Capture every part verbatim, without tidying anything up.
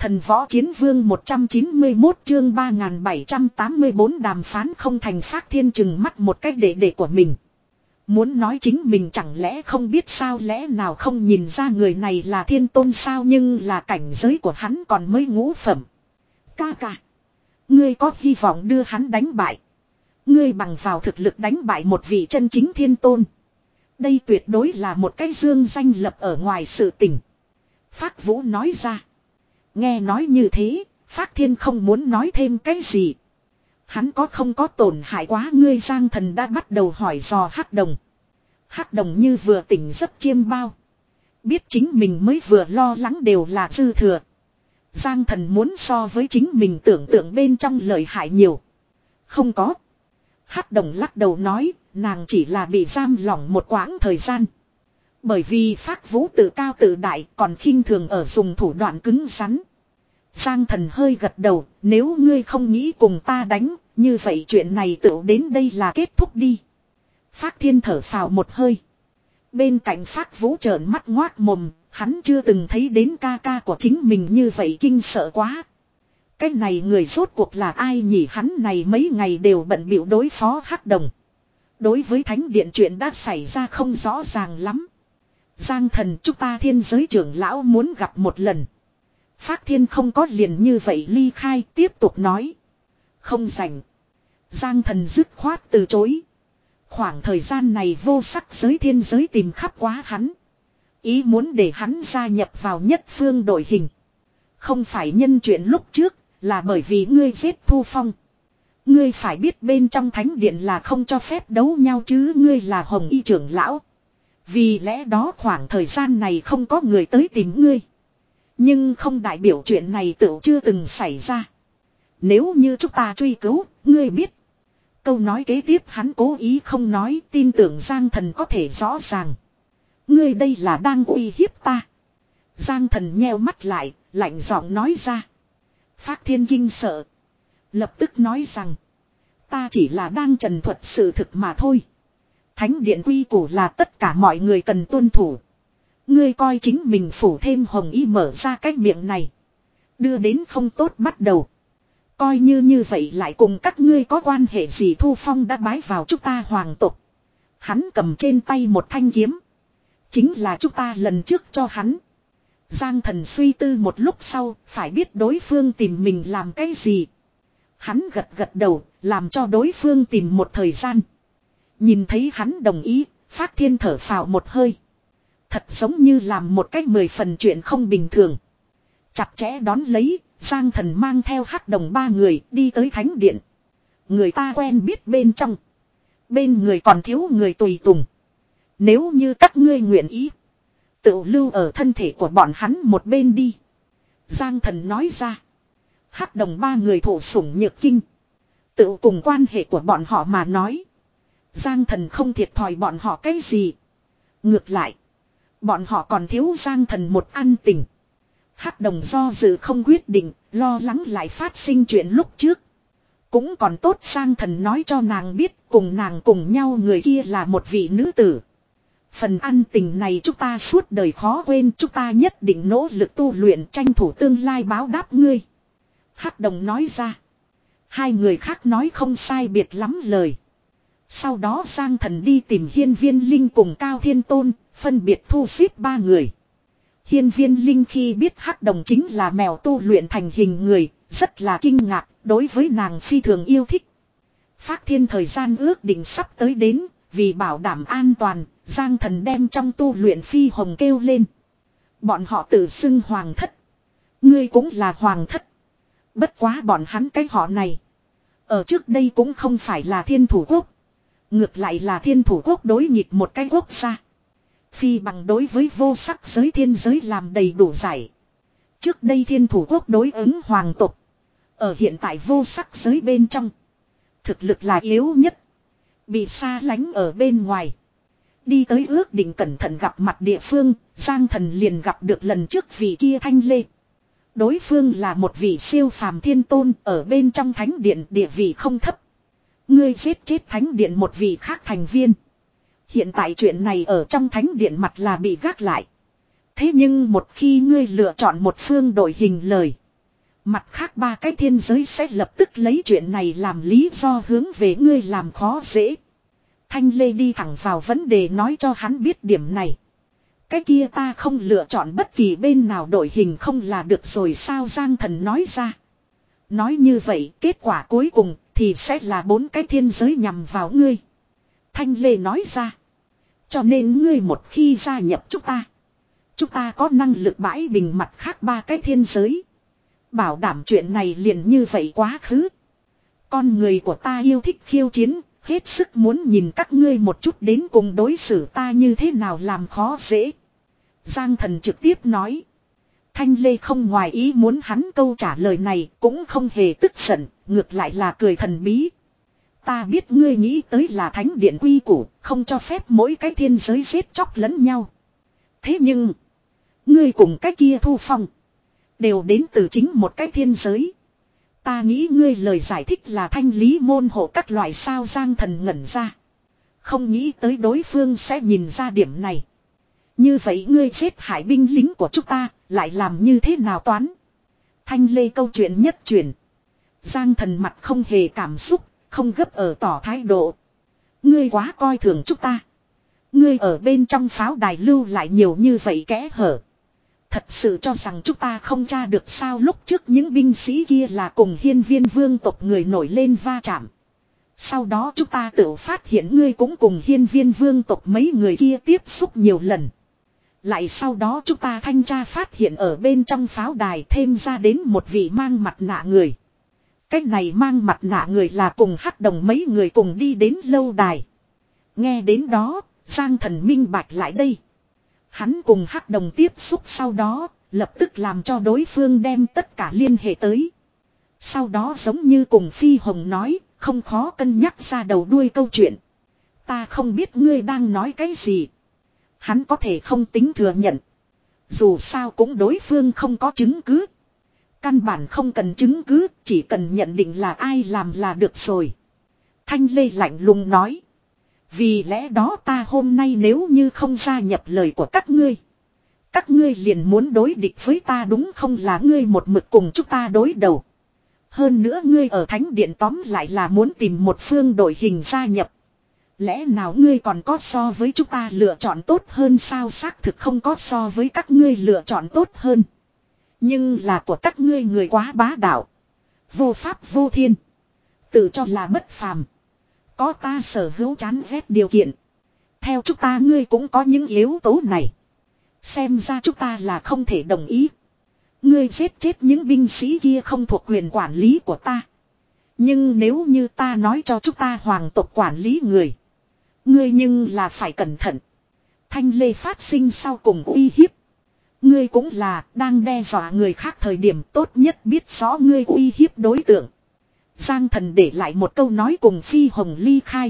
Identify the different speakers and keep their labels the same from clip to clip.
Speaker 1: Thần võ chiến vương một trăm chín mươi mốt chương ba nghìn bảy trăm tám mươi bốn đàm phán không thành. Phác Thiên chừng mắt một cách đệ đệ của mình. Muốn nói chính mình chẳng lẽ không biết sao, lẽ nào không nhìn ra người này là thiên tôn sao, nhưng là cảnh giới của hắn còn mới ngũ phẩm. Ca ca, ngươi có hy vọng đưa hắn đánh bại. Ngươi bằng vào thực lực đánh bại một vị chân chính thiên tôn. Đây tuyệt đối là một cái dương danh lập ở ngoài sự tình. Phác Vũ nói ra. Nghe nói như thế, Phác Thiên không muốn nói thêm cái gì. Hắn có không có tổn hại quá ngươi? Giang Thần đã bắt đầu hỏi dò Hắc Đồng. Hắc Đồng như vừa tỉnh giấc chiêm bao. Biết chính mình mới vừa lo lắng đều là dư thừa. Giang Thần muốn so với chính mình tưởng tượng bên trong lợi hại nhiều. Không có. Hắc Đồng lắc đầu nói, nàng chỉ là bị giam lỏng một quãng thời gian. Bởi vì Phác Vũ tự cao tự đại, còn khinh thường ở dùng thủ đoạn cứng rắn. Giang Thần hơi gật đầu, nếu ngươi không nghĩ cùng ta đánh, như vậy chuyện này tựu đến đây là kết thúc đi. Phác Thiên thở phào một hơi. Bên cạnh Phác Vũ trợn mắt ngoác mồm, hắn chưa từng thấy đến ca ca của chính mình như vậy, kinh sợ quá. Cái này người rốt cuộc là ai nhỉ? Hắn này mấy ngày đều bận bịu đối phó Hắc Đồng. Đối với Thánh Điện chuyện đã xảy ra không rõ ràng lắm. Giang Thần, chúng ta thiên giới trưởng lão muốn gặp một lần. Phác Thiên không có liền như vậy ly khai, tiếp tục nói. Không rảnh. Giang Thần dứt khoát từ chối. Khoảng thời gian này vô sắc giới thiên giới tìm khắp quá hắn. Ý muốn để hắn gia nhập vào nhất phương đội hình. Không phải nhân chuyện lúc trước, là bởi vì ngươi giết Thu Phong. Ngươi phải biết bên trong thánh điện là không cho phép đấu nhau chứ, ngươi là Hồng Y trưởng lão. Vì lẽ đó khoảng thời gian này không có người tới tìm ngươi. Nhưng không đại biểu chuyện này tựu chưa từng xảy ra. Nếu như chúng ta truy cứu, ngươi biết. Câu nói kế tiếp hắn cố ý không nói, tin tưởng Giang Thần có thể rõ ràng. Ngươi đây là đang uy hiếp ta. Giang Thần nheo mắt lại, lạnh giọng nói ra. Phác Thiên kinh sợ. Lập tức nói rằng. Ta chỉ là đang trần thuật sự thực mà thôi. Thánh điện quy củ là tất cả mọi người cần tuân thủ. Ngươi coi chính mình phủ thêm Hồng Y mở ra cái miệng này. Đưa đến không tốt bắt đầu. Coi như như vậy lại cùng các ngươi có quan hệ gì? Thu Phong đã bái vào chúng ta hoàng tộc. Hắn cầm trên tay một thanh kiếm. Chính là chúng ta lần trước cho hắn. Giang Thần suy tư một lúc sau, phải biết đối phương tìm mình làm cái gì. Hắn gật gật đầu, làm cho đối phương tìm một thời gian. Nhìn thấy hắn đồng ý, Phác Thiên thở phào một hơi. Thật giống như làm một cách mười phần chuyện không bình thường. Chặt chẽ đón lấy, Giang Thần mang theo Hắc Đồng ba người đi tới thánh điện. Người ta quen biết bên trong. Bên người còn thiếu người tùy tùng. Nếu như các ngươi nguyện ý, tự lưu ở thân thể của bọn hắn một bên đi. Giang Thần nói ra. Hắc Đồng ba người thụ sủng nhược kinh. Tự cùng quan hệ của bọn họ mà nói. Giang Thần không thiệt thòi bọn họ cái gì. Ngược lại, bọn họ còn thiếu Giang Thần một ăn tình. Hắc Đồng do dự không quyết định, lo lắng lại phát sinh chuyện lúc trước. Cũng còn tốt Giang Thần nói cho nàng biết, cùng nàng cùng nhau người kia là một vị nữ tử. Phần ăn tình này chúng ta suốt đời khó quên, chúng ta nhất định nỗ lực tu luyện tranh thủ tương lai báo đáp ngươi. Hắc Đồng nói ra. Hai người khác nói không sai biệt lắm lời. Sau đó Giang Thần đi tìm Hiên Viên Linh cùng Cao Thiên Tôn, phân biệt thu xếp ba người. Hiên Viên Linh khi biết Hắc Đồng chính là mèo tu luyện thành hình người, rất là kinh ngạc, đối với nàng phi thường yêu thích. Phác Thiên thời gian ước định sắp tới đến, vì bảo đảm an toàn, Giang Thần đem trong tu luyện phi hồng kêu lên. Bọn họ tự xưng hoàng thất. Ngươi cũng là hoàng thất. Bất quá bọn hắn cái họ này. Ở trước đây cũng không phải là Thiên Thủ Quốc. Ngược lại là Thiên Thủ Quốc đối nghịch một cái quốc gia. Phi bằng đối với vô sắc giới thiên giới làm đầy đủ giải. Trước đây Thiên Thủ Quốc đối ứng hoàng tộc. Ở hiện tại vô sắc giới bên trong. Thực lực là yếu nhất. Bị xa lánh ở bên ngoài. Đi tới ước định cẩn thận gặp mặt địa phương. Giang Thần liền gặp được lần trước vị kia Thanh Lê. Đối phương là một vị siêu phàm thiên tôn. Ở bên trong thánh điện địa vị không thấp. Ngươi giết chết thánh điện một vị khác thành viên. Hiện tại chuyện này ở trong thánh điện mặt là bị gác lại. Thế nhưng một khi ngươi lựa chọn một phương đội hình lời. Mặt khác ba cái thiên giới sẽ lập tức lấy chuyện này làm lý do hướng về ngươi làm khó dễ. Thanh Lê đi thẳng vào vấn đề nói cho hắn biết điểm này. Cái kia ta không lựa chọn bất kỳ bên nào đội hình không là được rồi sao Giang Thần nói ra. Nói như vậy kết quả cuối cùng thì sẽ là bốn cái thiên giới nhằm vào ngươi. Thanh Lê nói ra. Cho nên ngươi một khi gia nhập chúng ta. Chúng ta có năng lực bãi bình mặt khác ba cái thiên giới. Bảo đảm chuyện này liền như vậy quá khứ. Con người của ta yêu thích khiêu chiến. Hết sức muốn nhìn các ngươi một chút đến cùng đối xử ta như thế nào làm khó dễ. Giang Thần trực tiếp nói. Thanh Lê không ngoài ý muốn hắn câu trả lời này cũng không hề tức giận, ngược lại là cười thần bí. Ta biết ngươi nghĩ tới là thánh điện quy củ, không cho phép mỗi cái thiên giới giết chóc lẫn nhau. Thế nhưng, ngươi cùng cái kia Thu Phong, đều đến từ chính một cái thiên giới. Ta nghĩ ngươi lời giải thích là thanh lý môn hộ các loại sao Giang Thần ngẩn ra. Không nghĩ tới đối phương sẽ nhìn ra điểm này. Như vậy ngươi giết hại binh lính của chúng ta, lại làm như thế nào toán? Thanh Lê câu chuyện nhất truyền. Giang Thần mặt không hề cảm xúc, không gấp ở tỏ thái độ. Ngươi quá coi thường chúng ta. Ngươi ở bên trong pháo đài lưu lại nhiều như vậy kẽ hở. Thật sự cho rằng chúng ta không tra được sao lúc trước những binh sĩ kia là cùng hiên viên vương tộc người nổi lên va chạm. Sau đó chúng ta tự phát hiện ngươi cũng cùng hiên viên vương tộc mấy người kia tiếp xúc nhiều lần. Lại sau đó chúng ta thanh tra phát hiện ở bên trong pháo đài thêm ra đến một vị mang mặt nạ người. Cái này mang mặt nạ người là cùng hắc đồng mấy người cùng đi đến lâu đài. Nghe đến đó, Giang Thần minh bạch lại đây. Hắn cùng hắc đồng tiếp xúc sau đó, lập tức làm cho đối phương đem tất cả liên hệ tới. Sau đó giống như cùng Phi Hồng nói, không khó cân nhắc ra đầu đuôi câu chuyện. Ta không biết ngươi đang nói cái gì. Hắn có thể không tính thừa nhận. Dù sao cũng đối phương không có chứng cứ. Căn bản không cần chứng cứ, chỉ cần nhận định là ai làm là được rồi. Thanh Lê lạnh lùng nói. Vì lẽ đó ta hôm nay nếu như không gia nhập lời của các ngươi. Các ngươi liền muốn đối địch với ta đúng không là ngươi một mực cùng chúng ta đối đầu. Hơn nữa ngươi ở thánh điện tóm lại là muốn tìm một phương đội hình gia nhập. Lẽ nào ngươi còn có so với chúng ta lựa chọn tốt hơn sao xác thực không có so với các ngươi lựa chọn tốt hơn. Nhưng là của các ngươi người quá bá đạo. Vô pháp vô thiên. Tự cho là bất phàm. Có ta sở hữu chán ghét điều kiện. Theo chúng ta ngươi cũng có những yếu tố này. Xem ra chúng ta là không thể đồng ý. Ngươi giết chết những binh sĩ kia không thuộc quyền quản lý của ta. Nhưng nếu như ta nói cho chúng ta hoàng tộc quản lý người. Ngươi nhưng là phải cẩn thận. Thanh Lê phát sinh sau cùng uy hiếp. Ngươi cũng là đang đe dọa người khác thời điểm tốt nhất biết rõ ngươi uy hiếp đối tượng. Giang Thần để lại một câu nói cùng Phi Hồng ly khai.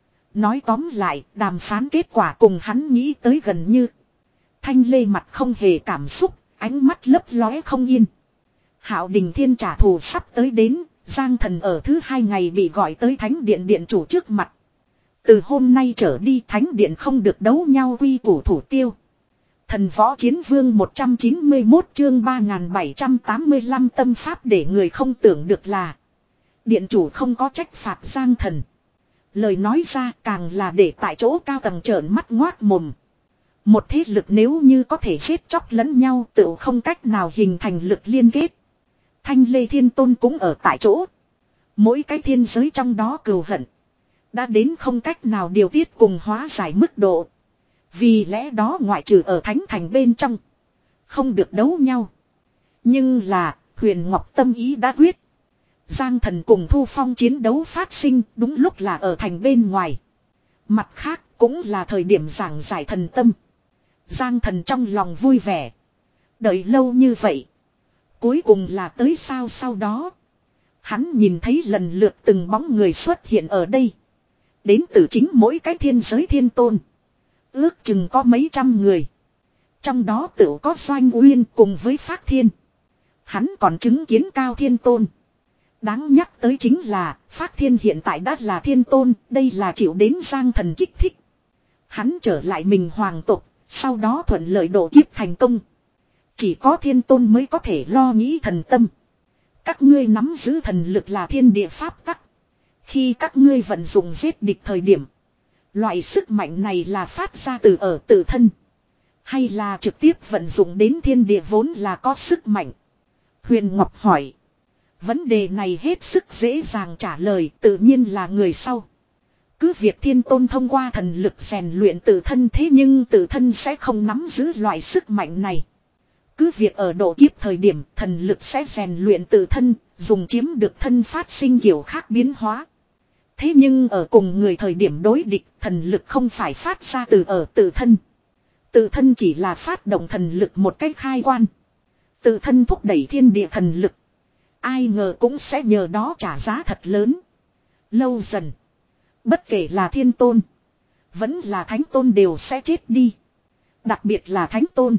Speaker 1: Nói tóm lại đàm phán kết quả cùng hắn nghĩ tới gần như. Thanh Lê mặt không hề cảm xúc, ánh mắt lấp lóe không yên. Hạo Đình Thiên trả thù sắp tới đến, Giang Thần ở thứ hai ngày bị gọi tới Thánh Điện Điện chủ trước mặt. Từ hôm nay trở đi Thánh Điện không được đấu nhau quy củ thủ tiêu. Thần Võ Chiến Vương một trăm chín mươi mốt chương ba nghìn bảy trăm tám mươi lăm tâm pháp để người không tưởng được là. Điện chủ không có trách phạt Giang Thần. Lời nói ra càng là để tại chỗ cao tầng trợn mắt ngoác mồm. Một thế lực nếu như có thể giết chóc lẫn nhau tự không cách nào hình thành lực liên kết. Thanh Lê Thiên Tôn cũng ở tại chỗ. Mỗi cái thiên giới trong đó cừu hận. Đã đến không cách nào điều tiết cùng hóa giải mức độ. Vì lẽ đó ngoại trừ ở thánh thành bên trong. Không được đấu nhau. Nhưng là Huyền Ngọc tâm ý đã quyết. Giang Thần cùng Thu Phong chiến đấu phát sinh đúng lúc là ở thành bên ngoài. Mặt khác cũng là thời điểm giảng giải thần tâm. Giang Thần trong lòng vui vẻ. Đợi lâu như vậy. Cuối cùng là tới sao sau đó. Hắn nhìn thấy lần lượt từng bóng người xuất hiện ở đây. Đến từ chính mỗi cái thiên giới thiên tôn. Ước chừng có mấy trăm người. Trong đó tự có Doanh Uyên cùng với Phác Thiên. Hắn còn chứng kiến Cao Thiên Tôn. Đáng nhắc tới chính là Phác Thiên hiện tại đã là thiên tôn. Đây là chịu đến Giang Thần kích thích. Hắn trở lại mình hoàng tộc. Sau đó thuận lợi độ kiếp thành công. Chỉ có thiên tôn mới có thể lo nghĩ thần tâm. các ngươi nắm giữ thần lực là thiên địa pháp tắc. Khi các ngươi vận dụng giết địch thời điểm, loại sức mạnh này là phát ra từ ở tự thân, hay là trực tiếp vận dụng đến thiên địa vốn là có sức mạnh? Huyền Ngọc hỏi. Vấn đề này hết sức dễ dàng trả lời, tự nhiên là người sau. Cứ việc thiên tôn thông qua thần lực rèn luyện tự thân, thế nhưng tự thân sẽ không nắm giữ loại sức mạnh này. Cứ việc ở độ kiếp thời điểm thần lực sẽ rèn luyện tự thân, dùng chiếm được thân phát sinh kiểu khác biến hóa. Thế nhưng ở cùng người thời điểm đối địch, thần lực không phải phát ra từ ở tự thân. Tự thân chỉ là phát động thần lực một cách khai quan. Tự thân thúc đẩy thiên địa thần lực. Ai ngờ cũng sẽ nhờ đó trả giá thật lớn. Lâu dần, bất kể là thiên tôn, vẫn là thánh tôn đều sẽ chết đi. Đặc biệt là thánh tôn.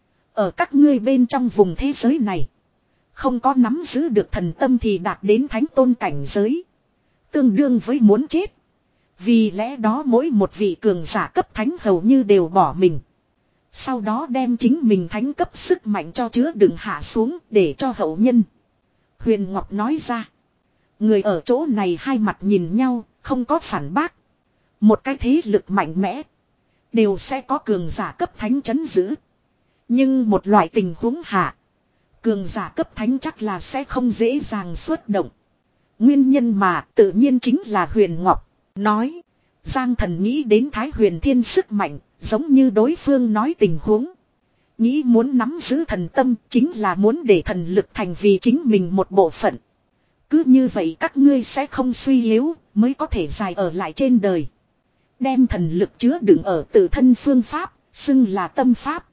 Speaker 1: Ở các ngươi bên trong vùng thế giới này, không có nắm giữ được thần tâm thì đạt đến thánh tôn cảnh giới, tương đương với muốn chết. Vì lẽ đó mỗi một vị cường giả cấp thánh hầu như đều bỏ mình. Sau đó đem chính mình thánh cấp sức mạnh cho chứa đựng hạ xuống để cho hậu nhân. Huyền Ngọc nói ra. Người ở chỗ này hai mặt nhìn nhau, không có phản bác. Một cái thế lực mạnh mẽ, đều sẽ có cường giả cấp thánh trấn giữ. Nhưng một loại tình huống hạ, cường giả cấp thánh chắc là sẽ không dễ dàng xuất động. Nguyên nhân mà tự nhiên chính là Huyền Ngọc nói. Giang Thần nghĩ đến Thái Huyền Thiên sức mạnh, giống như đối phương nói tình huống. Nghĩ muốn nắm giữ thần tâm chính là muốn để thần lực thành vì chính mình một bộ phận. Cứ như vậy các ngươi sẽ không suy yếu, mới có thể dài ở lại trên đời. Đem thần lực chứa đựng ở tự thân phương pháp, xưng là tâm pháp.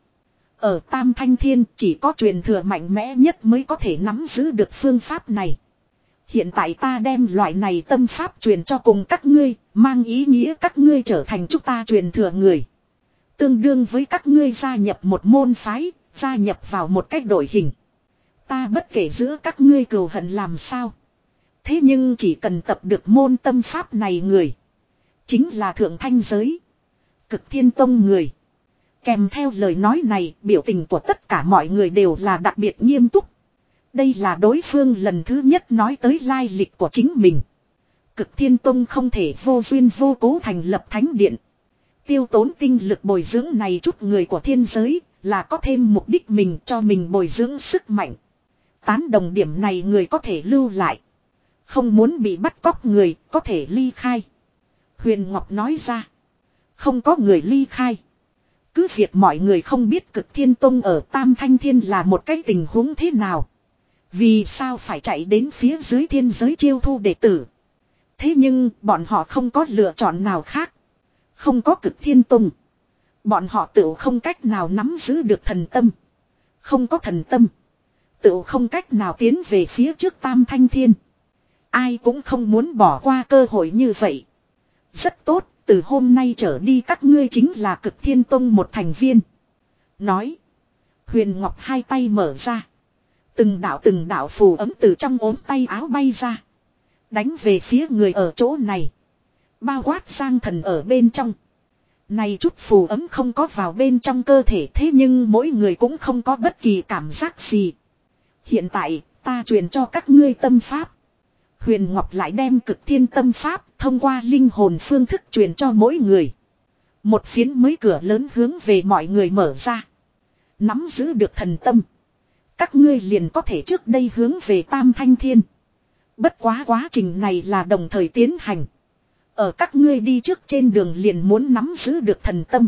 Speaker 1: Ở Tam Thanh Thiên chỉ có truyền thừa mạnh mẽ nhất mới có thể nắm giữ được phương pháp này. Hiện tại ta đem loại này tâm pháp truyền cho cùng các ngươi, mang ý nghĩa các ngươi trở thành chúng ta truyền thừa người. Tương đương với các ngươi gia nhập một môn phái, gia nhập vào một cách đổi hình. Ta bất kể giữa các ngươi cừu hận làm sao. Thế nhưng chỉ cần tập được môn tâm pháp này người, chính là thượng thanh giới, Cực Thiên Tông người. Kèm theo lời nói này, biểu tình của tất cả mọi người đều là đặc biệt nghiêm túc. Đây là đối phương lần thứ nhất nói tới lai lịch của chính mình. Cực Thiên Tông không thể vô duyên vô cố thành lập thánh điện. Tiêu tốn tinh lực bồi dưỡng này chút người của thiên giới, là có thêm mục đích mình cho mình bồi dưỡng sức mạnh. Tán đồng điểm này người có thể lưu lại. Không muốn bị bắt cóc người, có thể ly khai. Huyền Ngọc nói ra. Không có người ly khai. Cứ việc mọi người không biết Cực Thiên Tông ở Tam Thanh Thiên là một cái tình huống thế nào. Vì sao phải chạy đến phía dưới thiên giới chiêu thu đệ tử. Thế nhưng bọn họ không có lựa chọn nào khác. Không có Cực Thiên Tông, bọn họ tự không cách nào nắm giữ được thần tâm. Không có thần tâm, tự không cách nào tiến về phía trước Tam Thanh Thiên. Ai cũng không muốn bỏ qua cơ hội như vậy. Rất tốt, từ hôm nay trở đi các ngươi chính là Cực Thiên Tông một thành viên. Nói. Huyền Ngọc hai tay mở ra. Từng đạo từng đạo phù ấm từ trong ốm tay áo bay ra. Đánh về phía người ở chỗ này. Bao quát Giang Thần ở bên trong. Này chút phù ấm không có vào bên trong cơ thể, thế nhưng mỗi người cũng không có bất kỳ cảm giác gì. Hiện tại ta truyền cho các ngươi tâm pháp. Huyền Ngọc lại đem Cực Thiên tâm pháp thông qua linh hồn phương thức truyền cho mỗi người. Một phiến mới cửa lớn hướng về mọi người mở ra. Nắm giữ được thần tâm, các ngươi liền có thể trước đây hướng về Tam Thanh Thiên. Bất quá quá trình này là đồng thời tiến hành. Ở các ngươi đi trước trên đường liền muốn nắm giữ được thần tâm.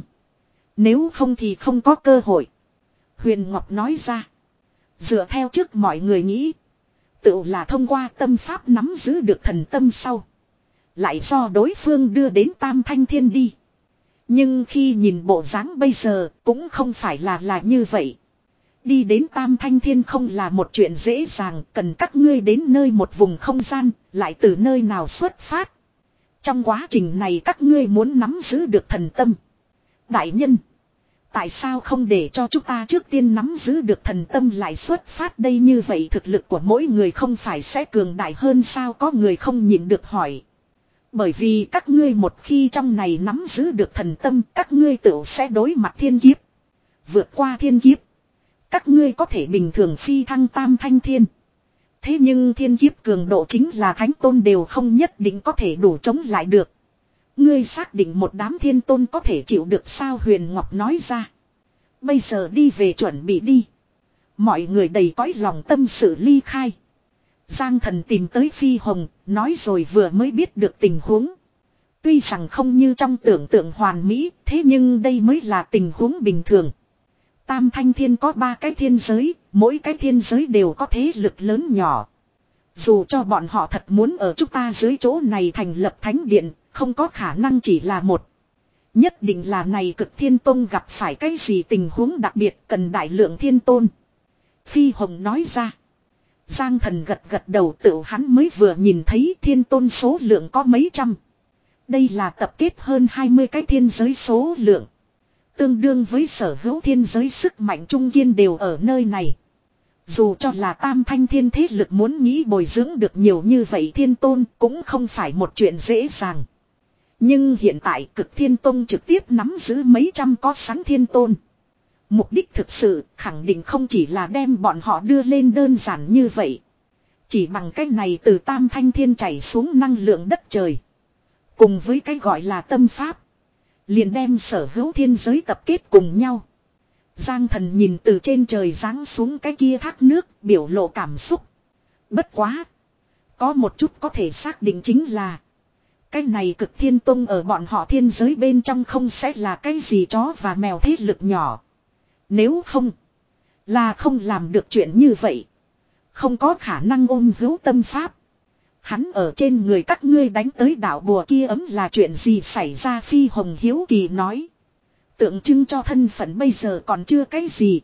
Speaker 1: Nếu không thì không có cơ hội. Huyền Ngọc nói ra. Dựa theo trước mọi người nghĩ, tự là thông qua tâm pháp nắm giữ được thần tâm sau, lại do đối phương đưa đến Tam Thanh Thiên đi. Nhưng khi nhìn bộ dáng bây giờ cũng không phải là là như vậy. Đi đến Tam Thanh Thiên không là một chuyện dễ dàng, cần các ngươi đến nơi một vùng không gian, lại từ nơi nào xuất phát. Trong quá trình này các ngươi muốn nắm giữ được thần tâm. Đại nhân, tại sao không để cho chúng ta trước tiên nắm giữ được thần tâm lại xuất phát đây, như vậy thực lực của mỗi người không phải sẽ cường đại hơn sao? Có người không nhịn được hỏi. Bởi vì các ngươi một khi trong này nắm giữ được thần tâm, các ngươi tự sẽ đối mặt thiên kiếp. Vượt qua thiên kiếp, các ngươi có thể bình thường phi thăng Tam Thanh Thiên. Thế nhưng thiên kiếp cường độ chính là thánh tôn đều không nhất định có thể đủ chống lại được. Ngươi xác định một đám thiên tôn có thể chịu được sao, Huyền Ngọc nói ra. Bây giờ đi về chuẩn bị đi. Mọi người đầy cõi lòng tâm sự ly khai. Giang Thần tìm tới Phi Hồng, nói rồi vừa mới biết được tình huống. Tuy rằng không như trong tưởng tượng hoàn mỹ, thế nhưng đây mới là tình huống bình thường. Tam Thanh Thiên có ba cái thiên giới, mỗi cái thiên giới đều có thế lực lớn nhỏ. Dù cho bọn họ thật muốn ở chúng ta dưới chỗ này thành lập thánh điện, không có khả năng chỉ là một. Nhất định là này Cực Thiên Tông gặp phải cái gì tình huống đặc biệt cần đại lượng thiên tôn. Phi Hồng nói ra. Giang Thần gật gật đầu, tự hắn mới vừa nhìn thấy thiên tôn số lượng có mấy trăm. Đây là tập kết hơn hai mươi cái thiên giới số lượng. Tương đương với sở hữu thiên giới sức mạnh trung kiên đều ở nơi này. Dù cho là Tam Thanh Thiên thế lực muốn nghĩ bồi dưỡng được nhiều như vậy thiên tôn cũng không phải một chuyện dễ dàng. Nhưng hiện tại Cực Thiên Tông trực tiếp nắm giữ mấy trăm có sẵn thiên tôn. Mục đích thực sự khẳng định không chỉ là đem bọn họ đưa lên đơn giản như vậy. Chỉ bằng cách này từ Tam Thanh Thiên chảy xuống năng lượng đất trời. Cùng với cái gọi là tâm pháp. Liền đem sở hữu thiên giới tập kết cùng nhau. Giang Thần nhìn từ trên trời giáng xuống cái kia thác nước, biểu lộ cảm xúc. Bất quá. Có một chút có thể xác định chính là. Cái này Cực Thiên Tông ở bọn họ thiên giới bên trong không sẽ là cái gì chó và mèo thế lực nhỏ. Nếu không. Là không làm được chuyện như vậy. Không có khả năng ôm hữu tâm pháp. Hắn ở trên người các ngươi đánh tới đạo bùa kia ấm là chuyện gì xảy ra, Phi Hồng hiếu kỳ nói. Tượng trưng cho thân phận bây giờ còn chưa cái gì.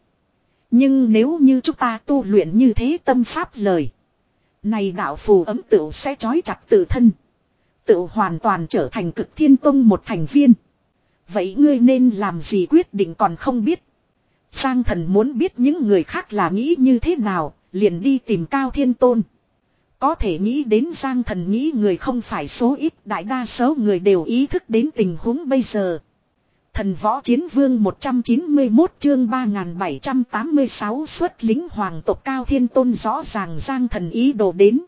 Speaker 1: Nhưng nếu như chúng ta tu luyện như thế tâm pháp lời. Này đạo phù ấm tựu sẽ trói chặt tự thân. Tựu hoàn toàn trở thành Cực Thiên Tông một thành viên. Vậy ngươi nên làm gì quyết định còn không biết. Giang Thần muốn biết những người khác là nghĩ như thế nào, liền đi tìm Cao Thiên Tôn. Có thể nghĩ đến Giang Thần nghĩ người không phải số ít, đại đa số người đều ý thức đến tình huống bây giờ. Thần Võ Chiến Vương một trăm chín mươi mốt chương ba nghìn bảy trăm tám mươi sáu xuất lính hoàng tộc Cao Thiên Tôn rõ ràng Giang Thần ý đồ đến.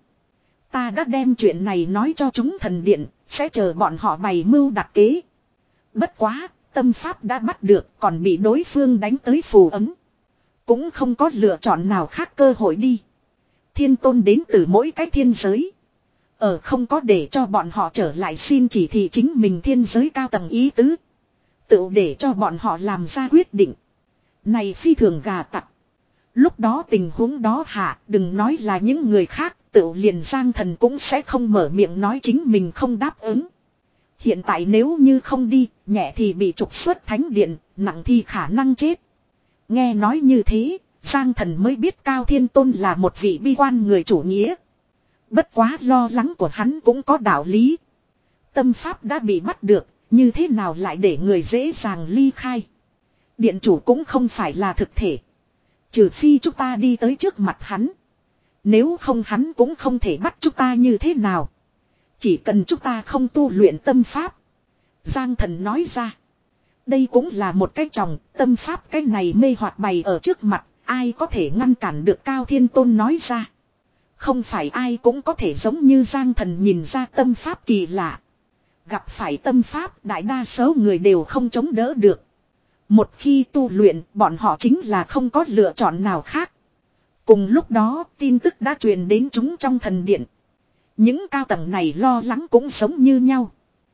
Speaker 1: Ta đã đem chuyện này nói cho chúng thần điện, sẽ chờ bọn họ bày mưu đặt kế. Bất quá, tâm pháp đã bắt được còn bị đối phương đánh tới phù ấm. Cũng không có lựa chọn nào khác cơ hội đi. Thiên tôn đến từ mỗi cái thiên giới. Ở không có để cho bọn họ trở lại xin chỉ thị chính mình thiên giới cao tầng ý tứ. Tự để cho bọn họ làm ra quyết định. Này phi thường gà tặc. Lúc đó tình huống đó hạ, đừng nói là những người khác, tự liền Giang Thần cũng sẽ không mở miệng nói chính mình không đáp ứng. Hiện tại nếu như không đi, nhẹ thì bị trục xuất thánh điện, nặng thì khả năng chết. Nghe nói như thế, Giang Thần mới biết Cao Thiên Tôn là một vị bi quan người chủ nghĩa. Bất quá lo lắng của hắn cũng có đạo lý. Tâm pháp đã bị bắt được, như thế nào lại để người dễ dàng ly khai. Điện chủ cũng không phải là thực thể. Trừ phi chúng ta đi tới trước mặt hắn. Nếu không hắn cũng không thể bắt chúng ta như thế nào. Chỉ cần chúng ta không tu luyện tâm pháp. Giang Thần nói ra. Đây cũng là một cái tròng, tâm pháp cái này mê hoặc bày ở trước mặt, ai có thể ngăn cản được Cao Thiên Tôn nói ra. Không phải ai cũng có thể giống như Giang Thần nhìn ra tâm pháp kỳ lạ. Gặp phải tâm pháp đại đa số người đều không chống đỡ được. Một khi tu luyện bọn họ chính là không có lựa chọn nào khác. Cùng lúc đó tin tức đã truyền đến chúng trong thần điện. Những cao tầng này lo lắng cũng giống như nhau.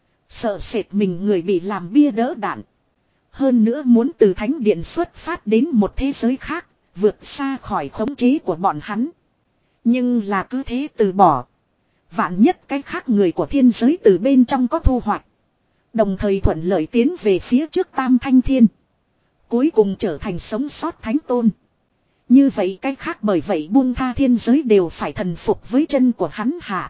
Speaker 1: Sợ sệt mình người bị làm bia đỡ đạn. Hơn nữa muốn từ thánh điện xuất phát đến một thế giới khác, vượt xa khỏi khống chế của bọn hắn. Nhưng là cứ thế từ bỏ. Vạn nhất cái khác người của thiên giới từ bên trong có thu hoạch. Đồng thời thuận lợi tiến về phía trước Tam Thanh Thiên. Cuối cùng trở thành sống sót thánh tôn. Như vậy cái khác bởi vậy buông tha thiên giới đều phải thần phục với chân của hắn hạ.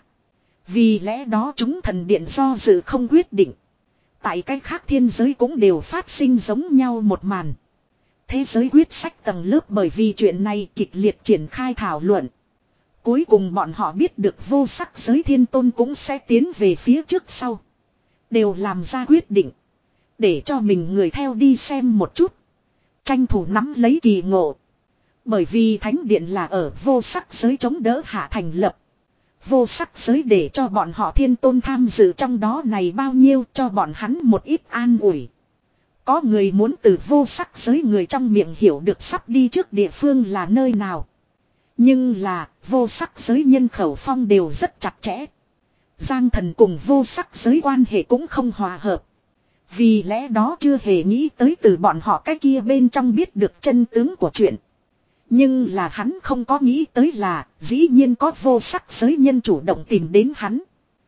Speaker 1: Vì lẽ đó chúng thần điện do dự không quyết định. Tại cái khác thiên giới cũng đều phát sinh giống nhau một màn. Thế giới quyết sách tầng lớp bởi vì chuyện này kịch liệt triển khai thảo luận. Cuối cùng bọn họ biết được vô sắc giới thiên tôn cũng sẽ tiến về phía trước sau. Đều làm ra quyết định. Để cho mình người theo đi xem một chút. Tranh thủ nắm lấy kỳ ngộ. Bởi vì thánh điện là ở vô sắc giới chống đỡ hạ thành lập. Vô sắc giới để cho bọn họ thiên tôn tham dự trong đó này bao nhiêu cho bọn hắn một ít an ủi. Có người muốn từ vô sắc giới người trong miệng hiểu được sắp đi trước địa phương là nơi nào. Nhưng là vô sắc giới nhân khẩu phong đều rất chặt chẽ. Giang Thần cùng vô sắc giới quan hệ cũng không hòa hợp. Vì lẽ đó chưa hề nghĩ tới từ bọn họ cái kia bên trong biết được chân tướng của chuyện. Nhưng là hắn không có nghĩ tới là dĩ nhiên có vô sắc giới nhân chủ động tìm đến hắn.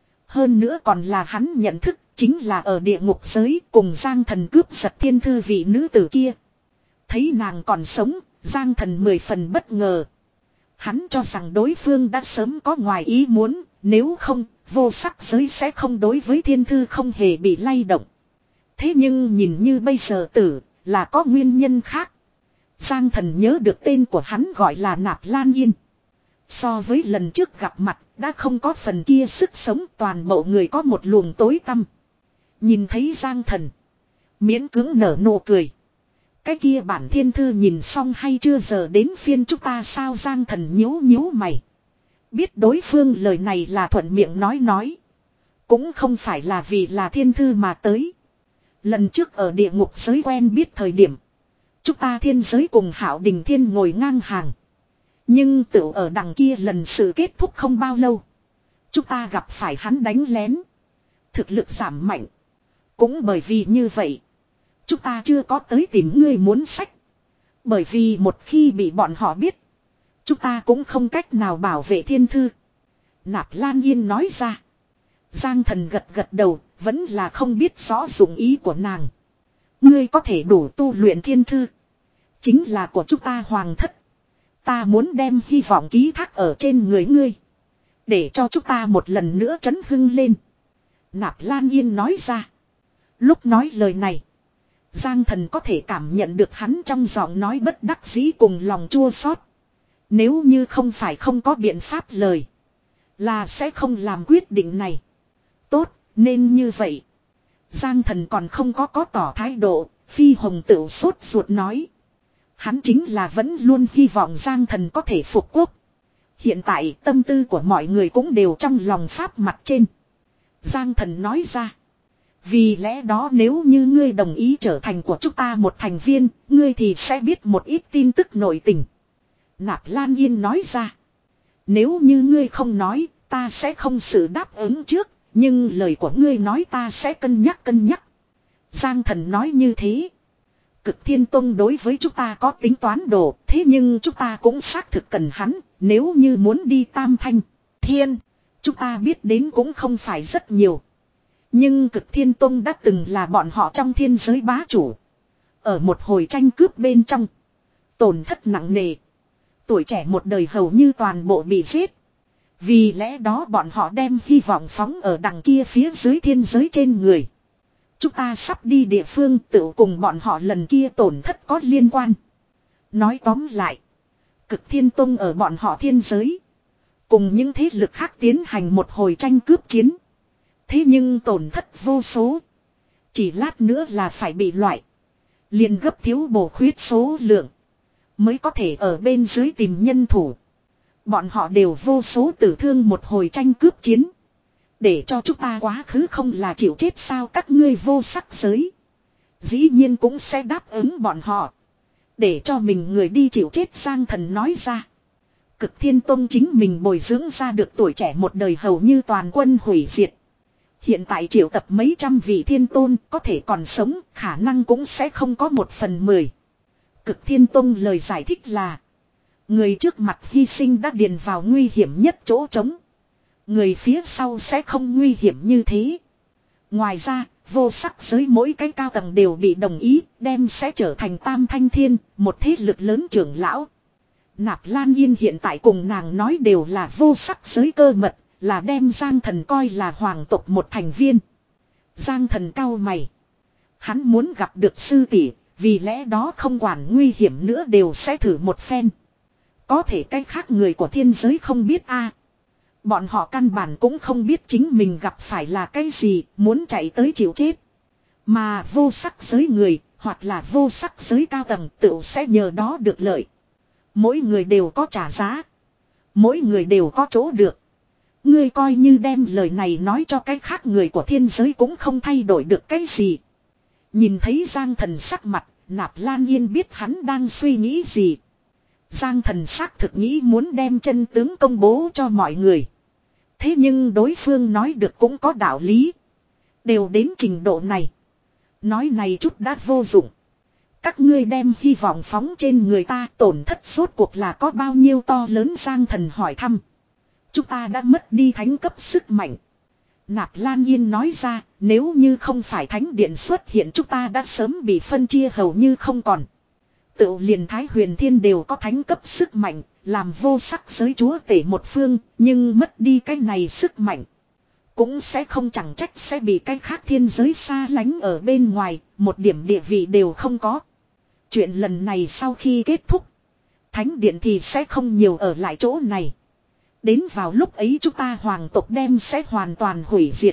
Speaker 1: Hơn nữa còn là hắn nhận thức chính là ở địa ngục giới cùng Giang Thần cướp giật thiên thư vị nữ tử kia. Thấy nàng còn sống, Giang Thần mười phần bất ngờ. Hắn cho rằng đối phương đã sớm có ngoài ý muốn, nếu không, vô sắc giới sẽ không đối với thiên thư không hề bị lay động. Thế nhưng nhìn như bây giờ tử, là có nguyên nhân khác. Giang Thần nhớ được tên của hắn gọi là Nạp Lan Yên. So với lần trước gặp mặt, đã không có phần kia sức sống, toàn bộ người có một luồng tối tăm. Nhìn thấy Giang Thần, miễn cưỡng nở nụ cười. Cái kia bản thiên thư nhìn xong hay chưa giờ đến phiên chúng ta sao? Giang Thần nhíu nhíu mày. Biết đối phương lời này là thuận miệng nói nói. Cũng không phải là vì là thiên thư mà tới. Lần trước ở địa ngục giới quen biết thời điểm, chúng ta thiên giới cùng Hạo Đình Thiên ngồi ngang hàng. Nhưng tự ở đằng kia lần sự kết thúc không bao lâu, chúng ta gặp phải hắn đánh lén. Thực lực giảm mạnh. Cũng bởi vì như vậy, chúng ta chưa có tới tìm ngươi muốn sách. Bởi vì một khi bị bọn họ biết, chúng ta cũng không cách nào bảo vệ thiên thư. Nạp Lan Yên nói ra. Giang Thần gật gật đầu, vẫn là không biết rõ dụng ý của nàng. Ngươi có thể đủ tu luyện thiên thư, chính là của chúng ta hoàng thất. Ta muốn đem hy vọng ký thác ở trên người ngươi, để cho chúng ta một lần nữa chấn hưng lên. Nạp Lan Yên nói ra. Lúc nói lời này, Giang Thần có thể cảm nhận được hắn trong giọng nói bất đắc dĩ cùng lòng chua xót. Nếu như không phải không có biện pháp lời, là sẽ không làm quyết định này. Tốt, nên như vậy. Giang Thần còn không có có tỏ thái độ, Phi Hồng Tựu sốt ruột nói. Hắn chính là vẫn luôn hy vọng Giang Thần có thể phục quốc. Hiện tại tâm tư của mọi người cũng đều trong lòng pháp mặt trên. Giang Thần nói ra. Vì lẽ đó nếu như ngươi đồng ý trở thành của chúng ta một thành viên, ngươi thì sẽ biết một ít tin tức nội tình. Nạp Lan Yên nói ra. Nếu như ngươi không nói, ta sẽ không sự đáp ứng trước, nhưng lời của ngươi nói ta sẽ cân nhắc cân nhắc. Giang Thần nói như thế. Cực Thiên Tông đối với chúng ta có tính toán đồ, thế nhưng chúng ta cũng xác thực cần hắn, nếu như muốn đi Tam Thanh, Thiên, chúng ta biết đến cũng không phải rất nhiều. Nhưng Cực Thiên Tông đã từng là bọn họ trong thiên giới bá chủ. Ở một hồi tranh cướp bên trong, tổn thất nặng nề. Tuổi trẻ một đời hầu như toàn bộ bị giết. Vì lẽ đó bọn họ đem hy vọng phóng ở đằng kia phía dưới thiên giới trên người. Chúng ta sắp đi địa phương tự cùng bọn họ lần kia tổn thất có liên quan. Nói tóm lại, Cực Thiên Tông ở bọn họ thiên giới, cùng những thế lực khác tiến hành một hồi tranh cướp chiến. Thế nhưng tổn thất vô số. Chỉ lát nữa là phải bị loại. Liền gấp thiếu bổ khuyết số lượng, mới có thể ở bên dưới tìm nhân thủ. Bọn họ đều vô số tử thương một hồi tranh cướp chiến. Để cho chúng ta quá khứ không là chịu chết sao? Các ngươi vô sắc giới dĩ nhiên cũng sẽ đáp ứng bọn họ, để cho mình người đi chịu chết. Giang Thần nói ra. Cực Thiên Tông chính mình bồi dưỡng ra được tuổi trẻ một đời hầu như toàn quân hủy diệt. Hiện tại triệu tập mấy trăm vị thiên tôn có thể còn sống, khả năng cũng sẽ không có một phần mười. Cực Thiên Tông lời giải thích là, người trước mặt hy sinh đã điền vào nguy hiểm nhất chỗ trống, người phía sau sẽ không nguy hiểm như thế. Ngoài ra, vô sắc giới mỗi cái cao tầng đều bị đồng ý, đem sẽ trở thành Tam Thanh Thiên, một thế lực lớn trưởng lão. Nạp Lan Yên hiện tại cùng nàng nói đều là vô sắc giới cơ mật, là đem Giang Thần coi là hoàng tộc một thành viên. Giang Thần cau mày. Hắn muốn gặp được sư tỷ, vì lẽ đó không quản nguy hiểm nữa đều sẽ thử một phen. Có thể cái khác người của thiên giới không biết a. Bọn họ căn bản cũng không biết chính mình gặp phải là cái gì, muốn chạy tới chịu chết. Mà vô sắc giới người, hoặc là vô sắc giới cao tầng tự sẽ nhờ đó được lợi. Mỗi người đều có trả giá. Mỗi người đều có chỗ được. Ngươi coi như đem lời này nói cho cái khác người của thiên giới cũng không thay đổi được cái gì. Nhìn thấy Giang Thần sắc mặt, Nạp Lan Yên biết hắn đang suy nghĩ gì. Giang Thần xác thực nghĩ muốn đem chân tướng công bố cho mọi người. Thế nhưng đối phương nói được cũng có đạo lý. Đều đến trình độ này. Nói này chút đã vô dụng. Các ngươi đem hy vọng phóng trên người ta, tổn thất suốt cuộc là có bao nhiêu to lớn. Giang Thần hỏi thăm. Chúng ta đã mất đi thánh cấp sức mạnh. Nạp Lan Yên nói ra, nếu như không phải thánh điện xuất hiện chúng ta đã sớm bị phân chia hầu như không còn. Tự liền Thái Huyền Thiên đều có thánh cấp sức mạnh, làm vô sắc giới chúa tể một phương, nhưng mất đi cái này sức mạnh. Cũng sẽ không chẳng trách sẽ bị cái khác thiên giới xa lánh ở bên ngoài, một điểm địa vị đều không có. Chuyện lần này sau khi kết thúc, thánh điện thì sẽ không nhiều ở lại chỗ này. Đến vào lúc ấy chúng ta hoàng tộc đem sẽ hoàn toàn hủy diệt.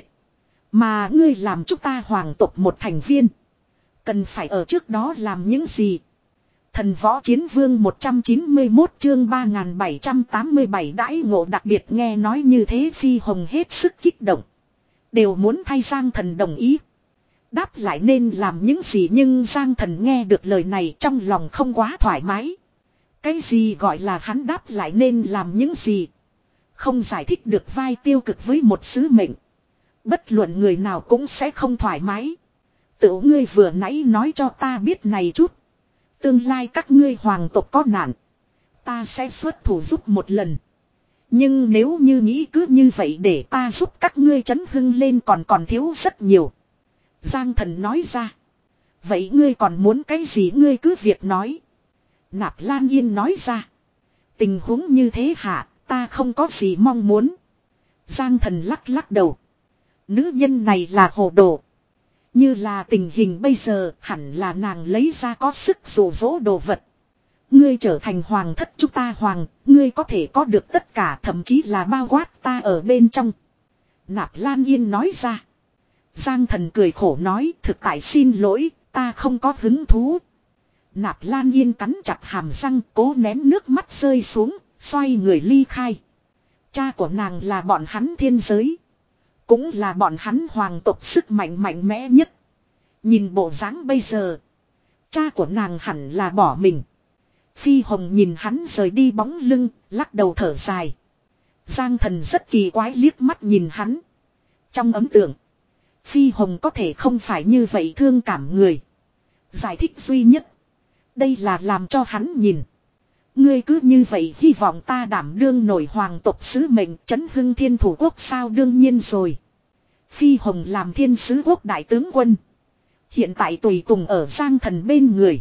Speaker 1: Mà ngươi làm chúng ta hoàng tộc một thành viên. Cần phải ở trước đó làm những gì? Thần võ chiến vương một trăm chín mươi mốt chương ba nghìn bảy trăm tám mươi bảy đãi ngộ đặc biệt nghe nói như thế Phi Hồng hết sức kích động. Đều muốn thay Giang Thần đồng ý. Đáp lại nên làm những gì nhưng Giang Thần nghe được lời này trong lòng không quá thoải mái. Cái gì gọi là hắn đáp lại nên làm những gì? Không giải thích được vai tiêu cực với một sứ mệnh. Bất luận người nào cũng sẽ không thoải mái. Tự ngươi vừa nãy nói cho ta biết này chút. Tương lai các ngươi hoàng tộc có nạn. Ta sẽ xuất thủ giúp một lần. Nhưng nếu như nghĩ cứ như vậy để ta giúp các ngươi chấn hưng lên còn còn thiếu rất nhiều. Giang Thần nói ra. Vậy ngươi còn muốn cái gì ngươi cứ việc nói. Nạp Lan Yên nói ra. Tình huống như thế hả, ta không có gì mong muốn. Giang Thần lắc lắc đầu. Nữ nhân này là hồ đồ. Như là tình hình bây giờ hẳn là nàng lấy ra có sức dụ dỗ đồ vật. Ngươi trở thành hoàng thất chúng ta hoàng, ngươi có thể có được tất cả thậm chí là bao quát ta ở bên trong. Nạp Lan Yên nói ra. Giang Thần cười khổ nói thực tại xin lỗi, ta không có hứng thú. Nạp Lan Yên cắn chặt hàm răng cố nén nước mắt rơi xuống, xoay người ly khai. Cha của nàng là bọn hắn thiên giới. Cũng là bọn hắn hoàng tộc sức mạnh mạnh mẽ nhất. Nhìn bộ dáng bây giờ. Cha của nàng hẳn là bỏ mình. Phi Hồng nhìn hắn rời đi bóng lưng, lắc đầu thở dài. Giang Thần rất kỳ quái liếc mắt nhìn hắn. Trong ấn tượng, Phi Hồng có thể không phải như vậy thương cảm người. Giải thích duy nhất. Đây là làm cho hắn nhìn. Ngươi cứ như vậy hy vọng ta đảm đương nổi hoàng tộc sứ mệnh chấn hưng thiên thủ quốc sao đương nhiên rồi. Phi Hồng làm thiên sứ quốc đại tướng quân. Hiện tại tùy tùng ở Giang Thần bên người.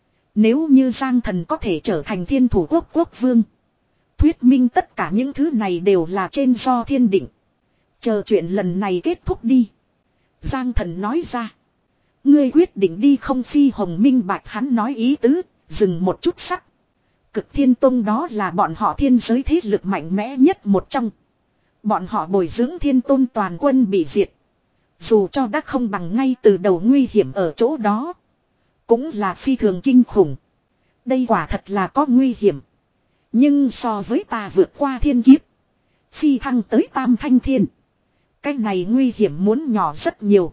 Speaker 1: Nếu như Giang Thần có thể trở thành thiên thủ quốc quốc vương. Thuyết minh tất cả những thứ này đều là trên do thiên định. Chờ chuyện lần này kết thúc đi. Giang Thần nói ra. Ngươi quyết định đi không Phi Hồng minh bạch hắn nói ý tứ, dừng một chút sắc. Cực Thiên Tông đó là bọn họ thiên giới thế lực mạnh mẽ nhất một trong. Bọn họ bồi dưỡng Thiên Tôn toàn quân bị diệt. Dù cho đã không bằng ngay từ đầu nguy hiểm ở chỗ đó. Cũng là phi thường kinh khủng. Đây quả thật là có nguy hiểm. Nhưng so với ta vượt qua thiên kiếp. Phi thăng tới Tam Thanh Thiên. Cái này nguy hiểm muốn nhỏ rất nhiều.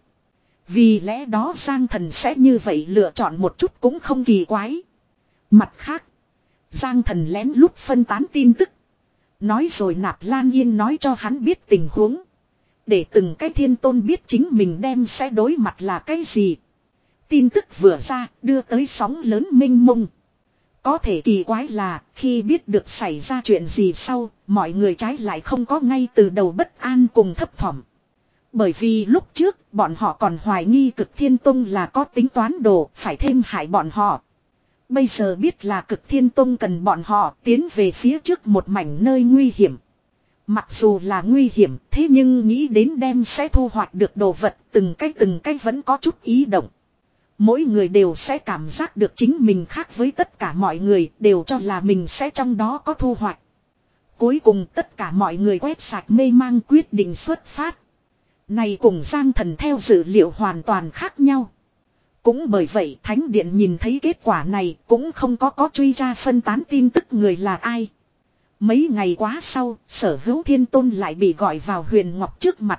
Speaker 1: Vì lẽ đó Giang Thần sẽ như vậy lựa chọn một chút cũng không kỳ quái. Mặt khác. Giang Thần lén lút phân tán tin tức. Nói rồi Nạp Lan Yên nói cho hắn biết tình huống. Để từng cái thiên tôn biết chính mình đem sẽ đối mặt là cái gì. Tin tức vừa ra đưa tới sóng lớn mênh mông. Có thể kỳ quái là khi biết được xảy ra chuyện gì sau, mọi người trái lại không có ngay từ đầu bất an cùng thấp thỏm. Bởi vì lúc trước bọn họ còn hoài nghi Cực Thiên Tông là có tính toán đồ phải thêm hại bọn họ. Bây giờ biết là Cực Thiên Tông cần bọn họ tiến về phía trước một mảnh nơi nguy hiểm. Mặc dù là nguy hiểm thế nhưng nghĩ đến đem sẽ thu hoạch được đồ vật từng cái từng cái vẫn có chút ý động. Mỗi người đều sẽ cảm giác được chính mình khác với tất cả mọi người đều cho là mình sẽ trong đó có thu hoạch. Cuối cùng tất cả mọi người quét sạch mê mang quyết định xuất phát. Này cùng Giang Thần theo dữ liệu hoàn toàn khác nhau. Cũng bởi vậy thánh điện nhìn thấy kết quả này cũng không có có truy ra phân tán tin tức người là ai. Mấy ngày quá sau, Sở Hữu Thiên Tôn lại bị gọi vào Huyền Ngọc trước mặt.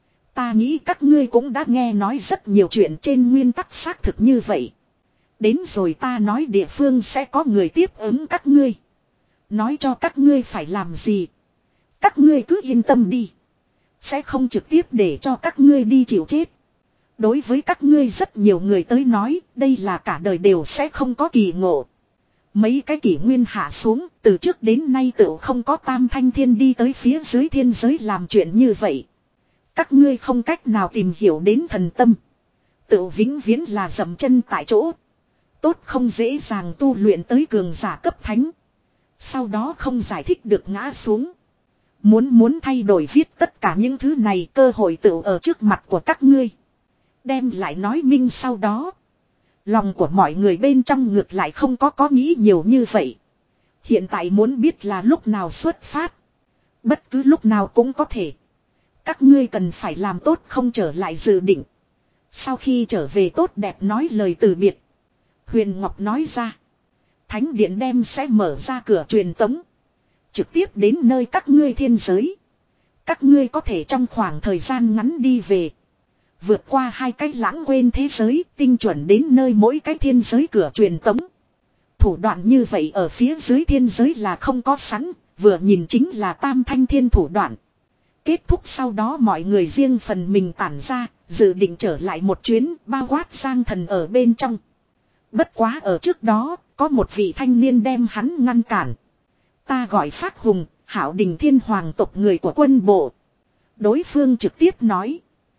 Speaker 1: Ta nghĩ các ngươi cũng đã nghe nói rất nhiều chuyện trên nguyên tắc xác thực như vậy. Đến rồi ta nói địa phương sẽ có người tiếp ứng các ngươi. Nói cho các ngươi phải làm gì. Các ngươi cứ yên tâm đi. Sẽ không trực tiếp để cho các ngươi đi chịu chết. Đối với các ngươi rất nhiều người tới nói, đây là cả đời đều sẽ không có kỳ ngộ. Mấy cái kỷ nguyên hạ xuống, từ trước đến nay tựu không có tam thanh thiên đi tới phía dưới thiên giới làm chuyện như vậy. Các ngươi không cách nào tìm hiểu đến thần tâm. Tựu vĩnh viễn là dậm chân tại chỗ. Tốt không dễ dàng tu luyện tới cường giả cấp thánh. Sau đó không giải thích được ngã xuống. Muốn muốn thay đổi viết tất cả những thứ này cơ hội tựu ở trước mặt của các ngươi. Đem lại nói minh sau đó. Lòng của mọi người bên trong ngược lại không có có nghĩ nhiều như vậy. Hiện tại muốn biết là lúc nào xuất phát. Bất cứ lúc nào cũng có thể. Các ngươi cần phải làm tốt không trở lại dự định. Sau khi trở về tốt đẹp nói lời từ biệt. Huyền Ngọc nói ra. Thánh điện đem sẽ mở ra cửa truyền tống. Trực tiếp đến nơi các ngươi thiên giới. Các ngươi có thể trong khoảng thời gian ngắn đi về. Vượt qua hai cái lãng quên thế giới, tinh chuẩn đến nơi mỗi cái thiên giới cửa truyền tống. Thủ đoạn như vậy ở phía dưới thiên giới là không có sẵn, vừa nhìn chính là tam thanh thiên thủ đoạn. Kết thúc sau đó mọi người riêng phần mình tản ra, dự định trở lại một chuyến, bao quát Giang Thần ở bên trong. Bất quá ở trước đó, có một vị thanh niên đem hắn ngăn cản. Ta gọi Phát Hùng, Hạo Đình Thiên Hoàng tộc người của quân bộ. Đối phương trực tiếp nói.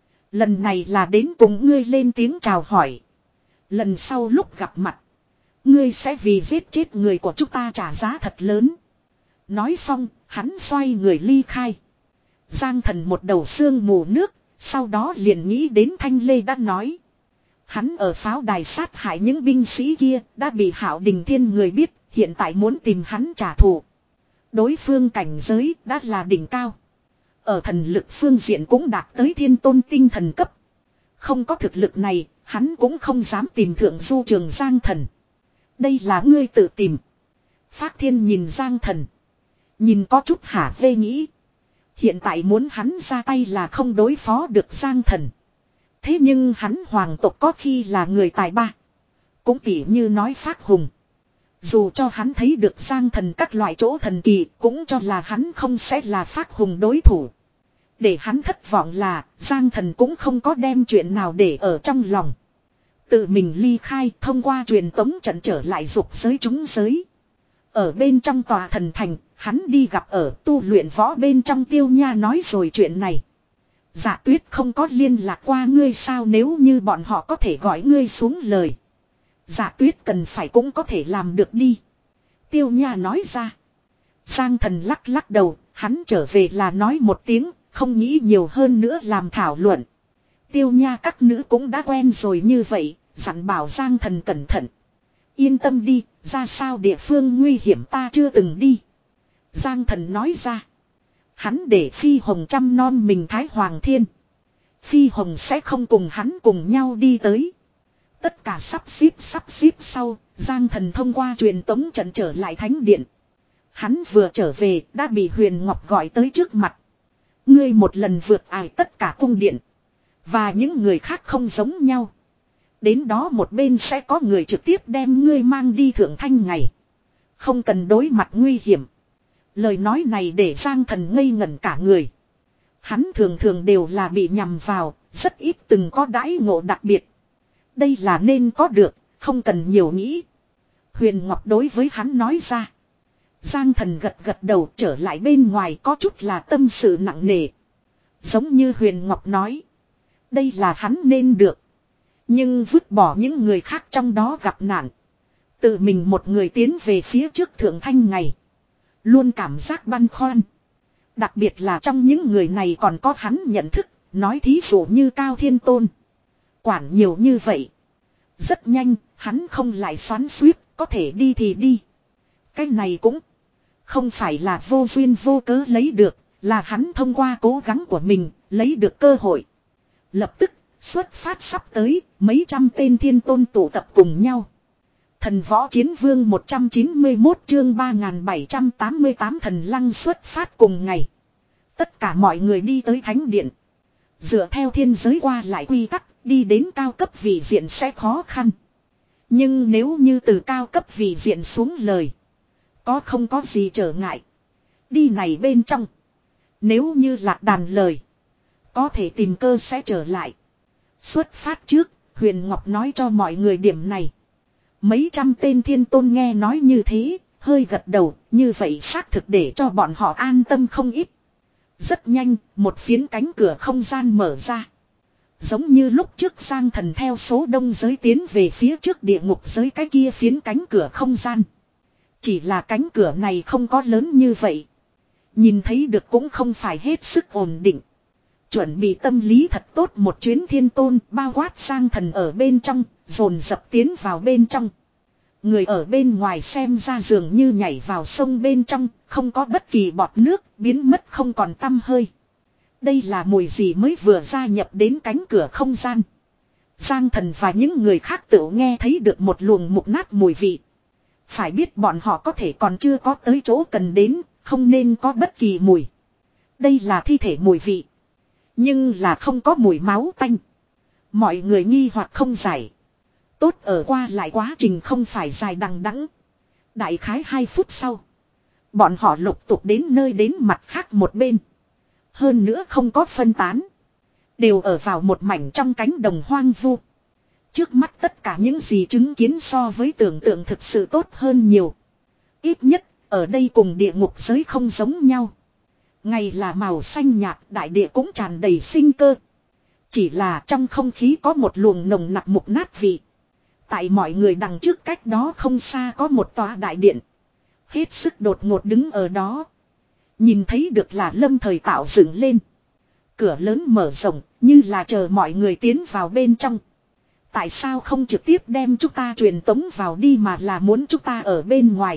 Speaker 1: Lần này là đến cùng ngươi lên tiếng chào hỏi. Lần sau lúc gặp mặt. Ngươi sẽ vì giết chết người của chúng ta trả giá thật lớn. Nói xong, hắn xoay người ly khai. Giang Thần một đầu xương mù nước, sau đó liền nghĩ đến Thanh Lê đã nói. Hắn ở pháo đài sát hại những binh sĩ kia, đã bị Hạo Đình Thiên người biết, hiện tại muốn tìm hắn trả thù. Đối phương cảnh giới đã là đỉnh cao. Ở thần lực phương diện cũng đạt tới thiên tôn tinh thần cấp. Không có thực lực này, hắn cũng không dám tìm thượng du trường Giang Thần. Đây là ngươi tự tìm. Phác Thiên nhìn Giang Thần. Nhìn có chút hả hê nghĩ. Hiện tại muốn hắn ra tay là không đối phó được Giang Thần. Thế nhưng hắn hoàng tộc có khi là người tài ba. Cũng tỉ như nói Phác Hùng. Dù cho hắn thấy được Giang Thần các loại chỗ thần kỳ, cũng cho là hắn không sẽ là Phác Hùng đối thủ. Để hắn thất vọng là Giang Thần cũng không có đem chuyện nào để ở trong lòng. Tự mình ly khai thông qua truyền tống trận trở lại dục giới chúng giới. Ở bên trong tòa thần thành, hắn đi gặp ở tu luyện võ bên trong Tiêu Nha nói rồi chuyện này. Dạ Tuyết không có liên lạc qua ngươi sao, nếu như bọn họ có thể gọi ngươi xuống lời. Dạ Tuyết cần phải cũng có thể làm được đi. Tiêu Nha nói ra. Giang Thần lắc lắc đầu, hắn trở về là nói một tiếng, không nghĩ nhiều hơn nữa làm thảo luận. Tiêu Nha các nữ cũng đã quen rồi như vậy, dặn bảo Giang Thần cẩn thận. Yên tâm đi, ra sao địa phương nguy hiểm ta chưa từng đi. Giang Thần nói ra. Hắn để Phi Hồng chăm nom mình Thái Hoàng Thiên. Phi Hồng sẽ không cùng hắn cùng nhau đi tới. Tất cả sắp xếp sắp xếp sau, Giang Thần thông qua truyền tống trận trở lại thánh điện. Hắn vừa trở về đã bị Huyền Ngọc gọi tới trước mặt. Ngươi một lần vượt ải tất cả cung điện. Và những người khác không giống nhau. Đến đó một bên sẽ có người trực tiếp đem ngươi mang đi thượng thanh ngày. Không cần đối mặt nguy hiểm. Lời nói này để Giang Thần ngây ngẩn cả người. Hắn thường thường đều là bị nhầm vào, rất ít từng có đãi ngộ đặc biệt. Đây là nên có được, không cần nhiều nghĩ. Huyền Ngọc đối với hắn nói ra. Giang Thần gật gật đầu trở lại bên ngoài có chút là tâm sự nặng nề. Giống như Huyền Ngọc nói. Đây là hắn nên được. Nhưng vứt bỏ những người khác trong đó gặp nạn. Tự mình một người tiến về phía trước thượng thanh ngày. Luôn cảm giác băn khoăn. Đặc biệt là trong những người này còn có hắn nhận thức. Nói thí dụ như Cao Thiên Tôn. Quản nhiều như vậy. Rất nhanh, hắn không lại xoắn xuýt, có thể đi thì đi. Cái này cũng không phải là vô duyên vô cớ lấy được, là hắn thông qua cố gắng của mình, lấy được cơ hội. Lập tức, Xuất phát sắp tới, mấy trăm tên thiên tôn tụ tập cùng nhau. Thần võ chiến vương một trăm chín mươi mốt chương ba nghìn bảy trăm tám mươi tám thần lăng xuất phát cùng ngày. Tất cả mọi người đi tới thánh điện. Dựa theo thiên giới qua lại quy tắc, đi đến cao cấp vị diện sẽ khó khăn. Nhưng nếu như từ cao cấp vị diện xuống lời, có không có gì trở ngại. Đi này bên trong, nếu như lạc đàn lời, có thể tìm cơ sẽ trở lại. Xuất phát trước, Huyền Ngọc nói cho mọi người điểm này. Mấy trăm tên thiên tôn nghe nói như thế, hơi gật đầu, như vậy xác thực để cho bọn họ an tâm không ít. Rất nhanh, một phiến cánh cửa không gian mở ra. Giống như lúc trước Giang Thần theo số đông giới tiến về phía trước địa ngục giới cái kia phiến cánh cửa không gian. Chỉ là cánh cửa này không có lớn như vậy. Nhìn thấy được cũng không phải hết sức ổn định. Chuẩn bị tâm lý thật tốt một chuyến thiên tôn bao quát Giang Thần ở bên trong, dồn dập tiến vào bên trong. Người ở bên ngoài xem ra dường như nhảy vào sông bên trong, không có bất kỳ bọt nước, biến mất không còn tăm hơi. Đây là mùi gì mới vừa gia nhập đến cánh cửa không gian. Giang Thần và những người khác tự nghe thấy được một luồng mục nát mùi vị. Phải biết bọn họ có thể còn chưa có tới chỗ cần đến, không nên có bất kỳ mùi. Đây là thi thể mùi vị. Nhưng là không có mùi máu tanh. Mọi người nghi hoặc không giải. Tốt ở qua lại quá trình không phải dài đằng đẵng. Đại khái hai phút sau. Bọn họ lục tục đến nơi đến mặt khác một bên. Hơn nữa không có phân tán. Đều ở vào một mảnh trong cánh đồng hoang vu. Trước mắt tất cả những gì chứng kiến so với tưởng tượng thực sự tốt hơn nhiều. Ít nhất, ở đây cùng địa ngục giới không giống nhau. Ngày là màu xanh nhạt, đại địa cũng tràn đầy sinh cơ. Chỉ là trong không khí có một luồng nồng nặc mục nát vị. Tại mọi người đằng trước cách đó không xa có một tòa đại điện. Hết sức đột ngột đứng ở đó. Nhìn thấy được là lâm thời tạo dựng lên. Cửa lớn mở rộng, như là chờ mọi người tiến vào bên trong. Tại sao không trực tiếp đem chúng ta truyền tống vào đi mà là muốn chúng ta ở bên ngoài?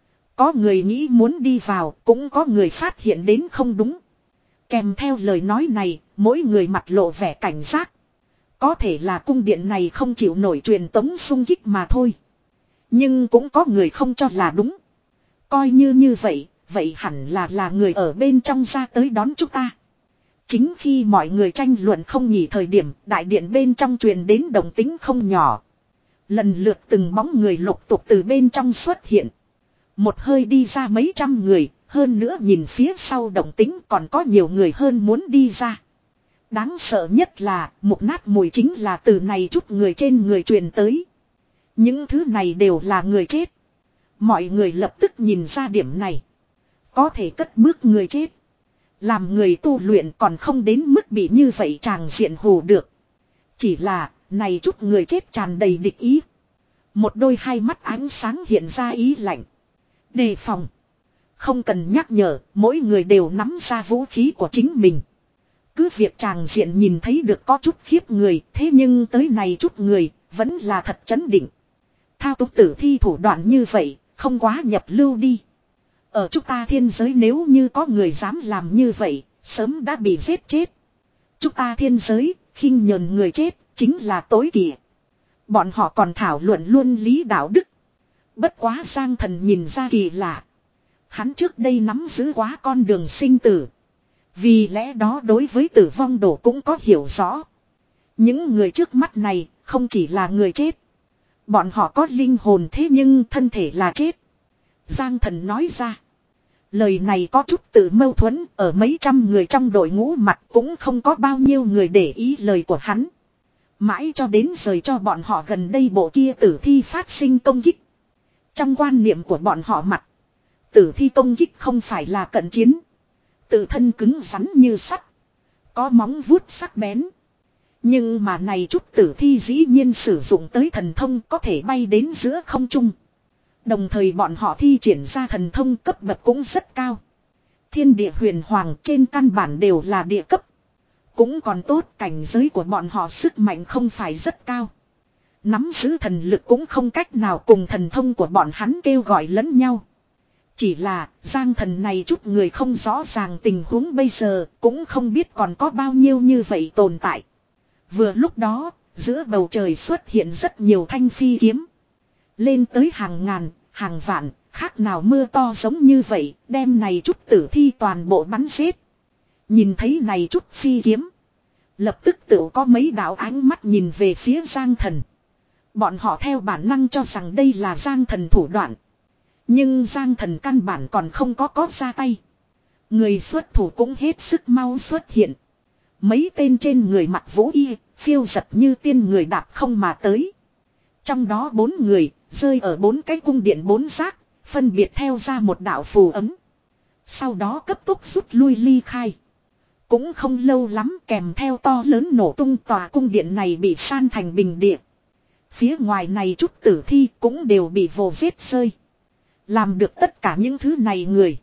Speaker 1: Có người nghĩ muốn đi vào, cũng có người phát hiện đến không đúng. Kèm theo lời nói này, mỗi người mặt lộ vẻ cảnh giác. Có thể là cung điện này không chịu nổi truyền tống xung kích mà thôi. Nhưng cũng có người không cho là đúng. Coi như như vậy, vậy hẳn là là người ở bên trong ra tới đón chúng ta. Chính khi mọi người tranh luận không nghỉ thời điểm, đại điện bên trong truyền đến động tĩnh không nhỏ. Lần lượt từng bóng người lục tục từ bên trong xuất hiện. Một hơi đi ra mấy trăm người, hơn nữa nhìn phía sau động tĩnh còn có nhiều người hơn muốn đi ra. Đáng sợ nhất là, mục nát mùi chính là từ này chút người trên người truyền tới. Những thứ này đều là người chết. Mọi người lập tức nhìn ra điểm này. Có thể cất bước người chết. Làm người tu luyện còn không đến mức bị như vậy tràng diện hù được. Chỉ là, này chút người chết tràn đầy địch ý. Một đôi hai mắt ánh sáng hiện ra ý lạnh. Đề phòng. Không cần nhắc nhở, mỗi người đều nắm ra vũ khí của chính mình. Cứ việc tràng diện nhìn thấy được có chút khiếp người, thế nhưng tới này chút người, vẫn là thật chấn định. Thao túng tử thi thủ đoạn như vậy, không quá nhập lưu đi. Ở chúng ta thiên giới nếu như có người dám làm như vậy, sớm đã bị giết chết. Chúng ta thiên giới, khinh nhờn người chết, chính là tối kỵ. Bọn họ còn thảo luận luôn lý đạo đức. Bất quá Giang Thần nhìn ra kỳ lạ. Hắn trước đây nắm giữ quá con đường sinh tử. Vì lẽ đó đối với tử vong đổ cũng có hiểu rõ. Những người trước mắt này không chỉ là người chết. Bọn họ có linh hồn thế nhưng thân thể là chết. Giang Thần nói ra. Lời này có chút tự mâu thuẫn, ở mấy trăm người trong đội ngũ mặt cũng không có bao nhiêu người để ý lời của hắn. Mãi cho đến rời cho bọn họ gần đây bộ kia tử thi phát sinh công kích. Trong quan niệm của bọn họ mặt, tử thi công kích không phải là cận chiến. Tự thân cứng rắn như sắt, có móng vuốt sắc bén. Nhưng mà này chút tử thi dĩ nhiên sử dụng tới thần thông có thể bay đến giữa không trung. Đồng thời bọn họ thi triển ra thần thông cấp bậc cũng rất cao. Thiên địa huyền hoàng trên căn bản đều là địa cấp. Cũng còn tốt cảnh giới của bọn họ sức mạnh không phải rất cao. Nắm giữ thần lực cũng không cách nào cùng thần thông của bọn hắn kêu gọi lẫn nhau. Chỉ là Giang Thần này chút người không rõ ràng tình huống bây giờ, cũng không biết còn có bao nhiêu như vậy tồn tại. Vừa lúc đó, giữa bầu trời xuất hiện rất nhiều thanh phi kiếm. Lên tới hàng ngàn, hàng vạn, khác nào mưa to giống như vậy, đem này chút tử thi toàn bộ bắn giết. Nhìn thấy này chút phi kiếm. Lập tức tự có mấy đạo ánh mắt nhìn về phía Giang Thần. Bọn họ theo bản năng cho rằng đây là Giang Thần thủ đoạn. Nhưng Giang Thần căn bản còn không có có ra tay. Người xuất thủ cũng hết sức mau xuất hiện. Mấy tên trên người mặc vũ y, phiêu giật như tiên người đạp không mà tới. Trong đó bốn người, rơi ở bốn cái cung điện bốn giác, phân biệt theo ra một đạo phù ấm. Sau đó cấp tốc rút lui ly khai. Cũng không lâu lắm kèm theo to lớn nổ tung tòa cung điện này bị san thành bình địa. Phía ngoài này chút tử thi cũng đều bị vồ vết rơi. Làm được tất cả những thứ này người.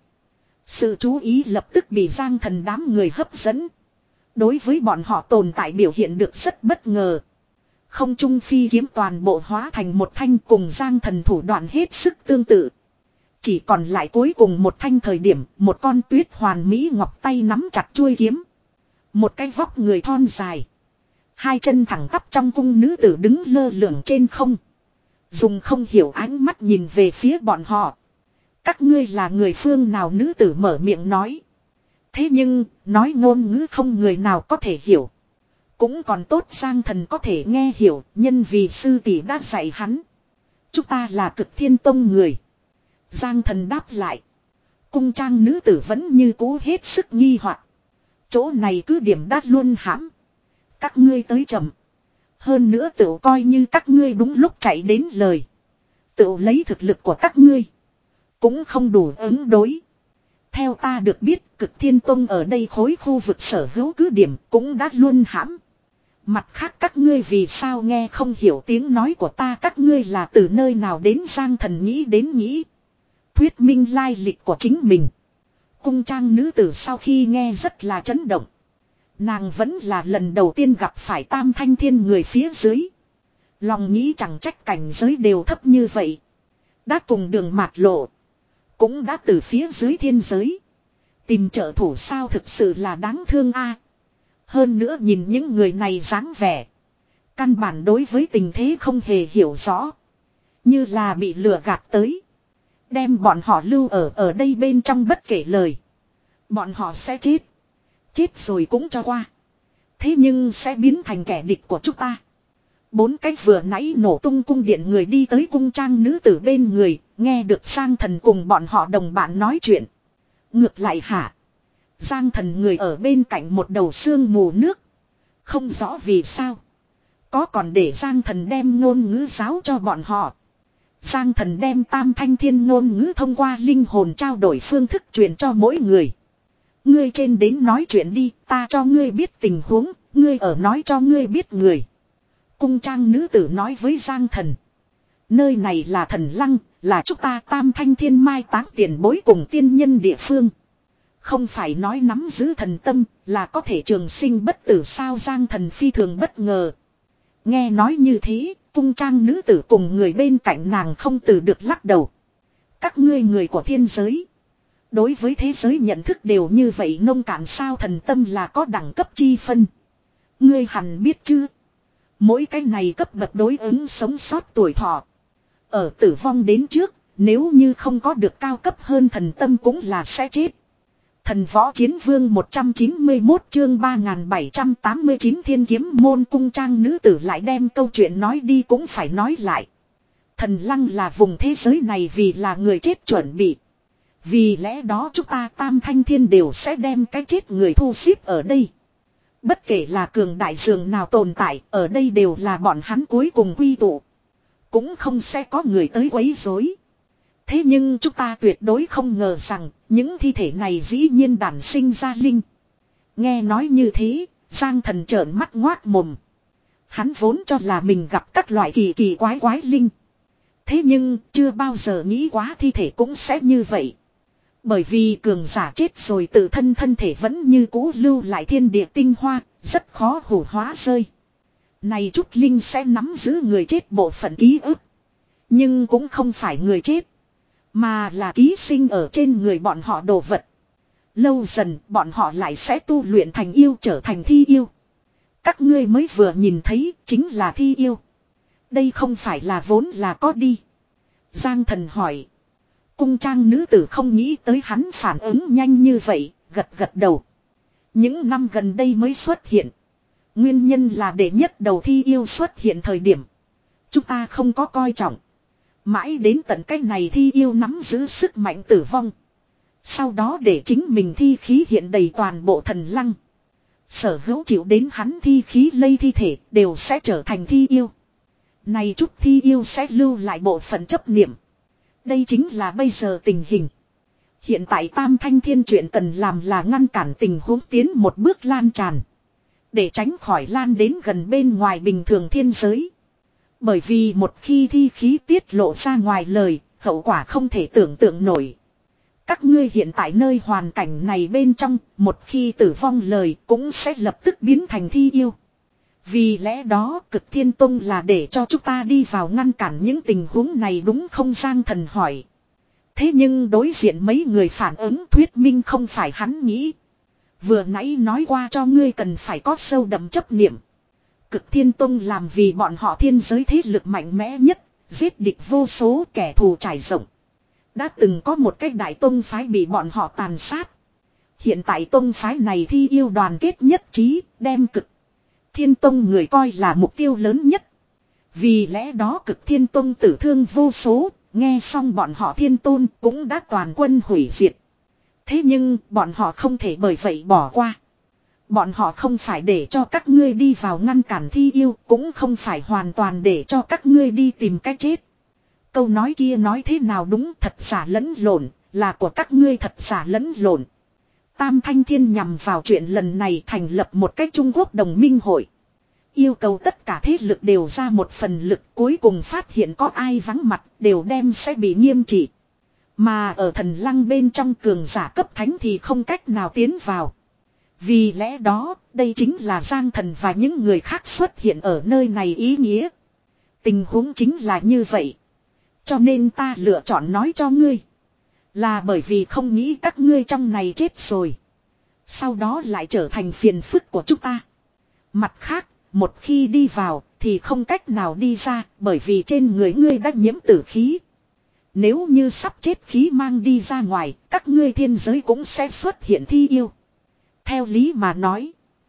Speaker 1: Sự chú ý lập tức bị Giang Thần đám người hấp dẫn. Đối với bọn họ tồn tại biểu hiện được rất bất ngờ. Không trung phi kiếm toàn bộ hóa thành một thanh cùng Giang Thần thủ đoạn hết sức tương tự. Chỉ còn lại cuối cùng một thanh thời điểm, một con tuyết hoàn mỹ ngọc tay nắm chặt chuôi kiếm. Một cái vóc người thon dài. Hai chân thẳng tắp trong cung nữ tử đứng lơ lửng trên không. Dùng không hiểu ánh mắt nhìn về phía bọn họ. Các ngươi là người phương nào, nữ tử mở miệng nói. Thế nhưng, nói ngôn ngữ không người nào có thể hiểu. Cũng còn tốt Giang Thần có thể nghe hiểu, nhân vì sư tỷ đã dạy hắn. Chúng ta là Cực Thiên Tông người. Giang Thần đáp lại. Cung trang nữ tử vẫn như cũ hết sức nghi hoặc. Chỗ này cứ điểm đát luôn hãm. Các ngươi tới chậm. Hơn nữa tự coi như các ngươi đúng lúc chạy đến lời. Tự lấy thực lực của các ngươi. Cũng không đủ ứng đối. Theo ta được biết Cực Thiên Tông ở đây khối khu vực sở hữu cứ điểm cũng đã luôn hãm. Mặt khác các ngươi vì sao nghe không hiểu tiếng nói của ta, các ngươi là từ nơi nào đến. Giang Thần nghĩ đến nghĩ. Thuyết minh lai lịch của chính mình. Cung trang nữ tử sau khi nghe rất là chấn động. Nàng vẫn là lần đầu tiên gặp phải Tam Thanh Thiên người phía dưới. Lòng nghĩ chẳng trách cảnh giới đều thấp như vậy. Đã cùng đường mạt lộ. Cũng đã từ phía dưới thiên giới. Tìm trợ thủ sao, thực sự là đáng thương a. Hơn nữa nhìn những người này dáng vẻ. Căn bản đối với tình thế không hề hiểu rõ. Như là bị lừa gạt tới. Đem bọn họ lưu ở ở đây bên trong bất kể lời. Bọn họ sẽ chết. Chết rồi cũng cho qua. Thế nhưng sẽ biến thành kẻ địch của chúng ta. Bốn cách vừa nãy nổ tung cung điện người đi tới cung trang nữ tử bên người. Nghe được Giang Thần cùng bọn họ đồng bạn nói chuyện. Ngược lại hả? Giang Thần người ở bên cạnh một đầu sương mù nước. Không rõ vì sao. Có còn để Giang Thần đem ngôn ngữ giáo cho bọn họ. Giang Thần đem Tam Thanh Thiên ngôn ngữ thông qua linh hồn trao đổi phương thức truyền cho mỗi người. Ngươi trên đến nói chuyện đi, ta cho ngươi biết tình huống, ngươi ở nói cho ngươi biết người. Cung trang nữ tử nói với Giang Thần. Nơi này là Thần Lăng, là chúng ta Tam Thanh Thiên mai táng tiền bối cùng tiên nhân địa phương. Không phải nói nắm giữ thần tâm là có thể trường sinh bất tử sao. Giang Thần phi thường bất ngờ. Nghe nói như thế, cung trang nữ tử cùng người bên cạnh nàng không từ được lắc đầu. Các ngươi người của thiên giới. Đối với thế giới nhận thức đều như vậy nông cạn sao, thần tâm là có đẳng cấp chi phân. Ngươi hẳn biết chứ. Mỗi cái này cấp bậc đối ứng sống sót tuổi thọ. Ở tử vong đến trước, nếu như không có được cao cấp hơn thần tâm cũng là sẽ chết. Thần võ chiến vương một trăm chín mươi mốt chương ba nghìn bảy trăm tám mươi chín thiên kiếm môn. Cung trang nữ tử lại đem câu chuyện nói đi cũng phải nói lại. Thần Lăng là vùng thế giới này vì là người chết chuẩn bị. Vì lẽ đó chúng ta Tam Thanh Thiên đều sẽ đem cái chết người thu xếp ở đây. Bất kể là cường đại dường nào tồn tại, ở đây đều là bọn hắn cuối cùng quy tụ. Cũng không sẽ có người tới quấy rối. Thế nhưng chúng ta tuyệt đối không ngờ rằng những thi thể này dĩ nhiên đản sinh ra linh. Nghe nói như thế, Giang Thần trợn mắt ngoác mồm. Hắn vốn cho là mình gặp các loại kỳ kỳ quái quái linh. Thế nhưng chưa bao giờ nghĩ quá thi thể cũng sẽ như vậy. Bởi vì cường giả chết rồi tự thân thân thể vẫn như cũ lưu lại thiên địa tinh hoa, rất khó hủ hóa rơi. Này chút linh sẽ nắm giữ người chết bộ phận ký ức. Nhưng cũng không phải người chết. Mà là ký sinh ở trên người bọn họ đồ vật. Lâu dần bọn họ lại sẽ tu luyện thành yêu, trở thành thi yêu. Các ngươi mới vừa nhìn thấy chính là thi yêu. Đây không phải là vốn là có đi. Giang thần hỏi. Cung trang nữ tử không nghĩ tới hắn phản ứng nhanh như vậy, gật gật đầu. Những năm gần đây mới xuất hiện. Nguyên nhân là để nhất đầu thi yêu xuất hiện thời điểm. Chúng ta không có coi trọng. Mãi đến tận cách này thi yêu nắm giữ sức mạnh tử vong. Sau đó để chính mình thi khí hiện đầy toàn bộ thần lăng. Sở hữu chịu đến hắn thi khí lây thi thể đều sẽ trở thành thi yêu. Này chút thi yêu sẽ lưu lại bộ phận chấp niệm. Đây chính là bây giờ tình hình. Hiện tại Tam Thanh Thiên chuyện cần làm là ngăn cản tình huống tiến một bước lan tràn. Để tránh khỏi lan đến gần bên ngoài bình thường thiên giới. Bởi vì một khi thi khí tiết lộ ra ngoài lời, hậu quả không thể tưởng tượng nổi. Các ngươi hiện tại nơi hoàn cảnh này bên trong, một khi tử vong lời cũng sẽ lập tức biến thành thi yêu. Vì lẽ đó Cực Thiên Tông là để cho chúng ta đi vào ngăn cản những tình huống này đúng không? Giang thần hỏi. Thế nhưng đối diện mấy người phản ứng thuyết minh không phải hắn nghĩ. Vừa nãy nói qua cho ngươi cần phải có sâu đậm chấp niệm. Cực Thiên Tông làm vì bọn họ thiên giới thế lực mạnh mẽ nhất, giết địch vô số kẻ thù trải rộng. Đã từng có một cái đại tông phái bị bọn họ tàn sát. Hiện tại tông phái này thi yêu đoàn kết nhất trí, đem Cực Thiên Tông người coi là mục tiêu lớn nhất. Vì lẽ đó Cực Thiên Tông tử thương vô số, nghe xong bọn họ thiên tôn cũng đã toàn quân hủy diệt. Thế nhưng bọn họ không thể bởi vậy bỏ qua. Bọn họ không phải để cho các ngươi đi vào ngăn cản thi yêu, cũng không phải hoàn toàn để cho các ngươi đi tìm cách chết. Câu nói kia nói thế nào đúng, thật giả lẫn lộn, là của các ngươi thật giả lẫn lộn. Tam Thanh Thiên nhằm vào chuyện lần này thành lập một cái Trung Quốc đồng minh hội. Yêu cầu tất cả thế lực đều ra một phần lực, cuối cùng phát hiện có ai vắng mặt đều đem sẽ bị nghiêm trị. Mà ở thần lăng bên trong cường giả cấp thánh thì không cách nào tiến vào. Vì lẽ đó, đây chính là Giang thần và những người khác xuất hiện ở nơi này ý nghĩa. Tình huống chính là như vậy. Cho nên ta lựa chọn nói cho ngươi. Là bởi vì không nghĩ các ngươi trong này chết rồi. Sau đó lại trở thành phiền phức của chúng ta. Mặt khác, một khi đi vào thì không cách nào đi ra, bởi vì trên người ngươi đã nhiễm tử khí. Nếu như sắp chết khí mang đi ra ngoài, các ngươi thiên giới cũng sẽ xuất hiện thi yêu. Theo lý mà nói,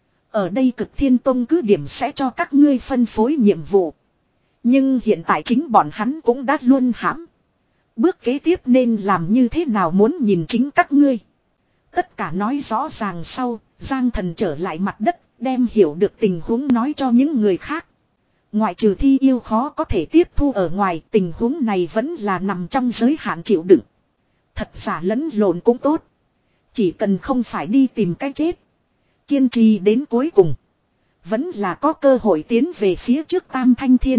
Speaker 1: ở đây Cực Thiên Tông cứ điểm sẽ cho các ngươi phân phối nhiệm vụ. Nhưng hiện tại chính bọn hắn cũng đã luôn hãm. Bước kế tiếp nên làm như thế nào muốn nhìn chính các ngươi. Tất cả nói rõ ràng sau, Giang thần trở lại mặt đất, đem hiểu được tình huống nói cho những người khác. Ngoại trừ thi yêu khó có thể tiếp thu ở ngoài, tình huống này vẫn là nằm trong giới hạn chịu đựng. Thật giả lẫn lộn cũng tốt. Chỉ cần không phải đi tìm cái chết. Kiên trì đến cuối cùng. Vẫn là có cơ hội tiến về phía trước Tam Thanh Thiên.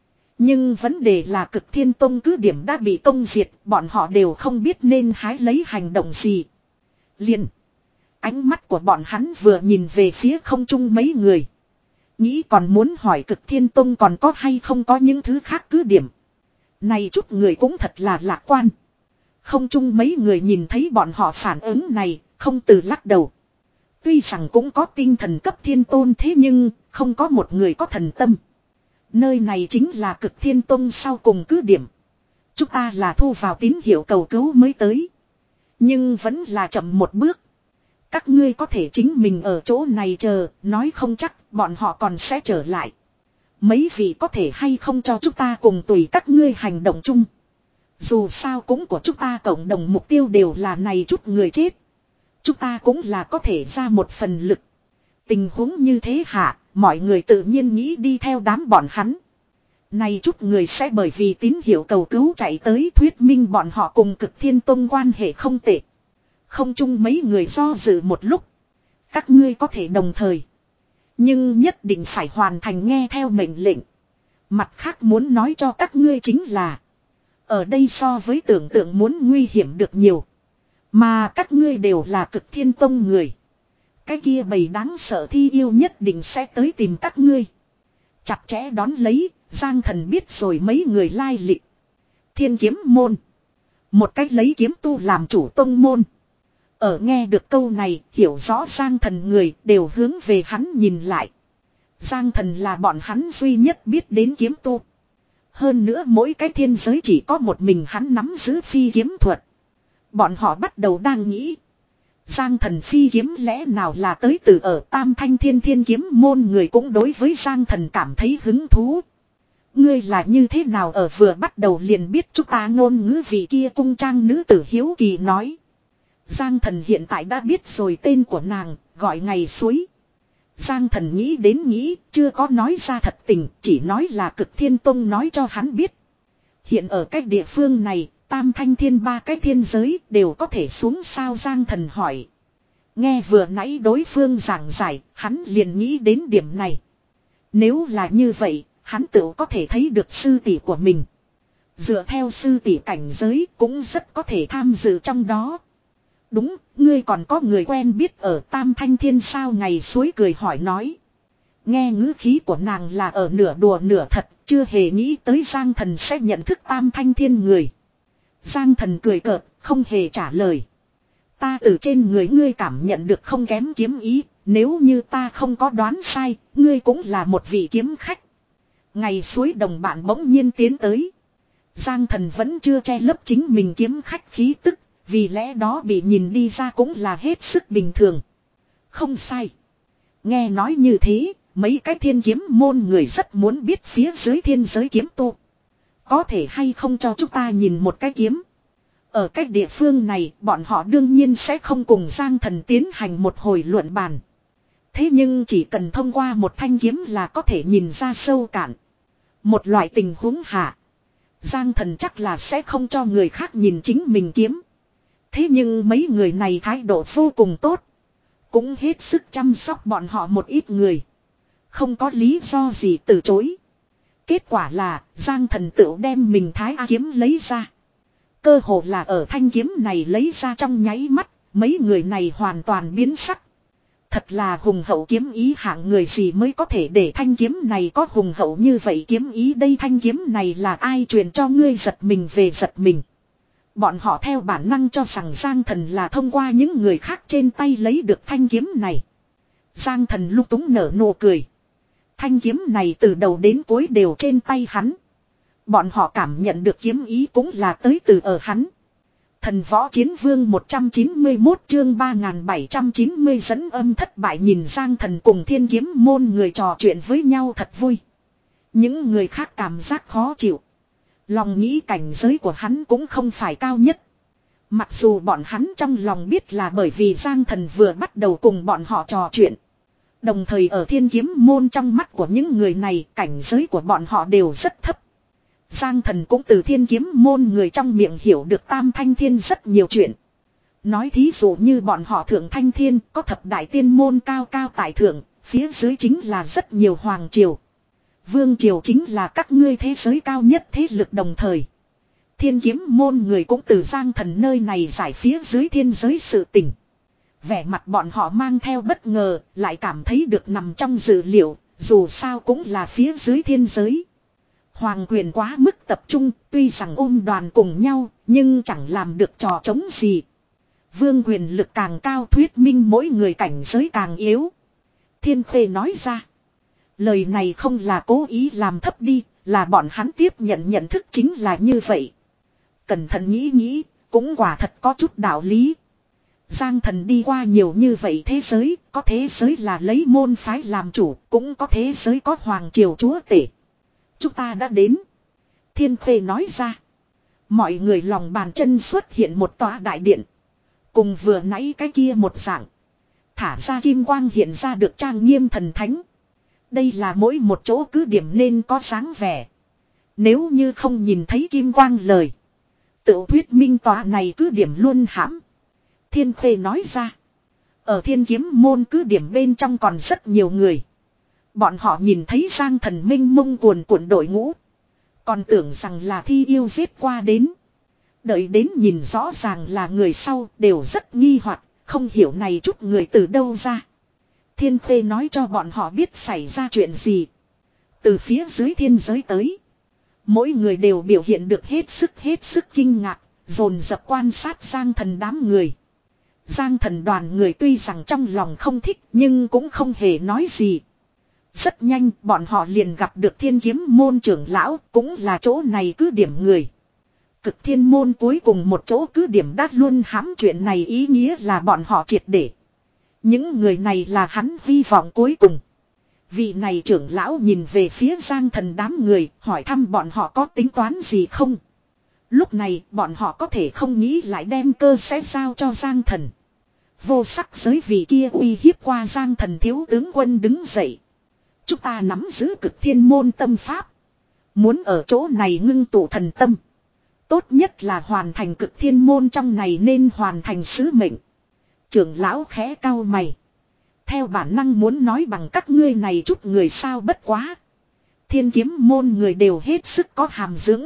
Speaker 1: Nhưng vấn đề là Cực Thiên Tông cứ điểm đã bị tông diệt. Bọn họ đều không biết nên hái lấy hành động gì. Liền. Ánh mắt của bọn hắn vừa nhìn về phía không trung mấy người. Nghĩ còn muốn hỏi Cực Thiên Tông còn có hay không có những thứ khác cứ điểm. Này chút người cũng thật là lạc quan. Không chung mấy người nhìn thấy bọn họ phản ứng này, không từ lắc đầu. Tuy rằng cũng có tinh thần cấp thiên tôn thế nhưng, không có một người có thần tâm. Nơi này chính là Cực Thiên Tông sau cùng cứ điểm. Chúng ta là thu vào tín hiệu cầu cứu mới tới. Nhưng vẫn là chậm một bước. Các ngươi có thể chính mình ở chỗ này chờ, nói không chắc bọn họ còn sẽ trở lại. Mấy vị có thể hay không cho chúng ta cùng tùy các ngươi hành động chung. Dù sao cũng của chúng ta cộng đồng mục tiêu đều là này chút người chết. Chúng ta cũng là có thể ra một phần lực. Tình huống như thế hạ, mọi người tự nhiên nghĩ đi theo đám bọn hắn. Này chút người sẽ bởi vì tín hiệu cầu cứu chạy tới thuyết minh bọn họ cùng Cực Thiên Tông quan hệ không tệ. Không chung mấy người do dự một lúc. Các ngươi có thể đồng thời. Nhưng nhất định phải hoàn thành nghe theo mệnh lệnh. Mặt khác muốn nói cho các ngươi chính là. Ở đây so với tưởng tượng muốn nguy hiểm được nhiều. Mà các ngươi đều là Cực Thiên Tông người. Cái kia bầy đáng sợ thi yêu nhất định sẽ tới tìm các ngươi. Chặt chẽ đón lấy, Giang thần biết rồi mấy người lai lịch. Thiên kiếm môn. Một cách lấy kiếm tu làm chủ tông môn. Ở nghe được câu này, hiểu rõ Giang thần người đều hướng về hắn nhìn lại. Giang thần là bọn hắn duy nhất biết đến kiếm tu. Hơn nữa mỗi cái thiên giới chỉ có một mình hắn nắm giữ phi kiếm thuật. Bọn họ bắt đầu đang nghĩ. Giang thần phi kiếm lẽ nào là tới từ ở Tam Thanh Thiên Thiên kiếm môn, người cũng đối với Giang thần cảm thấy hứng thú. Ngươi là như thế nào ở vừa bắt đầu liền biết chúng ta ngôn ngữ vị kia cung trang nữ tử hiếu kỳ nói. Giang thần hiện tại đã biết rồi tên của nàng, gọi ngày suối. Giang thần nghĩ đến nghĩ, chưa có nói ra thật tình, chỉ nói là Cực Thiên Tông nói cho hắn biết. Hiện ở cách địa phương này, Tam Thanh Thiên ba cái thiên giới đều có thể xuống sao, Giang thần hỏi. Nghe vừa nãy đối phương giảng giải, hắn liền nghĩ đến điểm này. Nếu là như vậy, hắn tự có thể thấy được sư tỷ của mình. Dựa theo sư tỷ cảnh giới cũng rất có thể tham dự trong đó. Đúng, ngươi còn có người quen biết ở Tam Thanh Thiên sao, ngày suối cười hỏi nói. Nghe ngữ khí của nàng là ở nửa đùa nửa thật, chưa hề nghĩ tới Giang thần sẽ nhận thức Tam Thanh Thiên người. Giang thần cười cợt, không hề trả lời. Ta từ trên người ngươi cảm nhận được không kém kiếm ý, nếu như ta không có đoán sai, ngươi cũng là một vị kiếm khách. Ngày suối đồng bạn bỗng nhiên tiến tới. Giang thần vẫn chưa che lấp chính mình kiếm khách khí tức, vì lẽ đó bị nhìn đi ra cũng là hết sức bình thường. Không sai. Nghe nói như thế, mấy cái thiên kiếm môn người rất muốn biết phía dưới thiên giới kiếm tu. Có thể hay không cho chúng ta nhìn một cái kiếm. Ở cách địa phương này, bọn họ đương nhiên sẽ không cùng Giang thần tiến hành một hồi luận bàn. Thế nhưng chỉ cần thông qua một thanh kiếm là có thể nhìn ra sâu cạn. Một loại tình huống hạ, Giang thần chắc là sẽ không cho người khác nhìn chính mình kiếm. Thế nhưng mấy người này thái độ vô cùng tốt. Cũng hết sức chăm sóc bọn họ một ít người. Không có lý do gì từ chối. Kết quả là Giang thần tự đem mình thái A kiếm lấy ra. Cơ hồ là ở thanh kiếm này lấy ra trong nháy mắt, mấy người này hoàn toàn biến sắc. Thật là hùng hậu kiếm ý, hạng người gì mới có thể để thanh kiếm này có hùng hậu như vậy kiếm ý, đây thanh kiếm này là ai truyền cho ngươi, giật mình về giật mình. Bọn họ theo bản năng cho rằng Giang thần là thông qua những người khác trên tay lấy được thanh kiếm này. Giang thần lung túng nở nụ cười. Thanh kiếm này từ đầu đến cuối đều trên tay hắn. Bọn họ cảm nhận được kiếm ý cũng là tới từ ở hắn. Thần võ chiến vương một trăm chín mươi mốt chương ba nghìn bảy trăm chín mươi dẫn âm thất bại, nhìn Giang thần cùng thiên kiếm môn người trò chuyện với nhau thật vui. Những người khác cảm giác khó chịu. Lòng nghĩ cảnh giới của hắn cũng không phải cao nhất. Mặc dù bọn hắn trong lòng biết là bởi vì Giang thần vừa bắt đầu cùng bọn họ trò chuyện. Đồng thời ở thiên kiếm môn trong mắt của những người này, cảnh giới của bọn họ đều rất thấp. Giang thần cũng từ thiên kiếm môn người trong miệng hiểu được Tam Thanh Thiên rất nhiều chuyện. Nói thí dụ như bọn họ Thượng Thanh Thiên có thập đại tiên môn cao cao tại thượng, phía dưới chính là rất nhiều hoàng triều. Vương triều chính là các ngươi thế giới cao nhất thế lực, đồng thời thiên kiếm môn người cũng từ Giang thần nơi này giải phía dưới thiên giới sự tình. Vẻ mặt bọn họ mang theo bất ngờ, lại cảm thấy được nằm trong dự liệu, dù sao cũng là phía dưới thiên giới. Hoàng quyền quá mức tập trung, tuy rằng ôm đoàn cùng nhau, nhưng chẳng làm được trò chống gì. Vương quyền lực càng cao thuyết minh mỗi người cảnh giới càng yếu. Thiên Khê nói ra. Lời này không là cố ý làm thấp đi, là bọn hắn tiếp nhận nhận thức chính là như vậy. Cẩn thận nghĩ nghĩ, cũng quả thật có chút đạo lý. Giang thần đi qua nhiều như vậy thế giới, có thế giới là lấy môn phái làm chủ, cũng có thế giới có hoàng triều chúa tể. Chúng ta đã đến. Thiên Khê nói ra. Mọi người lòng bàn chân xuất hiện một tòa đại điện. Cùng vừa nãy cái kia một dạng. Thả ra kim quang hiện ra được trang nghiêm thần thánh. Đây là mỗi một chỗ cứ điểm nên có dáng vẻ. Nếu như không nhìn thấy kim quang lời, tự thuyết minh tòa này cứ điểm luôn hãm. Thiên Khê nói ra. Ở thiên kiếm môn cứ điểm bên trong còn rất nhiều người. Bọn họ nhìn thấy Giang thần minh mông cuồn cuộn đội ngũ, còn tưởng rằng là thi yêu giết qua đến. Đợi đến nhìn rõ ràng là người sau, đều rất nghi hoặc, không hiểu này chút người từ đâu ra. Thiên Khê nói cho bọn họ biết xảy ra chuyện gì. Từ phía dưới thiên giới tới. Mỗi người đều biểu hiện được hết sức hết sức kinh ngạc, dồn dập quan sát Giang thần đám người. Giang thần đoàn người tuy rằng trong lòng không thích nhưng cũng không hề nói gì. Rất nhanh bọn họ liền gặp được thiên kiếm môn trưởng lão, cũng là chỗ này cứ điểm người. Cực thiên môn cuối cùng một chỗ cứ điểm đát luôn hãm, chuyện này ý nghĩa là bọn họ triệt để. Những người này là hắn hy vọng cuối cùng. Vị này trưởng lão nhìn về phía Giang Thần đám người, hỏi thăm bọn họ có tính toán gì không. Lúc này bọn họ có thể không nghĩ lại đem cơ sẽ giao cho Giang Thần. Vô sắc giới vị kia uy hiếp qua Giang Thần thiếu tướng quân đứng dậy. Chúng ta nắm giữ cực thiên môn tâm pháp. Muốn ở chỗ này ngưng tụ thần tâm. Tốt nhất là hoàn thành cực thiên môn trong này nên hoàn thành sứ mệnh. Trưởng lão khẽ cau mày. Theo bản năng muốn nói bằng các ngươi này chút người sao bất quá. Thiên kiếm môn người đều hết sức có hàm dưỡng.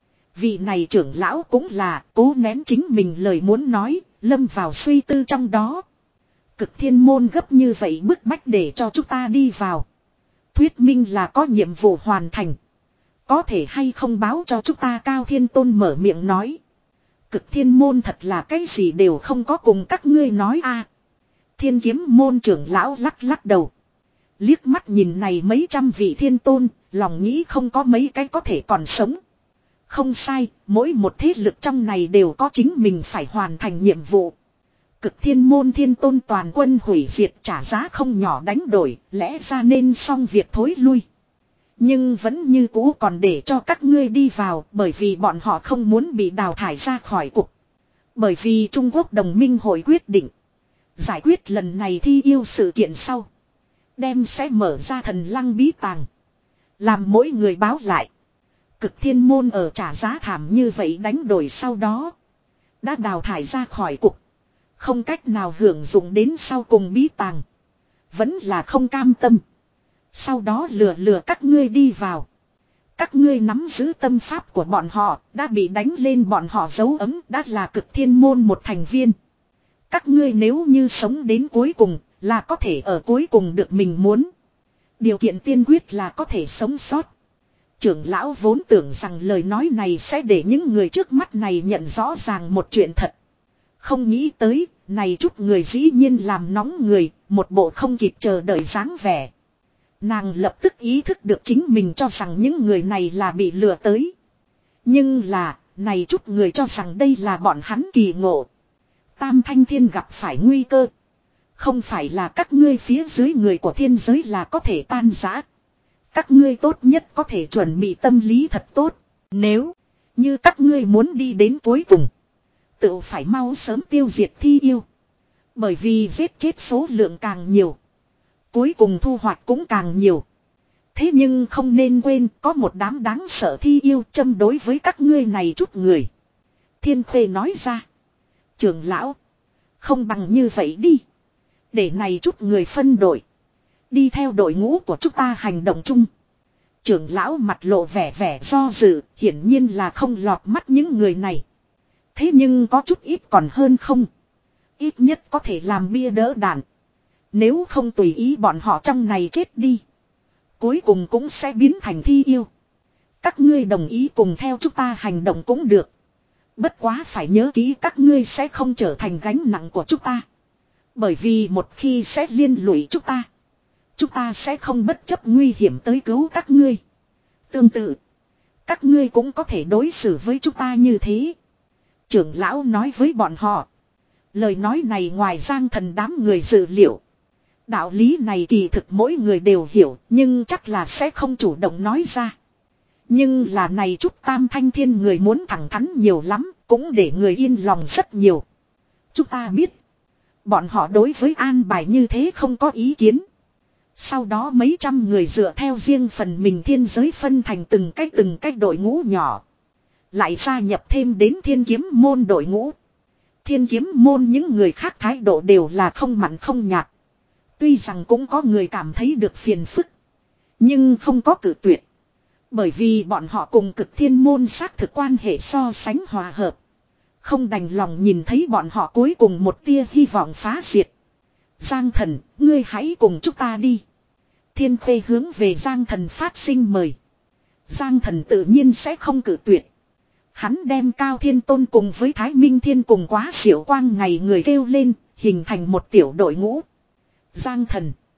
Speaker 1: Vị này trưởng lão cũng là cố nén chính mình lời muốn nói, lâm vào suy tư trong đó. Cực thiên môn gấp như vậy bức bách để cho chúng ta đi vào. Thuyết minh là có nhiệm vụ hoàn thành. Có thể hay không báo cho chúng ta. Cao Thiên Tôn mở miệng nói. Cực thiên môn thật là cái gì đều không có cùng các ngươi nói a. Thiên kiếm môn trưởng lão lắc lắc đầu. Liếc mắt nhìn này mấy trăm vị thiên tôn, lòng nghĩ không có mấy cái có thể còn sống. Không sai, mỗi một thế lực trong này đều có chính mình phải hoàn thành nhiệm vụ. Cực thiên môn thiên tôn toàn quân hủy diệt trả giá không nhỏ đánh đổi, lẽ ra nên xong việc thối lui. Nhưng vẫn như cũ còn để cho các ngươi đi vào, bởi vì bọn họ không muốn bị đào thải ra khỏi cục. Bởi vì Trung Quốc đồng minh hội quyết định giải quyết lần này thi yêu sự kiện sau, đem sẽ mở ra thần lăng bí tàng, làm mỗi người báo lại. Cực thiên môn ở trả giá thảm như vậy đánh đổi sau đó, đã đào thải ra khỏi cục, không cách nào hưởng dụng đến sau cùng bí tàng. Vẫn là không cam tâm. Sau đó lừa lừa các ngươi đi vào. Các ngươi nắm giữ tâm pháp của bọn họ, đã bị đánh lên bọn họ dấu ấm, đã là cực thiên môn một thành viên. Các ngươi nếu như sống đến cuối cùng, là có thể ở cuối cùng được mình muốn. Điều kiện tiên quyết là có thể sống sót. Trưởng lão vốn tưởng rằng lời nói này sẽ để những người trước mắt này nhận rõ ràng một chuyện thật. Không nghĩ tới, này chút người dĩ nhiên làm nóng người, một bộ không kịp chờ đợi dáng vẻ. Nàng lập tức ý thức được chính mình cho rằng những người này là bị lừa tới. Nhưng là, này chút người cho rằng đây là bọn hắn kỳ ngộ. Tam Thanh Thiên gặp phải nguy cơ. Không phải là các ngươi phía dưới người của thiên giới là có thể tan rã. Các ngươi tốt nhất có thể chuẩn bị tâm lý thật tốt. Nếu như các ngươi muốn đi đến cuối cùng, tự phải mau sớm tiêu diệt thi yêu. Bởi vì giết chết số lượng càng nhiều, cuối cùng thu hoạch cũng càng nhiều. Thế nhưng không nên quên có một đám đáng sợ thi yêu châm đối với các ngươi này chút người. Thiên Khê nói ra. Trưởng lão, không bằng như vậy đi. Để này chút người phân đội, đi theo đội ngũ của chúng ta hành động chung. Trưởng lão mặt lộ vẻ vẻ do dự, hiển nhiên là không lọt mắt những người này. Thế nhưng có chút ít còn hơn không. Ít nhất có thể làm bia đỡ đạn. Nếu không tùy ý bọn họ trong này chết đi, cuối cùng cũng sẽ biến thành thi yêu. Các ngươi đồng ý cùng theo chúng ta hành động cũng được. Bất quá phải nhớ kỹ các ngươi sẽ không trở thành gánh nặng của chúng ta. Bởi vì một khi sẽ liên lụy chúng ta, chúng ta sẽ không bất chấp nguy hiểm tới cứu các ngươi. Tương tự, các ngươi cũng có thể đối xử với chúng ta như thế. Trưởng lão nói với bọn họ. Lời nói này ngoài Giang Thần đám người dự liệu. Đạo lý này kỳ thực mỗi người đều hiểu, nhưng chắc là sẽ không chủ động nói ra. Nhưng là này chút Tam Thanh Thiên người muốn thẳng thắn nhiều lắm, cũng để người yên lòng rất nhiều. Chúng ta biết, bọn họ đối với an bài như thế không có ý kiến. Sau đó mấy trăm người dựa theo riêng phần mình thiên giới phân thành từng cách từng cách đội ngũ nhỏ. Lại gia nhập thêm đến thiên kiếm môn đội ngũ. Thiên kiếm môn những người khác thái độ đều là không mặn không nhạt. Tuy rằng cũng có người cảm thấy được phiền phức, nhưng không có cự tuyệt. Bởi vì bọn họ cùng cực thiên môn xác thực quan hệ so sánh hòa hợp. Không đành lòng nhìn thấy bọn họ cuối cùng một tia hy vọng phá diệt. Giang Thần, ngươi hãy cùng chúng ta đi. Thiên Khê hướng về Giang Thần phát sinh mời. Giang Thần tự nhiên sẽ không cự tuyệt. Hắn đem Cao Thiên Tôn cùng với Thái Minh Thiên cùng Quá Diệu Quang ngày người kêu lên, hình thành một tiểu đội ngũ. Giang Thần,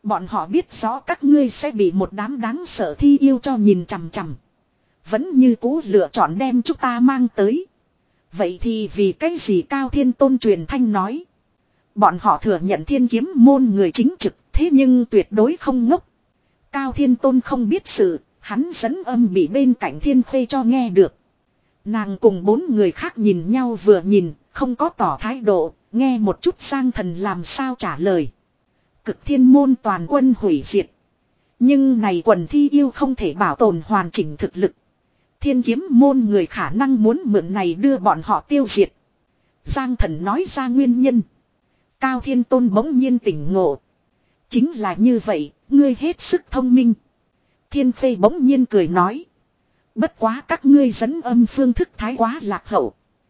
Speaker 1: Bọn họ biết rõ các ngươi sẽ bị một đám đáng sợ thi yêu cho nhìn chằm chằm. Vẫn như cũ lựa chọn đem chúng ta mang tới. Vậy thì vì cái gì Cao Thiên Tôn truyền thanh nói. Bọn họ thừa nhận Thiên Kiếm môn người chính trực, thế nhưng tuyệt đối không ngốc. Cao Thiên Tôn không biết sự, hắn dẫn âm bị bên cạnh Thiên Khê cho nghe được. Nàng cùng bốn người khác nhìn nhau vừa nhìn, không có tỏ thái độ, nghe một chút Giang Thần làm sao trả lời. Cực Thiên môn toàn quân hủy diệt. Nhưng này quần thi yêu không thể bảo tồn hoàn chỉnh thực lực. Thiên Kiếm môn người khả năng muốn mượn này đưa bọn họ tiêu diệt. Giang Thần nói ra nguyên nhân. Cao Thiên Tôn bỗng nhiên tỉnh ngộ. Chính là như vậy, ngươi hết sức thông minh. Thiên Khê bỗng nhiên cười nói. Bất quá các ngươi dẫn âm phương thức thái quá lạc hậu.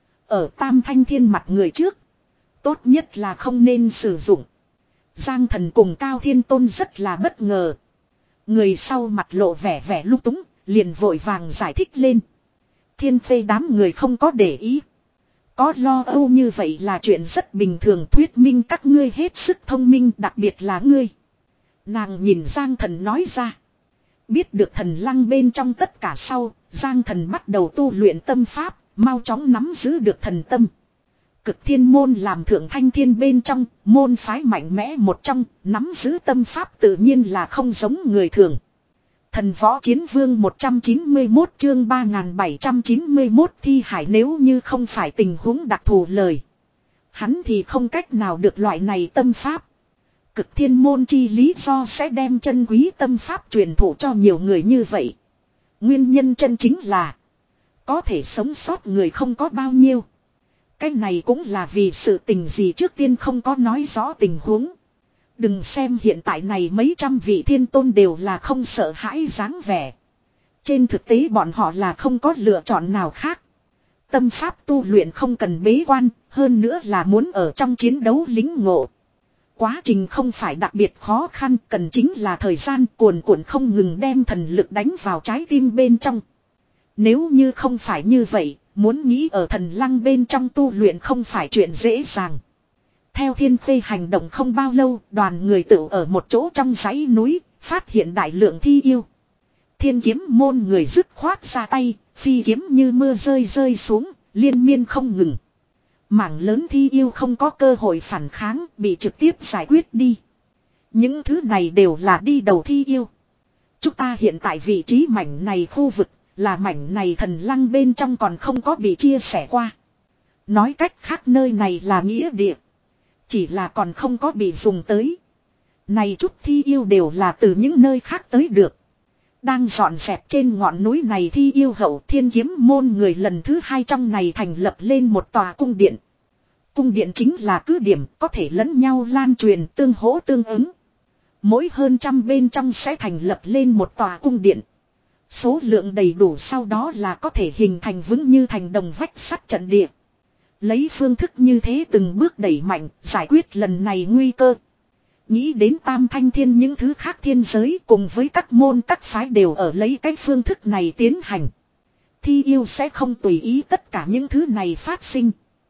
Speaker 1: Ở Tam Thanh Thiên mặt người trước. Tốt nhất là không nên sử dụng. Giang Thần cùng Cao Thiên Tôn rất là bất ngờ. Người sau mặt lộ vẻ vẻ lúc túng, liền vội vàng giải thích lên. Thiên Khê đám người không có để ý. Có lo âu như vậy là chuyện rất bình thường, thuyết minh các ngươi hết sức thông minh, đặc biệt là ngươi. Nàng nhìn Giang Thần nói ra. Biết được thần lăng bên trong tất cả sau, Giang Thần bắt đầu tu luyện tâm pháp, mau chóng nắm giữ được thần tâm. Cực Thiên môn làm thượng thanh thiên bên trong, môn phái mạnh mẽ một trong, nắm giữ tâm pháp tự nhiên là không giống người thường. Thần võ chiến vương một trăm chín mươi mốt chương ba nghìn bảy trăm chín mươi mốt thi hải, nếu như không phải tình huống đặc thù lời. Hắn thì không cách nào được loại này tâm pháp. Cực Thiên môn chi lý do sẽ đem chân quý tâm pháp truyền thụ cho nhiều người như vậy. Nguyên nhân chân chính là có thể sống sót người không có bao nhiêu. Cái này cũng là vì sự tình gì trước tiên không có nói rõ tình huống. Đừng xem hiện tại này mấy trăm vị thiên tôn đều là không sợ hãi dáng vẻ. Trên thực tế bọn họ là không có lựa chọn nào khác. Tâm pháp tu luyện không cần bế quan, hơn nữa là muốn ở trong chiến đấu lính ngộ. Quá trình không phải đặc biệt khó khăn, cần chính là thời gian cuồn cuộn không ngừng đem thần lực đánh vào trái tim bên trong. Nếu như không phải như vậy, muốn nghĩ ở thần lăng bên trong tu luyện không phải chuyện dễ dàng. Theo Thiên Khê hành động không bao lâu, đoàn người tự ở một chỗ trong dãy núi, phát hiện đại lượng thi yêu. Thiên Kiếm môn người dứt khoát ra tay, phi kiếm như mưa rơi rơi xuống, liên miên không ngừng. Mảng lớn thi yêu không có cơ hội phản kháng, bị trực tiếp giải quyết đi. Những thứ này đều là đi đầu thi yêu. Chúng ta hiện tại vị trí mảnh này khu vực, là mảnh này thần lăng bên trong còn không có bị chia sẻ qua. Nói cách khác nơi này là nghĩa địa. Chỉ là còn không có bị dùng tới. Này chút thi yêu đều là từ những nơi khác tới được. Đang dọn dẹp trên ngọn núi này thi yêu hậu, Thiên Kiếm môn người lần thứ hai trong này thành lập lên một tòa cung điện. Cung điện chính là cứ điểm có thể lẫn nhau lan truyền tương hỗ tương ứng. Mỗi hơn trăm bên trong sẽ thành lập lên một tòa cung điện. Số lượng đầy đủ sau đó là có thể hình thành vững như thành đồng vách sắt trận địa. Lấy phương thức như thế từng bước đẩy mạnh, giải quyết lần này nguy cơ. Nghĩ đến Tam Thanh Thiên những thứ khác thiên giới cùng với các môn các phái đều ở lấy cái phương thức này tiến hành. Thi yêu sẽ không tùy ý tất cả những thứ này phát sinh.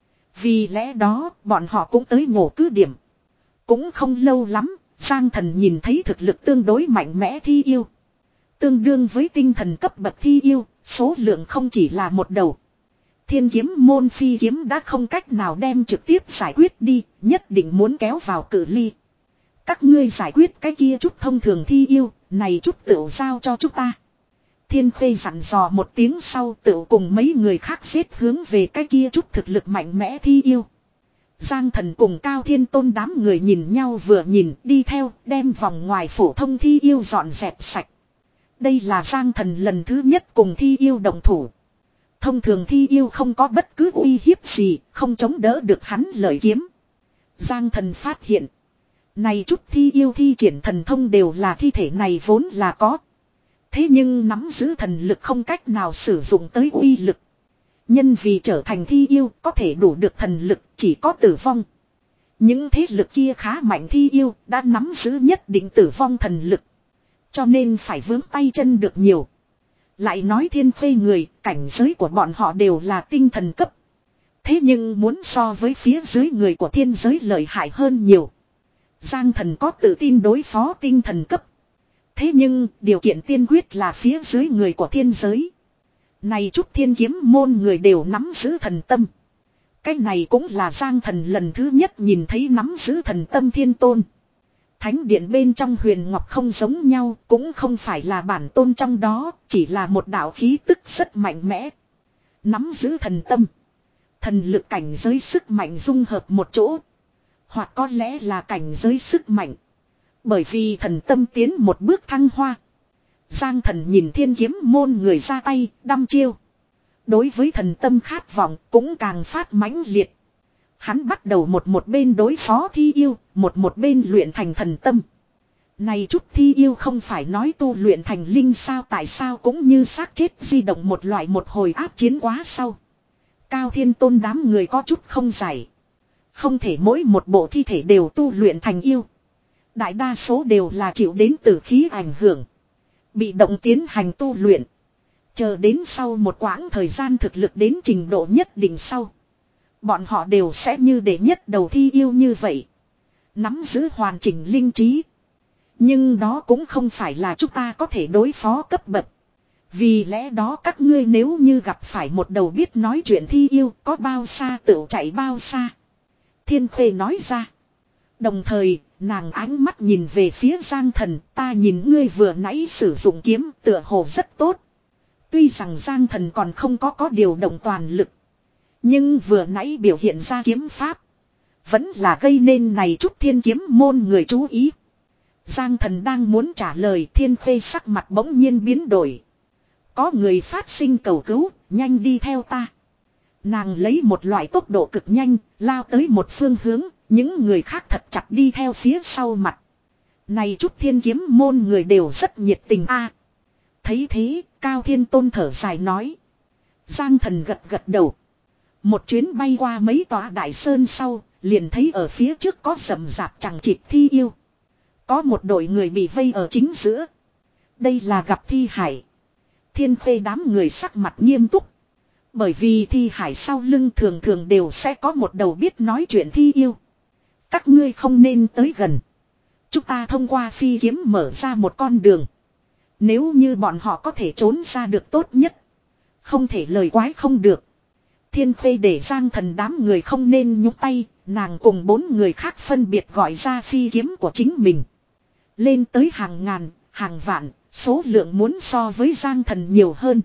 Speaker 1: Vì lẽ đó, bọn họ cũng tới nhổ cứ điểm. Cũng không lâu lắm, Giang Thần nhìn thấy thực lực tương đối mạnh mẽ thi yêu. Tương đương với tinh thần cấp bậc thi yêu, số lượng không chỉ là một đầu. Thiên Kiếm môn phi kiếm đã không cách nào đem trực tiếp giải quyết đi, nhất định muốn kéo vào cự ly. Các ngươi giải quyết cái kia chút thông thường thi yêu, này chút tựu giao cho chúng ta. Thiên Khê dặn dò một tiếng sau tựu cùng mấy người khác xếp hướng về cái kia chút thực lực mạnh mẽ thi yêu. Giang Thần cùng Cao Thiên Tôn đám người nhìn nhau vừa nhìn đi theo đem vòng ngoài phổ thông thi yêu dọn dẹp sạch. Đây là Giang Thần lần thứ nhất cùng thi yêu đồng thủ. Thông thường thi yêu không có bất cứ uy hiếp gì, không chống đỡ được hắn lợi kiếm. Giang Thần phát hiện. Này chút thi yêu thi triển thần thông đều là thi thể này vốn là có. Thế nhưng nắm giữ thần lực không cách nào sử dụng tới uy lực. Nhân vì trở thành thi yêu có thể đủ được thần lực chỉ có tử vong. Những thế lực kia khá mạnh thi yêu đã nắm giữ nhất định tử vong thần lực. Cho nên phải vướng tay chân được nhiều. Lại nói Thiên Khê người, cảnh giới của bọn họ đều là tinh thần cấp. Thế nhưng muốn so với phía dưới người của thiên giới lợi hại hơn nhiều. Giang Thần có tự tin đối phó tinh thần cấp. Thế nhưng điều kiện tiên quyết là phía dưới người của thiên giới. Này chút thiên kiếm môn người đều nắm giữ thần tâm. Cái này cũng là Giang Thần lần thứ nhất nhìn thấy nắm giữ thần tâm thiên tôn. Thánh điện bên trong huyền ngọc không giống nhau, cũng không phải là bản tôn trong đó, chỉ là một đạo khí tức rất mạnh mẽ. Nắm giữ thần tâm. Thần lực cảnh giới sức mạnh dung hợp một chỗ. Hoặc có lẽ là cảnh giới sức mạnh. Bởi vì thần tâm tiến một bước thăng hoa. Giang Thần nhìn thiên kiếm môn người ra tay, đăm chiêu. Đối với thần tâm khát vọng cũng càng phát mãnh liệt. Hắn bắt đầu một một bên đối phó thi yêu, một một bên luyện thành thần tâm. Này chút thi yêu không phải nói tu luyện thành linh sao, tại sao cũng như xác chết di động một loại một hồi áp chiến quá sau. Cao Thiên Tôn đám người có chút không giải. Không thể mỗi một bộ thi thể đều tu luyện thành yêu. Đại đa số đều là chịu đến tử khí ảnh hưởng. Bị động tiến hành tu luyện. Chờ đến sau một quãng thời gian thực lực đến trình độ nhất định sau. Bọn họ đều sẽ như để nhất đầu thi yêu như vậy. Nắm giữ hoàn chỉnh linh trí. Nhưng đó cũng không phải là chúng ta có thể đối phó cấp bậc. Vì lẽ đó các ngươi nếu như gặp phải một đầu biết nói chuyện thi yêu, có bao xa tự chạy bao xa. Thiên Khuê nói ra. Đồng thời, nàng ánh mắt nhìn về phía Giang Thần, ta nhìn ngươi vừa nãy sử dụng kiếm tựa hồ rất tốt. Tuy rằng Giang Thần còn không có có điều động toàn lực. Nhưng vừa nãy biểu hiện ra kiếm pháp. Vẫn là gây nên này chút thiên kiếm môn người chú ý. Giang Thần đang muốn trả lời, Thiên Khuê sắc mặt bỗng nhiên biến đổi. Có người phát sinh cầu cứu, nhanh đi theo ta. Nàng lấy một loại tốc độ cực nhanh, lao tới một phương hướng, những người khác thật chặt đi theo phía sau mặt. Này chút thiên kiếm môn người đều rất nhiệt tình a. Thấy thế, Cao Thiên Tôn thở dài nói. Giang Thần gật gật đầu. Một chuyến bay qua mấy tòa đại sơn sau, liền thấy ở phía trước có rậm rạp chẳng chịt thi yêu. Có một đội người bị vây ở chính giữa. Đây là gặp thi hải. Thiên Khuê đám người sắc mặt nghiêm túc. Bởi vì thi hải sau lưng thường thường đều sẽ có một đầu biết nói chuyện thi yêu. Các ngươi không nên tới gần. Chúng ta thông qua phi kiếm mở ra một con đường. Nếu như bọn họ có thể trốn ra được tốt nhất. Không thể lời quái không được. Thiên Khuê để Giang Thần đám người không nên nhúc tay. Nàng cùng bốn người khác phân biệt gọi ra phi kiếm của chính mình. Lên tới hàng ngàn, hàng vạn, số lượng muốn so với Giang Thần nhiều hơn.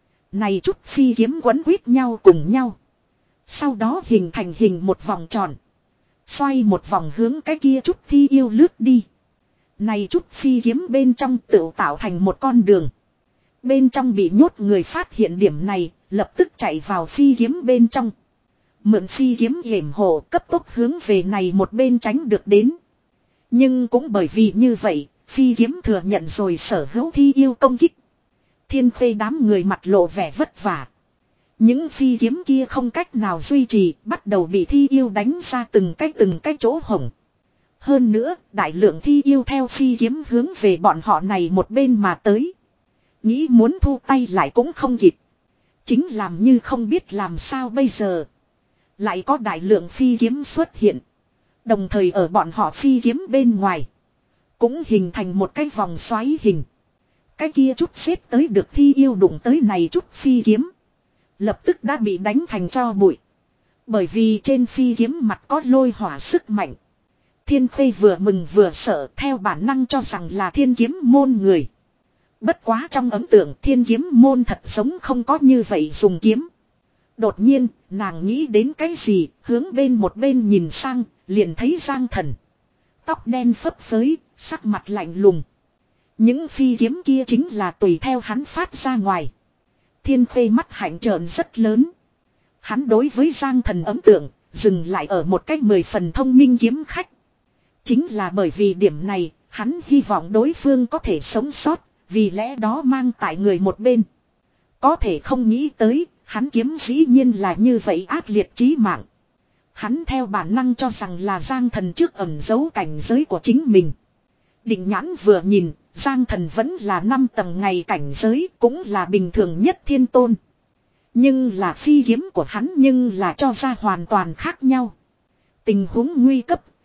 Speaker 1: Này chút phi kiếm quấn quýt nhau cùng nhau. Sau đó hình thành hình một vòng tròn. Xoay một vòng hướng cái kia chút thi yêu lướt đi. Này chút phi kiếm bên trong tự tạo thành một con đường. Bên trong bị nhốt người phát hiện điểm này, lập tức chạy vào phi kiếm bên trong. Mượn phi kiếm yểm hộ cấp tốc hướng về này một bên tránh được đến. Nhưng cũng bởi vì như vậy, phi kiếm thừa nhận rồi sở hữu thi yêu công kích. Thiên Khuê đám người mặt lộ vẻ vất vả. Những phi kiếm kia không cách nào duy trì, bắt đầu bị thi yêu đánh ra từng cái từng cái chỗ hổng. Hơn nữa, đại lượng thi yêu theo phi kiếm hướng về bọn họ này một bên mà tới. Nghĩ muốn thu tay lại cũng không kịp. Chính làm như không biết làm sao bây giờ. Lại có đại lượng phi kiếm xuất hiện. Đồng thời ở bọn họ phi kiếm bên ngoài. Cũng hình thành một cái vòng xoáy hình. Cái kia chút xếp tới được thi yêu đụng tới này chút phi kiếm. Lập tức đã bị đánh thành tro bụi. Bởi vì trên phi kiếm mặt có lôi hỏa sức mạnh. Thiên Khuê vừa mừng vừa sợ, theo bản năng cho rằng là thiên kiếm môn người. Bất quá trong ấn tượng thiên kiếm môn thật giống không có như vậy dùng kiếm. Đột nhiên, nàng nghĩ đến cái gì, hướng bên một bên nhìn sang, liền thấy Giang Thần. Tóc đen phấp phới, sắc mặt lạnh lùng. Những phi kiếm kia chính là tùy theo hắn phát ra ngoài. Thiên Khuê mắt hạnh trợn rất lớn. Hắn đối với Giang Thần ấn tượng, dừng lại ở một cách mười phần thông minh kiếm khách. Chính là bởi vì điểm này, hắn hy vọng đối phương có thể sống sót, vì lẽ đó mang tại người một bên. Có thể không nghĩ tới, hắn kiếm dĩ nhiên là như vậy ác liệt chí mạng. Hắn theo bản năng cho rằng là Giang Thần trước ẩn giấu cảnh giới của chính mình. Định nhãn vừa nhìn, Giang Thần vẫn là năm tầng ngày cảnh giới, cũng là bình thường nhất thiên tôn. Nhưng là phi kiếm của hắn nhưng là cho ra hoàn toàn khác nhau. Tình huống nguy cấp,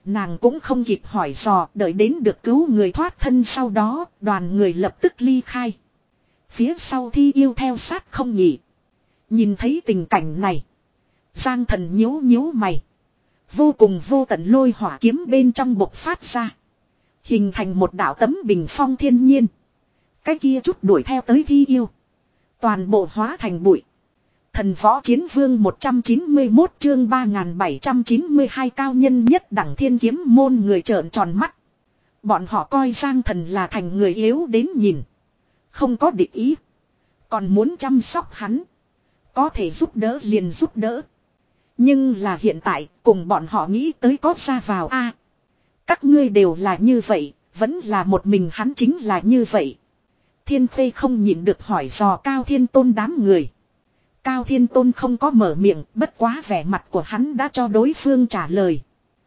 Speaker 1: nàng cũng không kịp hỏi dò, đợi đến được cứu người thoát thân sau đó, đoàn người lập tức ly khai. Phía sau Thi Yêu theo sát không nhỉ. Nhìn thấy tình cảnh này, Giang Thần nhíu nhíu mày. Vô cùng vô tận lôi hỏa kiếm bên trong bộc phát ra. Hình thành một đạo tấm bình phong thiên nhiên. Cái kia chút đuổi theo tới Thi Yêu. Toàn bộ hóa thành bụi. Thần võ chiến vương một trăm chín mươi mốt chương ba nghìn bảy trăm chín mươi hai cao nhân nhất đẳng thiên kiếm môn người trợn tròn mắt. Bọn họ coi Giang Thần là thành người yếu đến nhìn. Không có địch ý. Còn muốn chăm sóc hắn. Có thể giúp đỡ liền giúp đỡ. Nhưng là hiện tại cùng bọn họ nghĩ tới có ra vào a. Các ngươi đều là như vậy. Vẫn là một mình hắn chính là như vậy. Thiên Khê không nhịn được hỏi dò Cao Thiên Tôn đám người. Cao Thiên Tôn không có mở miệng, bất quá vẻ mặt của hắn đã cho đối phương trả lời.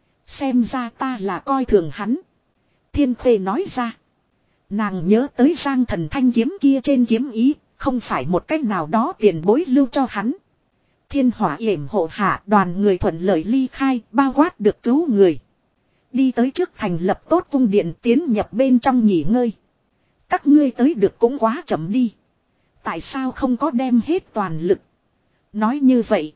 Speaker 1: Xem ra ta là coi thường hắn. Thiên Khê nói ra. Nàng nhớ tới Giang Thần thanh kiếm kia trên kiếm ý, không phải một cách nào đó tiền bối lưu cho hắn. Thiên Hỏa yểm hộ hạ, đoàn người thuận lợi ly khai, bao quát được cứu người. Đi tới trước thành lập tốt cung điện, tiến nhập bên trong nghỉ ngơi. Các ngươi tới được cũng quá chậm đi. Tại sao không có đem hết toàn lực? Nói như vậy,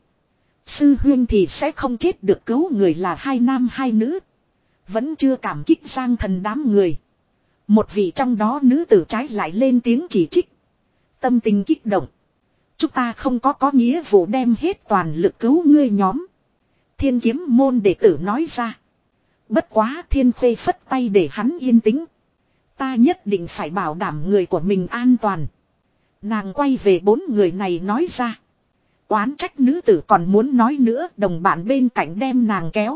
Speaker 1: sư huyên thì sẽ không chết được, cứu người là hai nam hai nữ. Vẫn chưa cảm kích Giang Thần đám người. Một vị trong đó nữ tử trái lại lên tiếng chỉ trích. Tâm tình kích động. Chúng ta không có có nghĩa vụ đem hết toàn lực cứu ngươi nhóm. Thiên kiếm môn đệ tử nói ra. Bất quá Thiên Khê phất tay để hắn yên tĩnh. Ta nhất định phải bảo đảm người của mình an toàn. Nàng quay về bốn người này nói ra. Oán trách nữ tử còn muốn nói nữa, đồng bạn bên cạnh đem nàng kéo.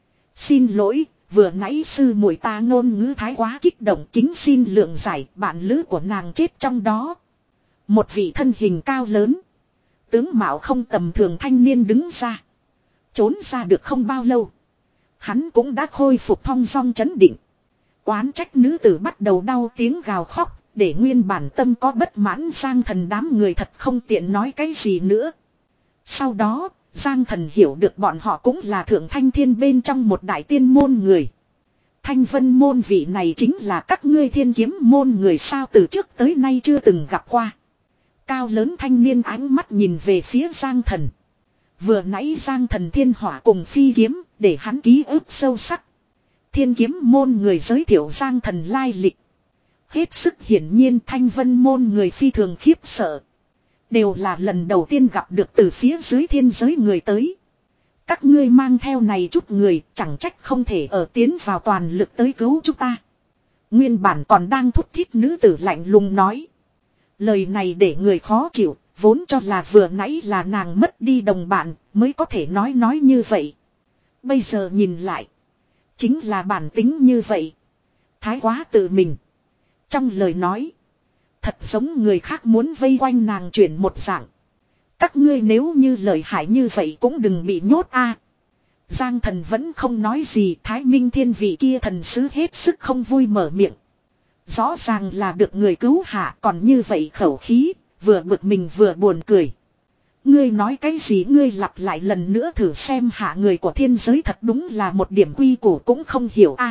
Speaker 1: Xin lỗi, vừa nãy sư muội ta ngôn ngữ thái quá kích động, kính xin lượng giải, bạn lữ của nàng chết trong đó. Một vị thân hình cao lớn, tướng mạo không tầm thường thanh niên đứng ra. Trốn ra được không bao lâu, hắn cũng đã khôi phục thong dong chấn định. Oán trách nữ tử bắt đầu đau tiếng gào khóc, để nguyên bản tâm có bất mãn Giang Thần đám người thật không tiện nói cái gì nữa. Sau đó, Giang Thần hiểu được bọn họ cũng là Thượng Thanh Thiên bên trong một đại tiên môn người. Thanh Vân môn vị này chính là các ngươi Thiên kiếm môn người sao, từ trước tới nay chưa từng gặp qua. Cao lớn thanh niên ánh mắt nhìn về phía Giang Thần. Vừa nãy Giang Thần thiên hỏa cùng phi kiếm, để hắn ký ức sâu sắc. Thiên kiếm môn người giới thiệu Giang Thần lai lịch. Hết sức hiển nhiên Thanh Vân môn người phi thường khiếp sợ. Đều là lần đầu tiên gặp được từ phía dưới thiên giới người tới. Các ngươi mang theo này chút người, chẳng trách không thể ở tiến vào toàn lực tới cứu chúng ta. Nguyên bản còn đang thúc thiết nữ tử lạnh lùng nói. Lời này để người khó chịu, vốn cho là vừa nãy là nàng mất đi đồng bạn, mới có thể nói nói như vậy. Bây giờ nhìn lại, chính là bản tính như vậy. Thái quá tự mình. Trong lời nói, thật giống người khác muốn vây quanh nàng chuyển một dạng. Các ngươi nếu như lợi hại như vậy cũng đừng bị nhốt a. Giang Thần vẫn không nói gì, Thái Minh Thiên vị kia thần sứ hết sức không vui mở miệng. Rõ ràng là được người cứu hạ, còn như vậy khẩu khí, vừa bực mình vừa buồn cười. Ngươi nói cái gì, ngươi lặp lại lần nữa thử xem, hạ người của thiên giới thật đúng là một điểm quy củ cũng không hiểu a.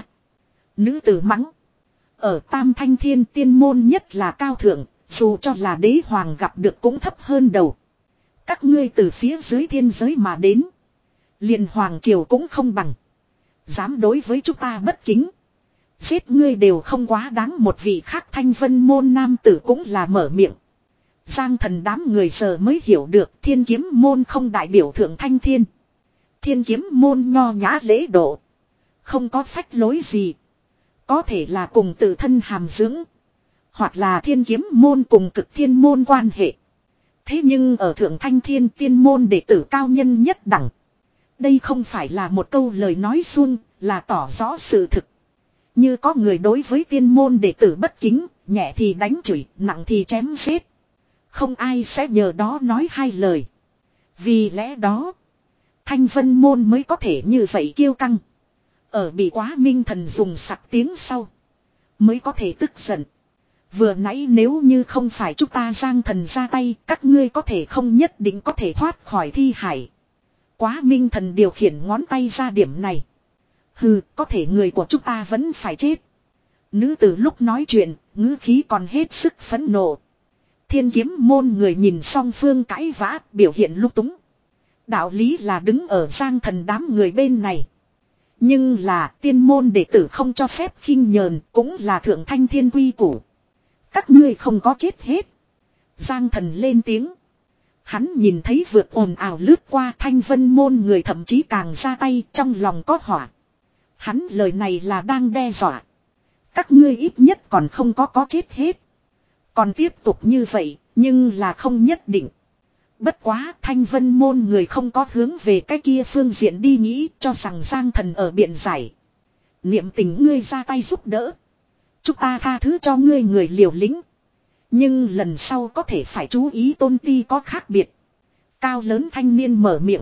Speaker 1: Nữ tử mắng. Ở Tam Thanh Thiên tiên môn nhất là cao thượng, dù cho là đế hoàng gặp được cũng thấp hơn đầu. Các ngươi từ phía dưới thiên giới mà đến, liền hoàng triều cũng không bằng. Dám đối với chúng ta bất kính, giết ngươi đều không quá đáng. Một vị khác Thanh Vân môn nam tử cũng là mở miệng. Giang Thần đám người giờ mới hiểu được Thiên kiếm môn không đại biểu Thượng Thanh Thiên. Thiên kiếm môn nho nhã lễ độ, không có phách lối gì. Có thể là cùng tự thân hàm dưỡng, hoặc là Thiên kiếm môn cùng Cực Thiên môn quan hệ. Thế nhưng ở Thượng Thanh Thiên tiên môn đệ tử cao nhân nhất đẳng. Đây không phải là một câu lời nói suông, là tỏ rõ sự thực. Như có người đối với tiên môn đệ tử bất kính, nhẹ thì đánh chửi, nặng thì chém giết. Không ai sẽ nhờ đó nói hai lời. Vì lẽ đó, Thanh Vân môn mới có thể như vậy kiêu căng. Ở bị Quá Minh Thần dùng sặc tiếng sau, mới có thể tức giận. Vừa nãy nếu như không phải chúng ta Giang Thần ra tay, các ngươi có thể không nhất định có thể thoát khỏi thi hải. Quá Minh Thần điều khiển ngón tay ra điểm này. Hừ, có thể người của chúng ta vẫn phải chết. Nữ tử lúc nói chuyện, ngữ khí còn hết sức phẫn nộ. Thiên kiếm môn người nhìn song phương cãi vã, biểu hiện lúc túng. Đạo lý là đứng ở Giang Thần đám người bên này. Nhưng là tiên môn đệ tử không cho phép khinh nhờn, cũng là thượng thanh thiên quy củ. Các ngươi không có chết hết. Giang Thần lên tiếng. Hắn nhìn thấy vượt ồn ào lướt qua Thanh Vân môn người, thậm chí càng ra tay, trong lòng có hỏa. Hắn lời này là đang đe dọa. Các ngươi ít nhất còn không có có chết hết. Còn tiếp tục như vậy, nhưng là không nhất định. Bất quá Thanh Vân môn người không có hướng về cái kia phương diện đi nghĩ, cho rằng Giang Thần ở biện giải. Niệm tình ngươi ra tay giúp đỡ. Chúng ta tha thứ cho ngươi người liều lĩnh. Nhưng lần sau có thể phải chú ý tôn ti có khác biệt. Cao lớn thanh niên mở miệng.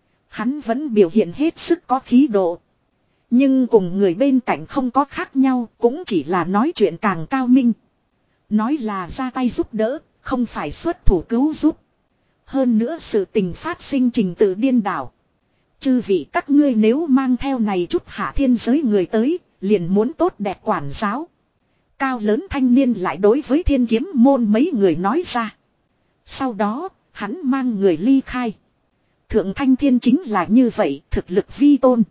Speaker 1: Hắn vẫn biểu hiện hết sức có khí độ. Nhưng cùng người bên cạnh không có khác nhau, cũng chỉ là nói chuyện càng cao minh. Nói là ra tay giúp đỡ, không phải xuất thủ cứu giúp. Hơn nữa sự tình phát sinh trình tự điên đảo. Chư vị các ngươi nếu mang theo này chút hạ thiên giới người tới, liền muốn tốt đẹp quản giáo. Cao lớn thanh niên lại đối với thiên kiếm môn mấy người nói ra. Sau đó, hắn mang người ly khai. Thượng thanh thiên chính là như vậy, thực lực vi tôn.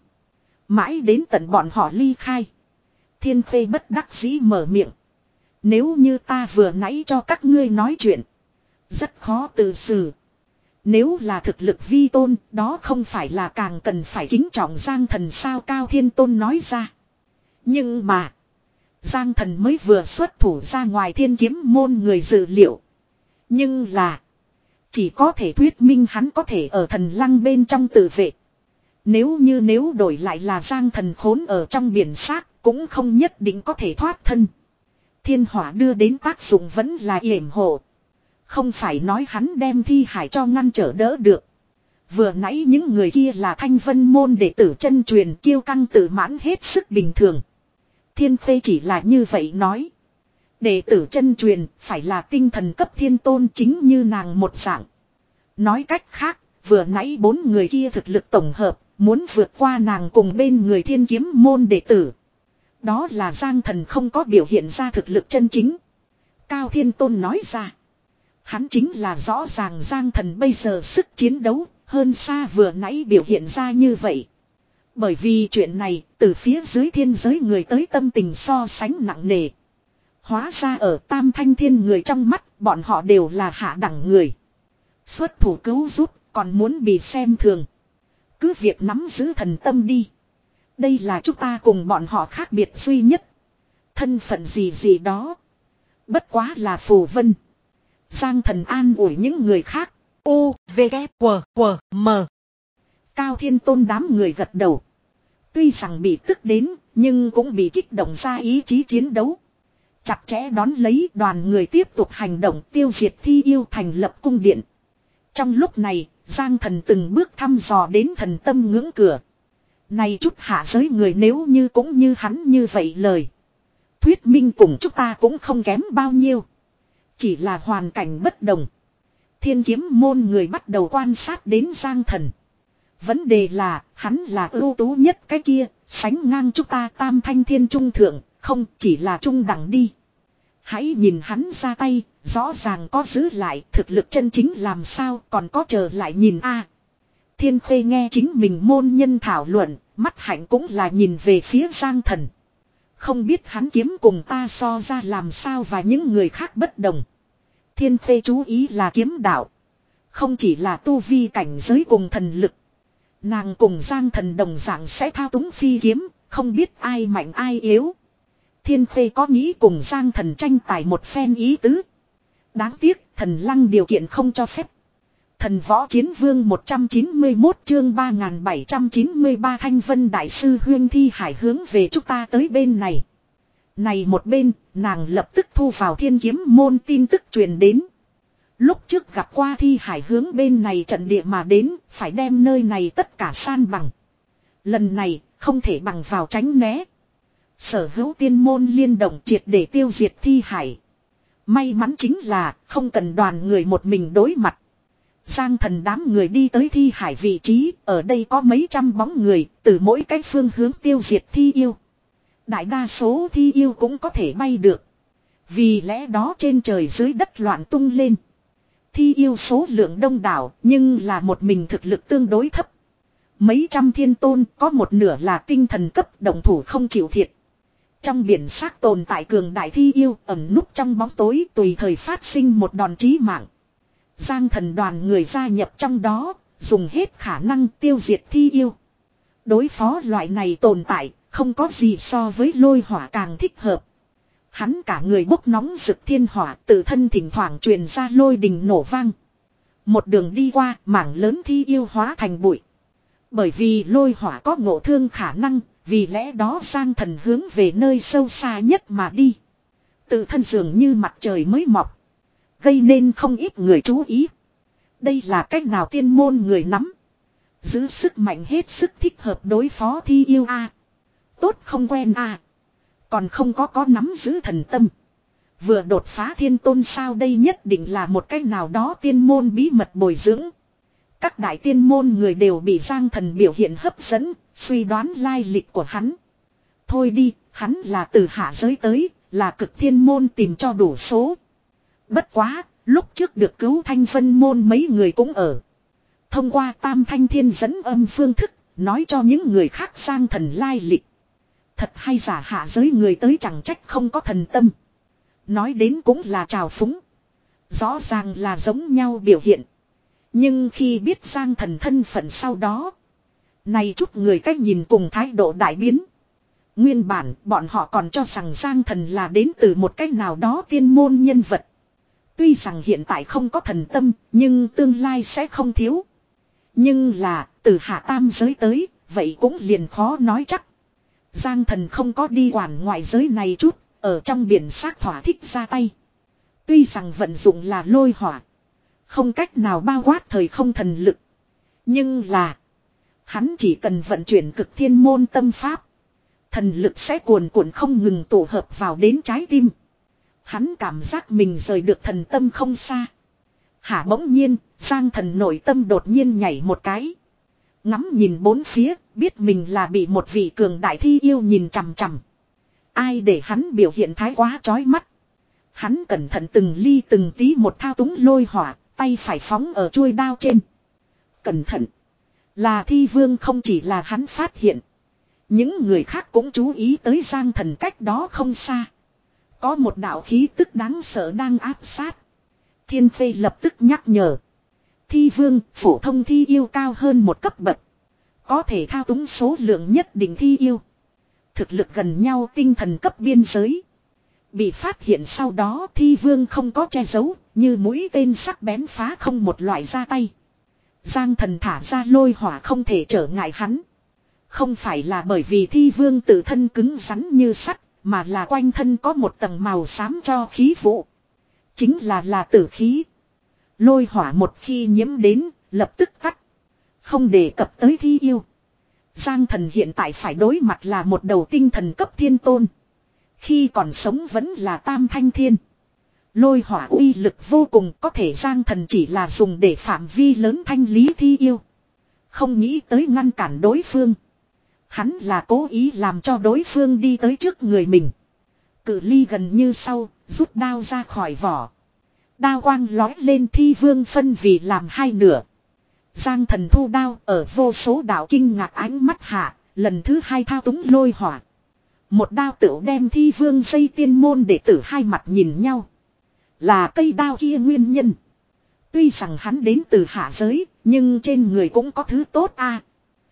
Speaker 1: Mãi đến tận bọn họ ly khai. Thiên Khê bất đắc dĩ mở miệng. Nếu như ta vừa nãy cho các ngươi nói chuyện. Rất khó tự xử. Nếu là thực lực vi tôn, đó không phải là càng cần phải kính trọng Giang Thần sao, Cao Thiên Tôn nói ra. Nhưng mà, Giang Thần mới vừa xuất thủ ra ngoài thiên kiếm môn người dự liệu. Nhưng là, chỉ có thể thuyết minh hắn có thể ở thần lăng bên trong tự vệ. Nếu như nếu đổi lại là Giang Thần khốn ở trong biển xác, cũng không nhất định có thể thoát thân. Thiên hỏa đưa đến tác dụng vẫn là yểm hộ. Không phải nói hắn đem thi hải cho ngăn trở đỡ được. Vừa nãy những người kia là Thanh Vân môn đệ tử chân truyền, kiêu căng tự mãn hết sức bình thường. Thiên Khê chỉ là như vậy nói. Đệ tử chân truyền phải là tinh thần cấp thiên tôn chính như nàng một dạng. Nói cách khác, vừa nãy bốn người kia thực lực tổng hợp, muốn vượt qua nàng cùng bên người thiên kiếm môn đệ tử. Đó là Giang Thần không có biểu hiện ra thực lực chân chính. Cao Thiên Tôn nói ra. Hắn chính là rõ ràng Giang Thần bây giờ sức chiến đấu hơn xa vừa nãy biểu hiện ra như vậy. Bởi vì chuyện này từ phía dưới thiên giới người tới tâm tình so sánh nặng nề. Hóa ra ở Tam Thanh Thiên người trong mắt bọn họ đều là hạ đẳng người. Xuất thủ cứu giúp còn muốn bị xem thường. Cứ việc nắm giữ thần tâm đi. Đây là chúng ta cùng bọn họ khác biệt duy nhất. Thân phận gì gì đó. Bất quá là phù vân. Giang Thần an ủi những người khác. U, V, K, W, W, M. Cao Thiên Tôn đám người gật đầu. Tuy rằng bị tức đến, nhưng cũng bị kích động ra ý chí chiến đấu. Chặt chẽ đón lấy đoàn người tiếp tục hành động tiêu diệt Thi Yêu thành lập cung điện. Trong lúc này, Giang Thần từng bước thăm dò đến thần tâm ngưỡng cửa. Này chút hạ giới người nếu như cũng như hắn như vậy lời. Thuyết minh cùng chúng ta cũng không kém bao nhiêu. Chỉ là hoàn cảnh bất đồng. Thiên kiếm môn người bắt đầu quan sát đến Giang Thần. Vấn đề là, hắn là ưu tú nhất cái kia, sánh ngang chúng ta Tam Thanh Thiên trung thượng, không chỉ là trung đẳng đi. Hãy nhìn hắn ra tay, rõ ràng có giữ lại, thực lực chân chính làm sao còn có chờ lại nhìn a. Thiên Khê nghe chính mình môn nhân thảo luận, mắt hạnh cũng là nhìn về phía Giang Thần. Không biết hắn kiếm cùng ta so ra làm sao và những người khác bất đồng. Thiên Khê chú ý là kiếm đạo. Không chỉ là tu vi cảnh giới cùng thần lực. Nàng cùng Giang Thần đồng dạng sẽ thao túng phi kiếm, không biết ai mạnh ai yếu. Thiên Khê có nghĩ cùng Giang Thần tranh tài một phen ý tứ. Đáng tiếc thần lăng điều kiện không cho phép. Thần võ chiến vương một trăm chín mươi mốt chương ba nghìn bảy trăm chín mươi ba Thanh Vân Đại sư Huyên thi hải hướng về chúng ta tới bên này. Này một bên, nàng lập tức thu vào thiên kiếm môn tin tức truyền đến. Lúc trước gặp qua thi hải hướng bên này trận địa mà đến, phải đem nơi này tất cả san bằng. Lần này, không thể bằng vào tránh né. Sở hữu tiên môn liên động triệt để tiêu diệt thi hải. May mắn chính là, không cần đoàn người một mình đối mặt. Giang Thần đám người đi tới thi hải vị trí, ở đây có mấy trăm bóng người, từ mỗi cái phương hướng tiêu diệt thi yêu. Đại đa số thi yêu cũng có thể bay được. Vì lẽ đó trên trời dưới đất loạn tung lên. Thi yêu số lượng đông đảo, nhưng là một mình thực lực tương đối thấp. Mấy trăm thiên tôn có một nửa là tinh thần cấp, động thủ không chịu thiệt. Trong biển xác tồn tại cường đại thi yêu ẩn núp trong bóng tối, tùy thời phát sinh một đòn chí mạng. Giang Thần đoàn người gia nhập trong đó, dùng hết khả năng tiêu diệt thi yêu. Đối phó loại này tồn tại, không có gì so với lôi hỏa càng thích hợp. Hắn cả người bốc nóng rực thiên hỏa, tự thân thỉnh thoảng truyền ra lôi đình nổ vang. Một đường đi qua, mảng lớn thi yêu hóa thành bụi. Bởi vì lôi hỏa có ngộ thương khả năng, vì lẽ đó Giang Thần hướng về nơi sâu xa nhất mà đi. Tự thân dường như mặt trời mới mọc, gây nên không ít người chú ý. Đây là cách nào tiên môn người nắm giữ sức mạnh hết sức thích hợp đối phó thi yêu a. À, tốt không quen a. À, còn không có có nắm giữ thần tâm. Vừa đột phá thiên tôn sao, đây nhất định là một cách nào đó tiên môn bí mật bồi dưỡng. Các đại tiên môn người đều bị Giang Thần biểu hiện hấp dẫn, suy đoán lai lịch của hắn. Thôi đi, hắn là từ hạ giới tới, là cực thiên môn tìm cho đủ số. Bất quá, lúc trước được cứu thanh phân môn mấy người cũng ở. Thông qua tam thanh thiên dẫn âm phương thức, nói cho những người khác Giang Thần lai lịch. Thật hay giả hạ giới người tới chẳng trách không có thần tâm. Nói đến cũng là trào phúng. Rõ ràng là giống nhau biểu hiện. Nhưng khi biết Giang Thần thân phận sau đó, này chút người cách nhìn cùng thái độ đại biến. Nguyên bản bọn họ còn cho rằng Giang Thần là đến từ một cách nào đó tiên môn nhân vật. Tuy rằng hiện tại không có thần tâm, nhưng tương lai sẽ không thiếu. Nhưng là, từ hạ tam giới tới, vậy cũng liền khó nói chắc. Giang Thần không có đi quản ngoại giới này chút, ở trong biển xác thỏa thích ra tay. Tuy rằng vận dụng là lôi hỏa, không cách nào bao quát thời không thần lực. Nhưng là, hắn chỉ cần vận chuyển cực thiên môn tâm pháp, thần lực sẽ cuồn cuộn không ngừng tổ hợp vào đến trái tim. Hắn cảm giác mình rời được thần tâm không xa. Hả, bỗng nhiên, Giang Thần nội tâm đột nhiên nhảy một cái. Ngắm nhìn bốn phía, biết mình là bị một vị cường đại thi yêu nhìn chằm chằm. Ai để hắn biểu hiện thái quá chói mắt. Hắn cẩn thận từng ly từng tí một thao túng lôi hỏa, tay phải phóng ở chuôi đao trên. Cẩn thận. Là thi vương không chỉ là hắn phát hiện. Những người khác cũng chú ý tới Giang Thần cách đó không xa. Có một đạo khí tức đáng sợ đang áp sát. Thiên Phê lập tức nhắc nhở. Thi vương, phổ thông thi yêu cao hơn một cấp bậc. Có thể thao túng số lượng nhất định thi yêu. Thực lực gần nhau tinh thần cấp biên giới. Bị phát hiện sau đó thi vương không có che giấu, như mũi tên sắc bén phá không một loại ra tay. Giang Thần thả ra lôi hỏa không thể trở ngại hắn. Không phải là bởi vì thi vương tự thân cứng rắn như sắt, mà là quanh thân có một tầng màu xám cho khí vụ. Chính là là tử khí. Lôi hỏa một khi nhiễm đến, lập tức tắt. Không đề cập tới thi yêu. Giang Thần hiện tại phải đối mặt là một đầu tinh thần cấp thiên tôn. Khi còn sống vẫn là tam thanh thiên. Lôi hỏa uy lực vô cùng, có thể Giang Thần chỉ là dùng để phạm vi lớn thanh lý thi yêu. Không nghĩ tới ngăn cản đối phương. Hắn là cố ý làm cho đối phương đi tới trước người mình. Cự ly gần như sau, rút đao ra khỏi vỏ. Đao quang lói lên, thi vương phân vì làm hai nửa. Giang Thần thu đao, ở vô số đạo kinh ngạc ánh mắt hạ, lần thứ hai thao túng lôi hỏa. Một đao tựu đem thi vương dây tiên môn đệ tử hai mặt nhìn nhau. Là cây đao kia nguyên nhân. Tuy rằng hắn đến từ hạ giới, nhưng trên người cũng có thứ tốt a.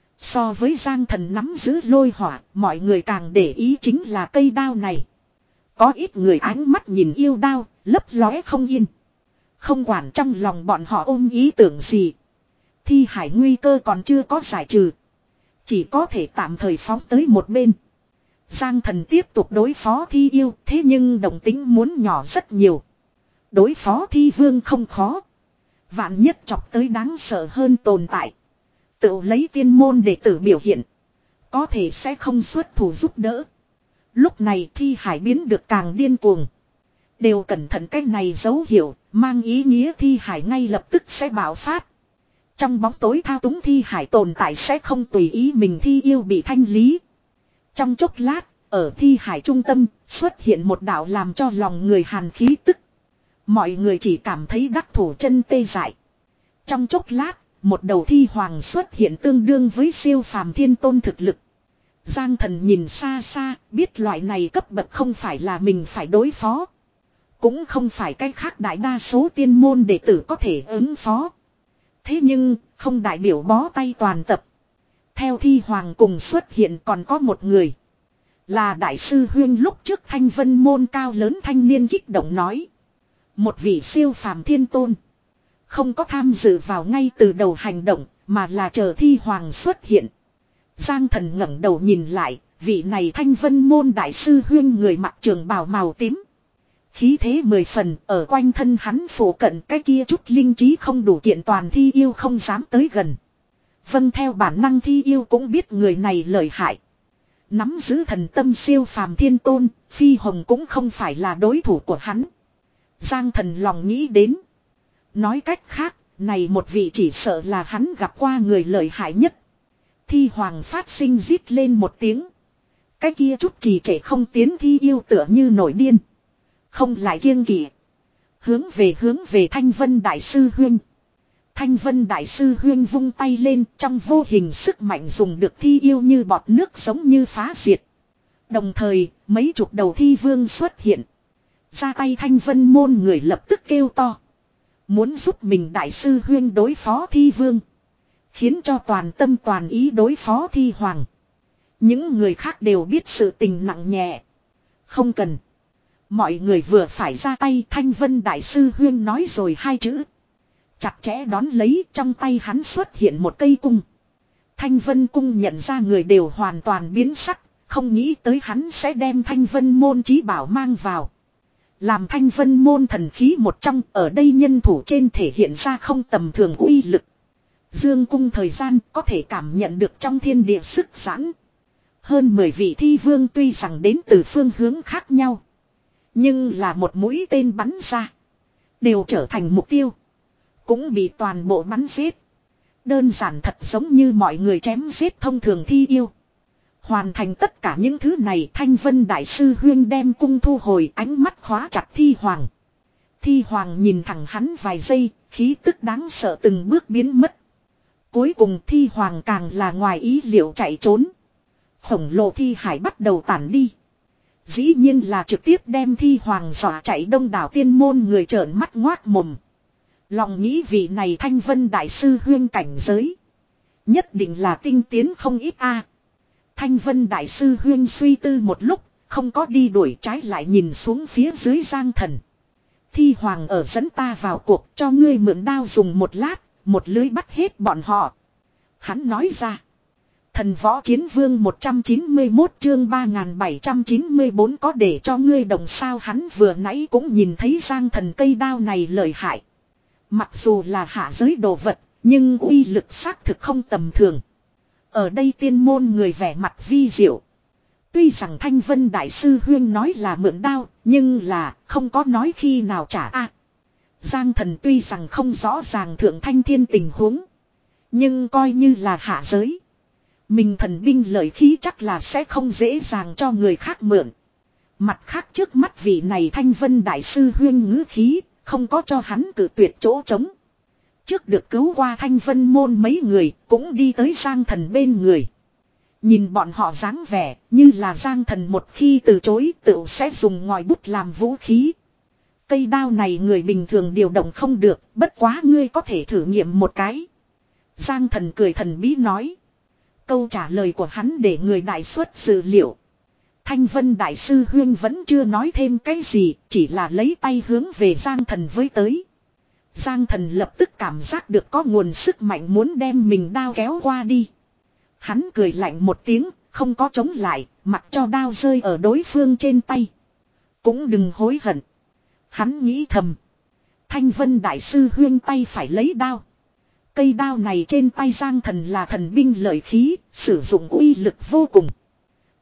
Speaker 1: So với Giang Thần nắm giữ lôi hỏa, mọi người càng để ý chính là cây đao này. Có ít người ánh mắt nhìn yêu đao, lấp lóe không yên. Không quản trong lòng bọn họ ôm ý tưởng gì. Thi hải nguy cơ còn chưa có giải trừ. Chỉ có thể tạm thời phóng tới một bên. Giang Thần tiếp tục đối phó thi yêu, thế nhưng động tính muốn nhỏ rất nhiều. Đối phó thi vương không khó. Vạn nhất chọc tới đáng sợ hơn tồn tại. Tự lấy tiên môn để tử biểu hiện. Có thể sẽ không xuất thủ giúp đỡ. Lúc này thi hải biến được càng điên cuồng. Đều cẩn thận cái này dấu hiệu, mang ý nghĩa thi hải ngay lập tức sẽ bạo phát. Trong bóng tối thao túng thi hải tồn tại sẽ không tùy ý mình thi yêu bị thanh lý. Trong chốc lát, ở thi hải trung tâm, xuất hiện một đạo làm cho lòng người hàn khí tức. Mọi người chỉ cảm thấy đắc thủ chân tê dại. Trong chốc lát, một đầu thi hoàng xuất hiện tương đương với siêu phàm thiên tôn thực lực. Giang Thần nhìn xa xa, biết loại này cấp bậc không phải là mình phải đối phó. Cũng không phải cái khác đại đa số tiên môn đệ tử có thể ứng phó. Thế nhưng, không đại biểu bó tay toàn tập. Theo thi hoàng cùng xuất hiện còn có một người. Là đại sư Huyên lúc trước Thanh Vân môn cao lớn thanh niên kích động nói. Một vị siêu phàm thiên tôn. Không có tham dự vào ngay từ đầu hành động, mà là chờ thi hoàng xuất hiện. Giang Thần ngẩng đầu nhìn lại, vị này Thanh Vân môn đại sư Huyên người mặc trường bào màu tím. Khí thế mười phần, ở quanh thân hắn phủ cận cái kia chút linh trí không đủ kiện toàn thi yêu không dám tới gần. Vâng, theo bản năng thi yêu cũng biết người này lợi hại. Nắm giữ thần tâm siêu phàm thiên tôn, Phi Hồng cũng không phải là đối thủ của hắn. Giang Thần lòng nghĩ đến. Nói cách khác, này một vị chỉ sợ là hắn gặp qua người lợi hại nhất. Thi hoàng phát sinh rít lên một tiếng. Cái kia chút trì trệ không tiến thi yêu tựa như nổi điên. Không lại kiêng kỵ. Hướng về hướng về Thanh Vân Đại sư Huyên. Thanh Vân Đại sư Huyên vung tay lên, trong vô hình sức mạnh dùng được thi yêu như bọt nước giống như phá diệt. Đồng thời, mấy chục đầu thi vương xuất hiện. Ra tay Thanh Vân môn người lập tức kêu to. Muốn giúp mình Đại sư Huyên đối phó thi vương. Khiến cho toàn tâm toàn ý đối phó thi hoàng. Những người khác đều biết sự tình nặng nhẹ. Không cần. Mọi người vừa phải ra tay, Thanh Vân Đại sư Huyên nói rồi hai chữ. Chặt chẽ đón lấy, trong tay hắn xuất hiện một cây cung. Thanh Vân cung nhận ra người đều hoàn toàn biến sắc, không nghĩ tới hắn sẽ đem Thanh Vân môn chí bảo mang vào. Làm Thanh Vân môn thần khí một trong, ở đây nhân thủ trên thể hiện ra không tầm thường uy lực. Dương cung thời gian có thể cảm nhận được trong thiên địa sức giãn. Hơn mười vị thi vương tuy rằng đến từ phương hướng khác nhau. Nhưng là một mũi tên bắn ra. Đều trở thành mục tiêu. Cũng bị toàn bộ bắn giết. Đơn giản thật giống như mọi người chém giết thông thường thi yêu. Hoàn thành tất cả những thứ này, Thanh Vân Đại sư Huyên đem cung thu hồi, ánh mắt khóa chặt thi hoàng. Thi hoàng nhìn thẳng hắn vài giây, khí tức đáng sợ từng bước biến mất. Cuối cùng thi hoàng càng là ngoài ý liệu chạy trốn. Khổng lồ thi hải bắt đầu tản đi. Dĩ nhiên là trực tiếp đem thi hoàng dọa chạy, đông đảo tiên môn người trợn mắt ngoác mồm. Lòng nghĩ vị này Thanh Vân Đại sư Huyên cảnh giới. Nhất định là tinh tiến không ít a. Thanh Vân Đại sư Huyên suy tư một lúc, không có đi đuổi, trái lại nhìn xuống phía dưới Giang Thần. Thi hoàng ở dẫn ta vào cuộc, cho ngươi mượn đao dùng một lát, một lưới bắt hết bọn họ. Hắn nói ra. Thần võ chiến vương một trăm chín mươi mốt chương ba nghìn bảy trăm chín mươi tư có để cho ngươi đồng sao, hắn vừa nãy cũng nhìn thấy Giang Thần cây đao này lợi hại. Mặc dù là hạ giới đồ vật, nhưng uy lực xác thực không tầm thường. Ở đây tiên môn người vẻ mặt vi diệu. Tuy rằng Thanh Vân Đại sư Huyên nói là mượn đao, nhưng là không có nói khi nào trả a. À, Giang Thần tuy rằng không rõ ràng thượng thanh thiên tình huống, nhưng coi như là hạ giới. Mình thần binh lợi khí chắc là sẽ không dễ dàng cho người khác mượn. Mặt khác trước mắt vị này Thanh Vân Đại sư Huyên ngữ khí, không có cho hắn cử tuyệt chỗ trống. Trước được cứu qua Thanh Vân môn mấy người, cũng đi tới Giang Thần bên người. Nhìn bọn họ dáng vẻ, như là Giang Thần một khi từ chối tự sẽ dùng ngòi bút làm vũ khí. Cây đao này người bình thường điều động không được, bất quá ngươi có thể thử nghiệm một cái. Giang Thần cười thần bí nói. Câu trả lời của hắn để người đại xuất dự liệu. Thanh Vân Đại sư Huyên vẫn chưa nói thêm cái gì, chỉ là lấy tay hướng về Giang Thần với tới. Giang Thần lập tức cảm giác được có nguồn sức mạnh muốn đem mình đao kéo qua đi. Hắn cười lạnh một tiếng, không có chống lại, mặc cho đao rơi ở đối phương trên tay. Cũng đừng hối hận. Hắn nghĩ thầm. Thanh Vân Đại sư Huyên tay phải lấy đao. Cây đao này trên tay Giang Thần là thần binh lợi khí, sử dụng uy lực vô cùng.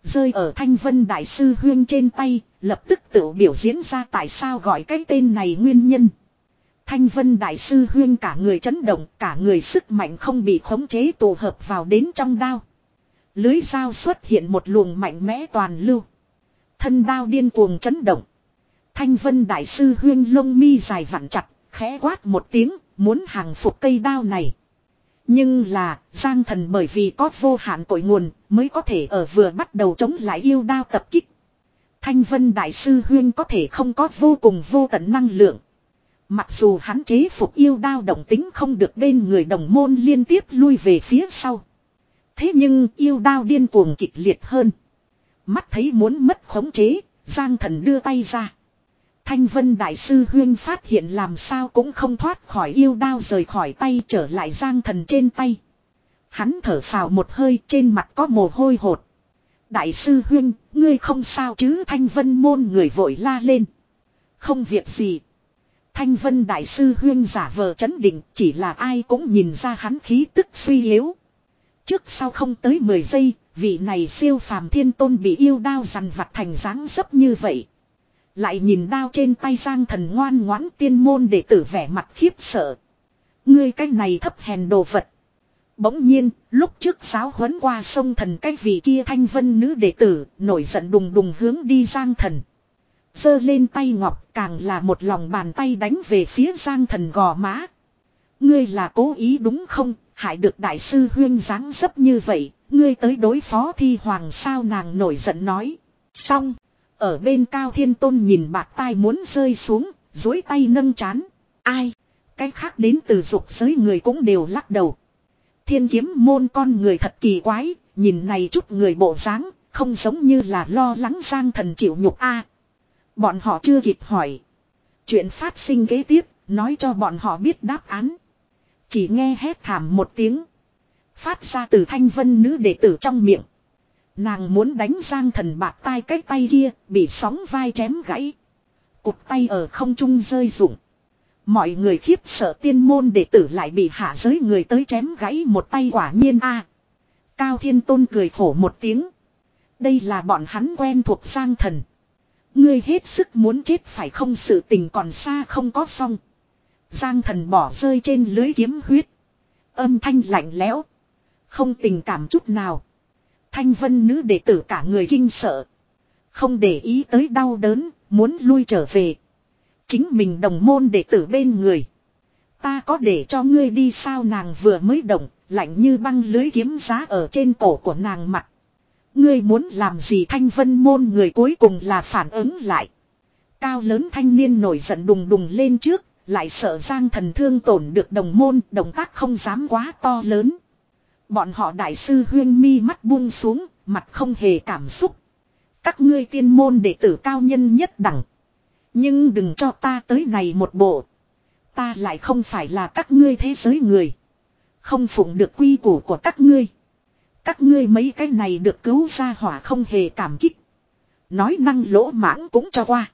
Speaker 1: Rơi ở Thanh Vân Đại sư Huyên trên tay, lập tức tự biểu diễn ra tại sao gọi cái tên này nguyên nhân. Thanh Vân Đại sư Huyên cả người chấn động, cả người sức mạnh không bị khống chế tụ hợp vào đến trong đao. Lưới dao xuất hiện một luồng mạnh mẽ toàn lưu. Thân đao điên cuồng chấn động. Thanh Vân Đại sư Huyên lông mi dài vặn chặt, khẽ quát một tiếng, muốn hàng phục cây đao này. Nhưng là, Giang Thần bởi vì có vô hạn cội nguồn, mới có thể ở vừa bắt đầu chống lại yêu đao tập kích. Thanh Vân Đại sư Huyên có thể không có vô cùng vô tận năng lượng. Mặc dù hắn chế phục yêu đao động tính không được bên người đồng môn liên tiếp lui về phía sau. Thế nhưng yêu đao điên cuồng kịch liệt hơn. Mắt thấy muốn mất khống chế, Giang Thần đưa tay ra. Thanh Vân Đại sư Huyên phát hiện làm sao cũng không thoát khỏi yêu đao rời khỏi tay trở lại Giang Thần trên tay. Hắn thở phào một hơi, trên mặt có mồ hôi hột. Đại sư Huyên, ngươi không sao chứ? Thanh Vân môn người vội la lên. Không việc gì. Thanh Vân Đại sư Huyên giả vờ trấn định, chỉ là ai cũng nhìn ra hắn khí tức suy yếu. Trước sau không tới mười giây, vị này siêu phàm thiên tôn bị yêu đao dằn vặt thành dáng dấp như vậy. Lại nhìn đao trên tay Giang Thần ngoan ngoãn tiên môn đệ tử vẻ mặt khiếp sợ. Ngươi cái này thấp hèn đồ vật. Bỗng nhiên, lúc trước giáo huấn qua sông Thần cái vị kia Thanh Vân nữ đệ tử, nổi giận đùng đùng hướng đi Giang Thần. Giơ lên tay ngọc, càng là một lòng bàn tay đánh về phía Giang Thần gò má. Ngươi là cố ý đúng không? Hại được đại sư Huyên dáng dấp như vậy, ngươi tới đối phó Thi Hoàng sao? Nàng nổi giận nói. Xong, ở bên Cao Thiên Tôn nhìn bạt tai muốn rơi xuống, duỗi tay nâng chán. Ai? Cái khác đến từ dục giới người cũng đều lắc đầu. Thiên Kiếm môn con người thật kỳ quái, nhìn này chút người bộ dáng, không giống như là lo lắng Giang Thần chịu nhục a. Bọn họ chưa kịp hỏi. Chuyện phát sinh kế tiếp, nói cho bọn họ biết đáp án. Chỉ nghe hét thảm một tiếng. Phát ra từ Thanh Vân nữ đệ tử trong miệng. Nàng muốn đánh Giang Thần bạt tai, cái tay kia bị sóng vai chém gãy. Cụt tay ở không trung rơi rụng. Mọi người khiếp sợ tiên môn đệ tử lại bị hạ giới người tới chém gãy một tay, quả nhiên a. Cao Thiên Tôn cười khổ một tiếng. Đây là bọn hắn quen thuộc Giang Thần. Ngươi hết sức muốn chết phải không? Sự tình còn xa không có xong. Giang Thần bỏ rơi trên lưới kiếm huyết. Âm thanh lạnh lẽo. Không tình cảm chút nào. Thanh Vân nữ đệ tử cả người kinh sợ. Không để ý tới đau đớn, muốn lui trở về. Chính mình đồng môn đệ tử bên người. Ta có để cho ngươi đi sao? Nàng vừa mới động, lạnh như băng lưới kiếm giá ở trên cổ của nàng mặt. Ngươi muốn làm gì? Thanh Vân môn người cuối cùng là phản ứng lại. Cao lớn thanh niên nổi giận đùng đùng lên trước, lại sợ Giang Thần thương tổn được đồng môn, động tác không dám quá to lớn. Bọn họ đại sư Huyên mi mắt buông xuống, mặt không hề cảm xúc. Các ngươi tiên môn đệ tử cao nhân nhất đẳng. Nhưng đừng cho ta tới này một bộ. Ta lại không phải là các ngươi thế giới người. Không phụng được quy củ của các ngươi. Các ngươi mấy cái này được cứu ra hỏa không hề cảm kích. Nói năng lỗ mãng cũng cho qua.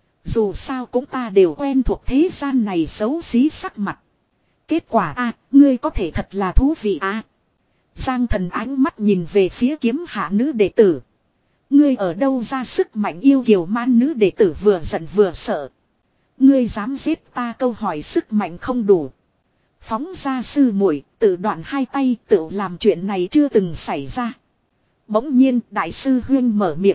Speaker 1: Dù sao cũng ta đều quen thuộc thế gian này xấu xí sắc mặt. Kết quả a, ngươi có thể thật là thú vị a. Giang Thần ánh mắt nhìn về phía kiếm hạ nữ đệ tử. Ngươi ở đâu ra sức mạnh? Yêu kiều man nữ đệ tử vừa giận vừa sợ. Ngươi dám giết ta? Câu hỏi sức mạnh không đủ. Phóng ra sư muội, tự đoạn hai tay, tự làm chuyện này chưa từng xảy ra. Bỗng nhiên đại sư Huyên mở miệng.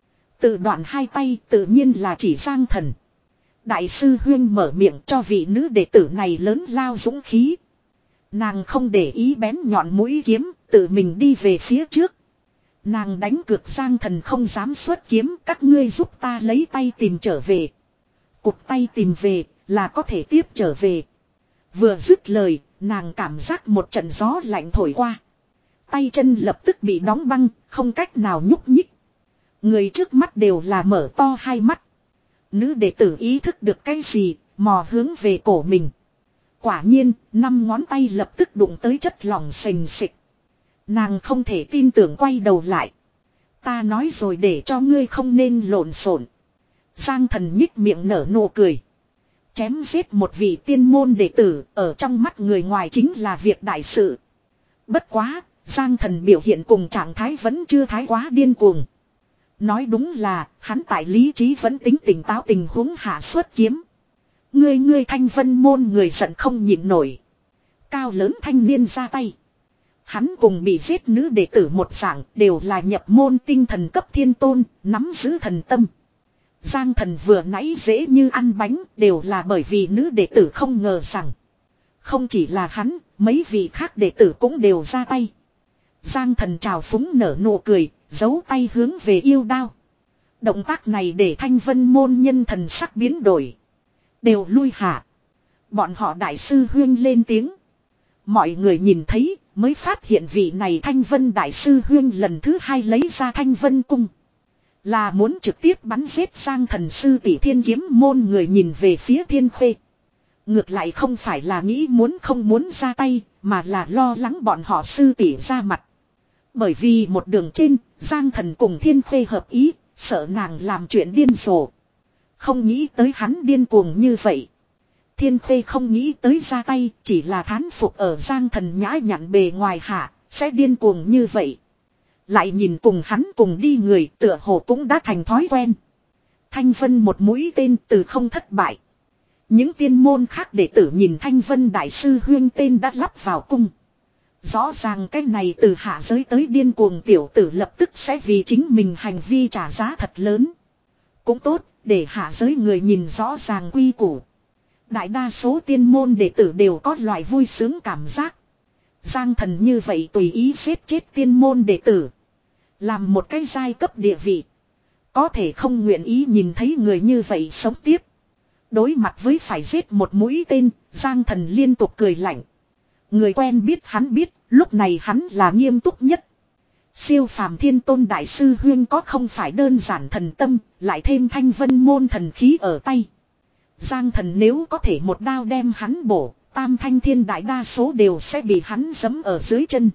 Speaker 1: Tự đoạn hai tay tự nhiên là chỉ Giang Thần. Đại sư Huyên mở miệng cho vị nữ đệ tử này lớn lao dũng khí. Nàng không để ý bén nhọn mũi kiếm, tự mình đi về phía trước. Nàng đánh cược Giang Thần không dám xuất kiếm, các ngươi giúp ta lấy tay tìm trở về. Cụt tay tìm về là có thể tiếp trở về. Vừa dứt lời, nàng cảm giác một trận gió lạnh thổi qua. Tay chân lập tức bị đóng băng, không cách nào nhúc nhích. Người trước mắt đều là mở to hai mắt. Nữ đệ tử ý thức được cái gì, mò hướng về cổ mình. Quả nhiên, năm ngón tay lập tức đụng tới chất lỏng sình sịch. Nàng không thể tin tưởng quay đầu lại. Ta nói rồi để cho ngươi không nên lộn xộn. Giang Thần nhích miệng nở nụ cười. Chém giết một vị tiên môn đệ tử, ở trong mắt người ngoài chính là việc đại sự. Bất quá, Giang Thần biểu hiện cùng trạng thái vẫn chưa thái quá điên cuồng. Nói đúng là, hắn tại lý trí vẫn tính tỉnh táo tình huống hạ xuất kiếm. Ngươi ngươi Thanh Vân môn người giận không nhịn nổi. Cao lớn thanh niên ra tay. Hắn cùng bị giết nữ đệ tử một dạng đều là nhập môn tinh thần cấp thiên tôn, nắm giữ thần tâm. Giang thần vừa nãy dễ như ăn bánh đều là bởi vì nữ đệ tử không ngờ rằng. Không chỉ là hắn, mấy vị khác đệ tử cũng đều ra tay. Giang thần trào phúng nở nụ cười, giấu tay hướng về yêu đao. Động tác này để Thanh Vân môn nhân thần sắc biến đổi. Đều lui hạ. Bọn họ đại sư huyên lên tiếng. Mọi người nhìn thấy, mới phát hiện vị này Thanh Vân đại sư huyên lần thứ hai lấy ra Thanh Vân cung. Là muốn trực tiếp bắn giết Giang thần sư tỷ Thiên Kiếm môn người nhìn về phía Thiên Khuê. Ngược lại không phải là nghĩ muốn không muốn ra tay, mà là lo lắng bọn họ sư tỷ ra mặt. Bởi vì một đường trên, Giang thần cùng Thiên Khuê hợp ý, sợ nàng làm chuyện điên rồ. Không nghĩ tới hắn điên cuồng như vậy. Thiên Khuê không nghĩ tới ra tay, chỉ là thán phục ở Giang thần nhã nhặn bề ngoài hạ, sẽ điên cuồng như vậy. Lại nhìn cùng hắn cùng đi người tựa hồ cũng đã thành thói quen. Thanh Vân một mũi tên từ không thất bại. Những tiên môn khác đệ tử nhìn Thanh Vân đại sư huyên tên đã lắp vào cung. Rõ ràng cái này từ hạ giới tới điên cuồng tiểu tử lập tức sẽ vì chính mình hành vi trả giá thật lớn. Cũng tốt, để hạ giới người nhìn rõ ràng quy củ. Đại đa số tiên môn đệ tử đều có loại vui sướng cảm giác. Giang thần như vậy tùy ý giết chết tiên môn đệ tử. Làm một cái giai cấp địa vị. Có thể không nguyện ý nhìn thấy người như vậy sống tiếp. Đối mặt với phải giết một mũi tên, Giang thần liên tục cười lạnh. Người quen biết hắn biết, lúc này hắn là nghiêm túc nhất. Siêu phàm thiên tôn đại sư huyên có không phải đơn giản thần tâm, lại thêm Thanh Vân môn thần khí ở tay. Giang thần nếu có thể một đao đem hắn bổ, tam thanh thiên đại đa số đều sẽ bị hắn giẫm ở dưới chân.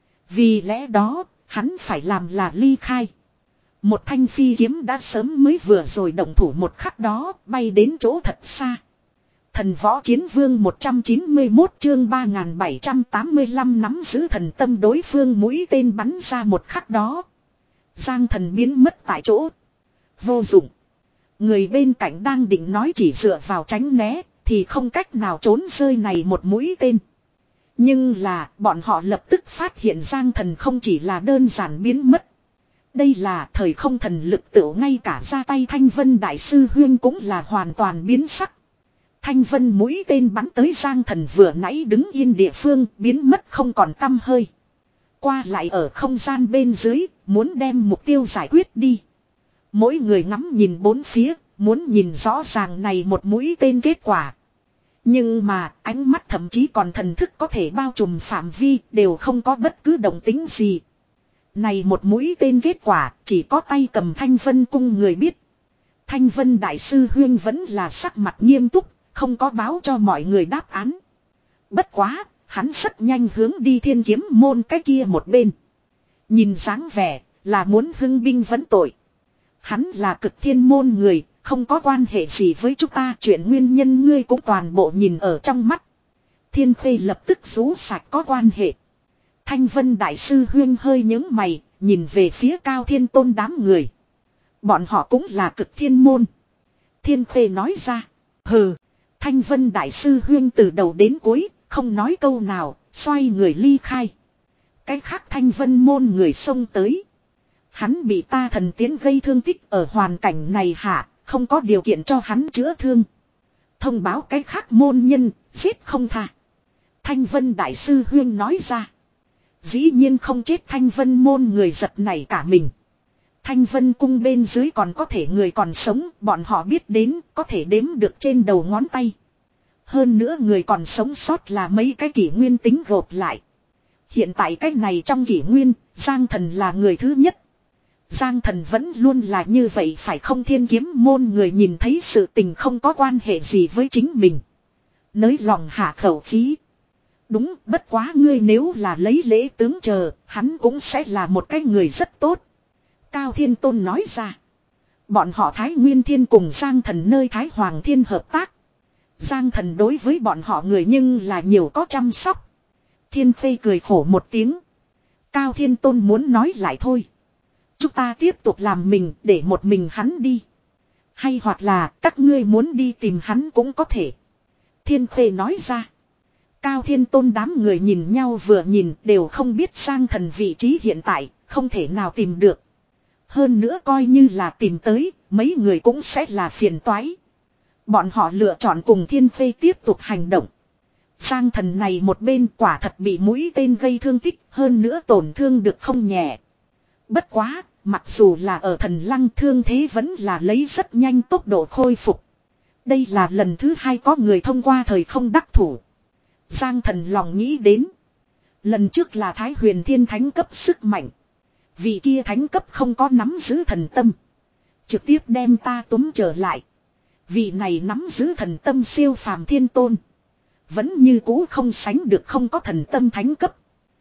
Speaker 1: Vì lẽ đó, hắn phải làm là ly khai. Một thanh phi kiếm đã sớm mới vừa rồi động thủ một khắc đó, bay đến chỗ thật xa. Thần võ chiến vương một trăm chín mươi mốt chương ba nghìn bảy trăm tám mươi lăm nắm giữ thần tâm đối phương mũi tên bắn ra một khắc đó. Giang thần biến mất tại chỗ. Vô dụng. Người bên cạnh đang định nói chỉ dựa vào tránh né, thì không cách nào trốn rơi này một mũi tên. Nhưng là, bọn họ lập tức phát hiện Giang thần không chỉ là đơn giản biến mất. Đây là thời không thần lực tựu ngay cả ra tay Thanh Vân đại sư huyên cũng là hoàn toàn biến sắc. Thanh Vân mũi tên bắn tới Giang thần vừa nãy đứng yên địa phương biến mất không còn tăm hơi. Qua lại ở không gian bên dưới, muốn đem mục tiêu giải quyết đi. Mỗi người ngắm nhìn bốn phía, muốn nhìn rõ ràng này một mũi tên kết quả. Nhưng mà ánh mắt thậm chí còn thần thức có thể bao trùm phạm vi đều không có bất cứ động tính gì. Này một mũi tên kết quả chỉ có tay cầm Thanh Vân cung người biết. Thanh Vân đại sư huyên vẫn là sắc mặt nghiêm túc, không có báo cho mọi người đáp án. Bất quá, hắn rất nhanh hướng đi Thiên Kiếm môn cái kia một bên. Nhìn dáng vẻ là muốn hưng binh vấn tội. Hắn là Cực Thiên môn người, không có quan hệ gì với chúng ta, chuyện nguyên nhân ngươi cũng toàn bộ nhìn ở trong mắt. Thiên Khuê lập tức rú sạch có quan hệ. Thanh Vân đại sư huyên hơi nhướng mày, nhìn về phía Cao Thiên Tôn đám người. Bọn họ cũng là Cực Thiên môn. Thiên Khuê nói ra, hừ. Thanh Vân đại sư huyên từ đầu đến cuối, không nói câu nào, xoay người ly khai. Cái khác Thanh Vân môn người xông tới. Hắn bị ta thần tiến gây thương tích ở hoàn cảnh này hả, không có điều kiện cho hắn chữa thương. Thông báo cái khác môn nhân, giết không tha. Thanh Vân đại sư huyên nói ra. Dĩ nhiên không chết Thanh Vân môn người giật nảy cả mình. Thanh Vân cung bên dưới còn có thể người còn sống, bọn họ biết đến, có thể đếm được trên đầu ngón tay. Hơn nữa người còn sống sót là mấy cái kỷ nguyên tính gộp lại. Hiện tại cái này trong kỷ nguyên, Giang thần là người thứ nhất. Giang thần vẫn luôn là như vậy phải không? Thiên Kiếm môn người nhìn thấy sự tình không có quan hệ gì với chính mình. Nới lòng hạ khẩu khí. Đúng, bất quá ngươi nếu là lấy lễ tướng chờ, hắn cũng sẽ là một cái người rất tốt. Cao Thiên Tôn nói ra. Bọn họ Thái Nguyên Thiên cùng Giang thần nơi Thái Hoàng Thiên hợp tác. Giang thần đối với bọn họ người nhưng là nhiều có chăm sóc. Thiên Khê cười khổ một tiếng. Cao Thiên Tôn muốn nói lại thôi. Chúng ta tiếp tục làm mình để một mình hắn đi. Hay hoặc là các ngươi muốn đi tìm hắn cũng có thể. Thiên Khê nói ra. Cao Thiên Tôn đám người nhìn nhau vừa nhìn đều không biết Giang Thần vị trí hiện tại, không thể nào tìm được. Hơn nữa coi như là tìm tới, mấy người cũng sẽ là phiền toái. Bọn họ lựa chọn cùng Thiên Khê tiếp tục hành động. Giang Thần này một bên quả thật bị mũi tên gây thương tích, hơn nữa tổn thương được không nhẹ. Bất quá, mặc dù là ở Thần Lăng thương thế vẫn là lấy rất nhanh tốc độ khôi phục. Đây là lần thứ hai có người thông qua thời không đắc thủ. Giang Thần lòng nghĩ đến. Lần trước là Thái Huyền Thiên Thánh cấp sức mạnh. Vị kia thánh cấp không có nắm giữ thần tâm. Trực tiếp đem ta túm trở lại. Vị này nắm giữ thần tâm siêu phàm thiên tôn. Vẫn như cũ không sánh được không có thần tâm thánh cấp.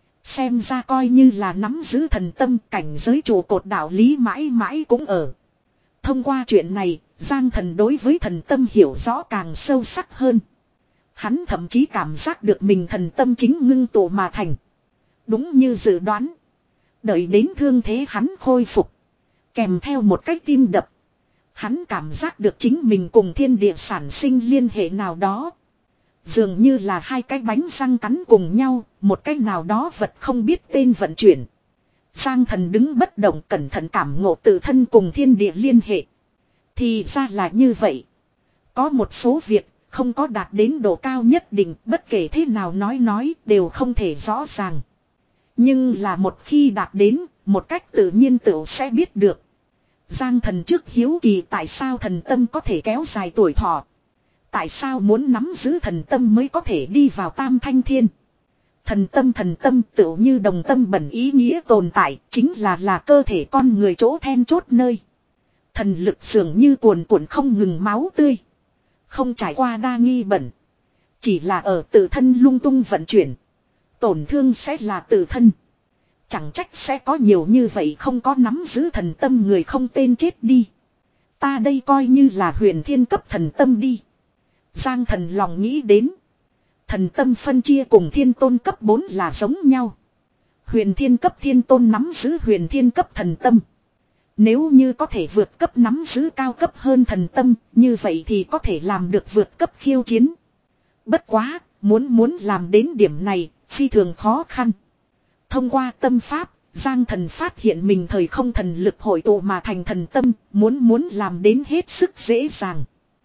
Speaker 1: Xem ra coi như là nắm giữ thần tâm cảnh giới trụ cột đạo lý mãi mãi cũng ở. Thông qua chuyện này, Giang Thần đối với thần tâm hiểu rõ càng sâu sắc hơn. Hắn thậm chí cảm giác được mình thần tâm chính ngưng tụ mà thành. Đúng như dự đoán. Đợi đến thương thế hắn khôi phục. Kèm theo một cái tim đập. Hắn cảm giác được chính mình cùng thiên địa sản sinh liên hệ nào đó. Dường như là hai cái bánh răng cắn cùng nhau, một cái nào đó vật không biết tên vận chuyển. Giang Thần đứng bất động cẩn thận cảm ngộ tự thân cùng thiên địa liên hệ. Thì ra là như vậy. Có một số việc không có đạt đến độ cao nhất định, bất kể thế nào nói nói đều không thể rõ ràng. Nhưng là một khi đạt đến, một cách tự nhiên tự sẽ biết được. Giang Thần trước hiếu kỳ tại sao thần tâm có thể kéo dài tuổi thọ. Tại sao muốn nắm giữ thần tâm mới có thể đi vào tam thanh thiên. Thần tâm thần tâm tựu như đồng tâm bẩn ý nghĩa tồn tại, chính là là cơ thể con người chỗ then chốt nơi. Thần lực dường như cuồn cuộn không ngừng máu tươi. Không trải qua đa nghi bẩn. Chỉ là ở tự thân lung tung vận chuyển. Tổn thương sẽ là tự thân. Chẳng trách sẽ có nhiều như vậy không có nắm giữ thần tâm người không tên chết đi. Ta đây coi như là huyền thiên cấp thần tâm đi. Giang Thần lòng nghĩ đến. Thần tâm phân chia cùng thiên tôn cấp bốn là giống nhau. Huyền thiên cấp thiên tôn nắm giữ huyền thiên cấp thần tâm. Nếu như có thể vượt cấp nắm giữ cao cấp hơn thần tâm, như vậy thì có thể làm được vượt cấp khiêu chiến. Bất quá, muốn muốn làm đến điểm này, phi thường khó khăn. Thông qua tâm pháp, Giang Thần phát hiện mình thời không thần lực hội tụ mà thành thần tâm, muốn muốn làm đến hết sức dễ dàng.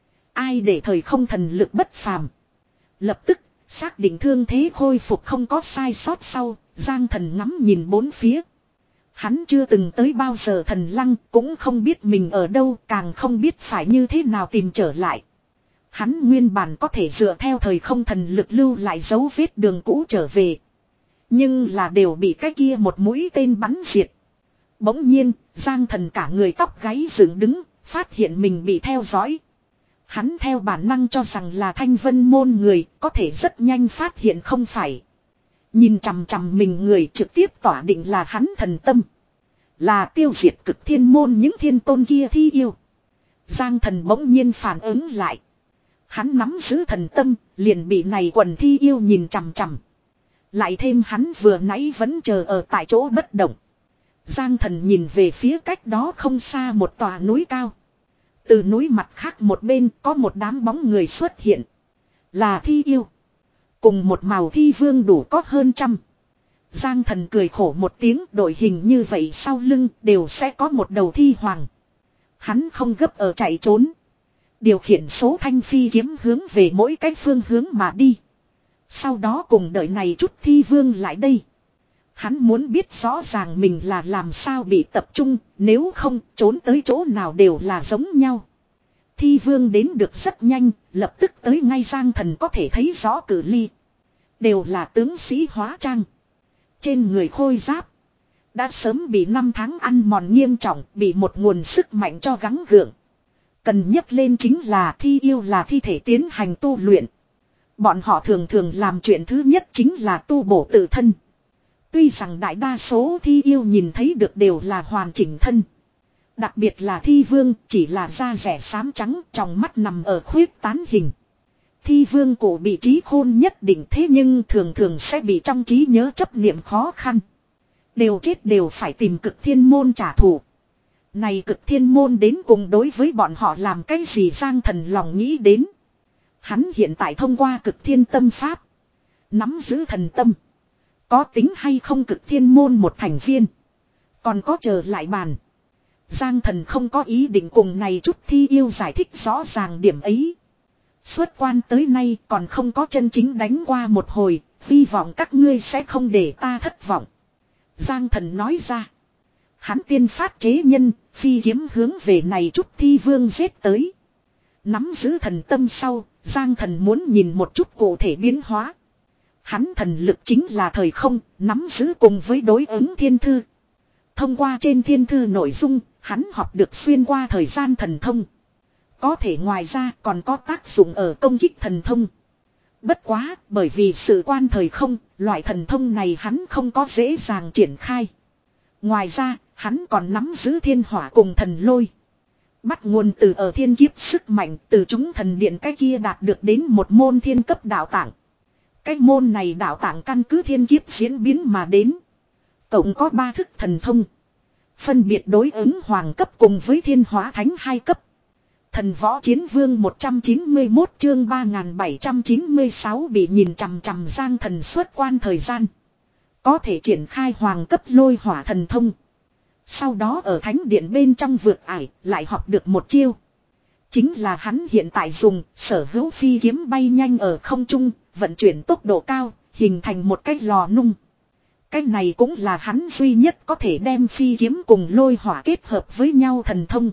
Speaker 1: Ai để thời không thần lực bất phàm. Lập tức, xác định thương thế khôi phục không có sai sót sau, Giang Thần ngắm nhìn bốn phía. Hắn chưa từng tới bao giờ Thần Lăng, cũng không biết mình ở đâu, càng không biết phải như thế nào tìm trở lại. Hắn nguyên bản có thể dựa theo thời không thần lực lưu lại dấu vết đường cũ trở về. Nhưng là đều bị cái kia một mũi tên bắn diệt. Bỗng nhiên, Giang Thần cả người tóc gáy dựng đứng, phát hiện mình bị theo dõi. Hắn theo bản năng cho rằng là Thanh Vân môn người, có thể rất nhanh phát hiện không phải. Nhìn chằm chằm mình người trực tiếp tỏa định là hắn thần tâm. Là tiêu diệt cực thiên môn những thiên tôn kia thi yêu. Giang Thần bỗng nhiên phản ứng lại. Hắn nắm giữ thần tâm, liền bị này quần thi yêu nhìn chằm chằm. Lại thêm hắn vừa nãy vẫn chờ ở tại chỗ bất động. Giang Thần nhìn về phía cách đó không xa một tòa núi cao. Từ núi mặt khác một bên có một đám bóng người xuất hiện. Là thi yêu. Cùng một màu thi vương đủ có hơn trăm. Giang Thần cười khổ một tiếng, đội hình như vậy sau lưng đều sẽ có một đầu thi hoàng. Hắn không gấp ở chạy trốn. Điều khiển số thanh phi kiếm hướng về mỗi cái phương hướng mà đi. Sau đó cùng đợi này chút thi vương lại đây. Hắn muốn biết rõ ràng mình là làm sao bị tập trung, nếu không trốn tới chỗ nào đều là giống nhau. Thi vương đến được rất nhanh, lập tức tới ngay Giang Thần có thể thấy rõ cử ly. Đều là tướng sĩ hóa trang. Trên người khôi giáp. Đã sớm bị năm tháng ăn mòn nghiêm trọng, bị một nguồn sức mạnh cho gắng gượng. Cần nhắc lên chính là thi yêu là thi thể tiến hành tu luyện. Bọn họ thường thường làm chuyện thứ nhất chính là tu bổ tự thân. Tuy rằng đại đa số thi yêu nhìn thấy được đều là hoàn chỉnh thân. Đặc biệt là thi vương chỉ là da rẻ xám trắng trong mắt nằm ở khuyết tán hình. Thi vương cổ bị trí khôn nhất định thế nhưng thường thường sẽ bị trong trí nhớ chấp niệm khó khăn. Đều chết đều phải tìm cực thiên môn trả thù. Này cực thiên môn đến cùng đối với bọn họ làm cái gì Giang Thần lòng nghĩ đến. Hắn hiện tại thông qua cực thiên tâm pháp. Nắm giữ thần tâm. Có tính hay không cực thiên môn một thành viên. Còn có chờ lại bàn. Giang Thần không có ý định cùng này chút thi yêu giải thích rõ ràng điểm ấy. Xuất quan tới nay còn không có chân chính đánh qua một hồi. Hy vọng các ngươi sẽ không để ta thất vọng. Giang Thần nói ra. Hắn tiên phát chế nhân, phi kiếm hướng về này chút thi vương giết tới. Nắm giữ thần tâm sau, Giang Thần muốn nhìn một chút cụ thể biến hóa. Hắn thần lực chính là thời không, nắm giữ cùng với đối ứng thiên thư. Thông qua trên thiên thư nội dung, hắn học được xuyên qua thời gian thần thông. Có thể ngoài ra còn có tác dụng ở công kích thần thông. Bất quá, bởi vì sự quan thời không, loại thần thông này hắn không có dễ dàng triển khai. Ngoài ra, hắn còn nắm giữ thiên hỏa cùng thần lôi. Bắt nguồn từ ở thiên kiếp sức mạnh từ chúng thần điện cái kia đạt được đến một môn thiên cấp đạo tạng. Cái môn này đạo tạng căn cứ thiên kiếp diễn biến mà đến. Tổng có ba thức thần thông. Phân biệt đối ứng hoàng cấp cùng với thiên hóa thánh hai cấp. Thần võ chiến vương một trăm chín mươi mốt chương ba nghìn bảy trăm chín mươi sáu bị nhìn chằm chằm Giang Thần xuất quan thời gian. Có thể triển khai hoàng cấp lôi hỏa thần thông. Sau đó ở thánh điện bên trong vượt ải lại học được một chiêu. Chính là hắn hiện tại dùng sở hữu phi kiếm bay nhanh ở không trung, vận chuyển tốc độ cao, hình thành một cái lò nung. Cái này cũng là hắn duy nhất có thể đem phi kiếm cùng lôi hỏa kết hợp với nhau thần thông.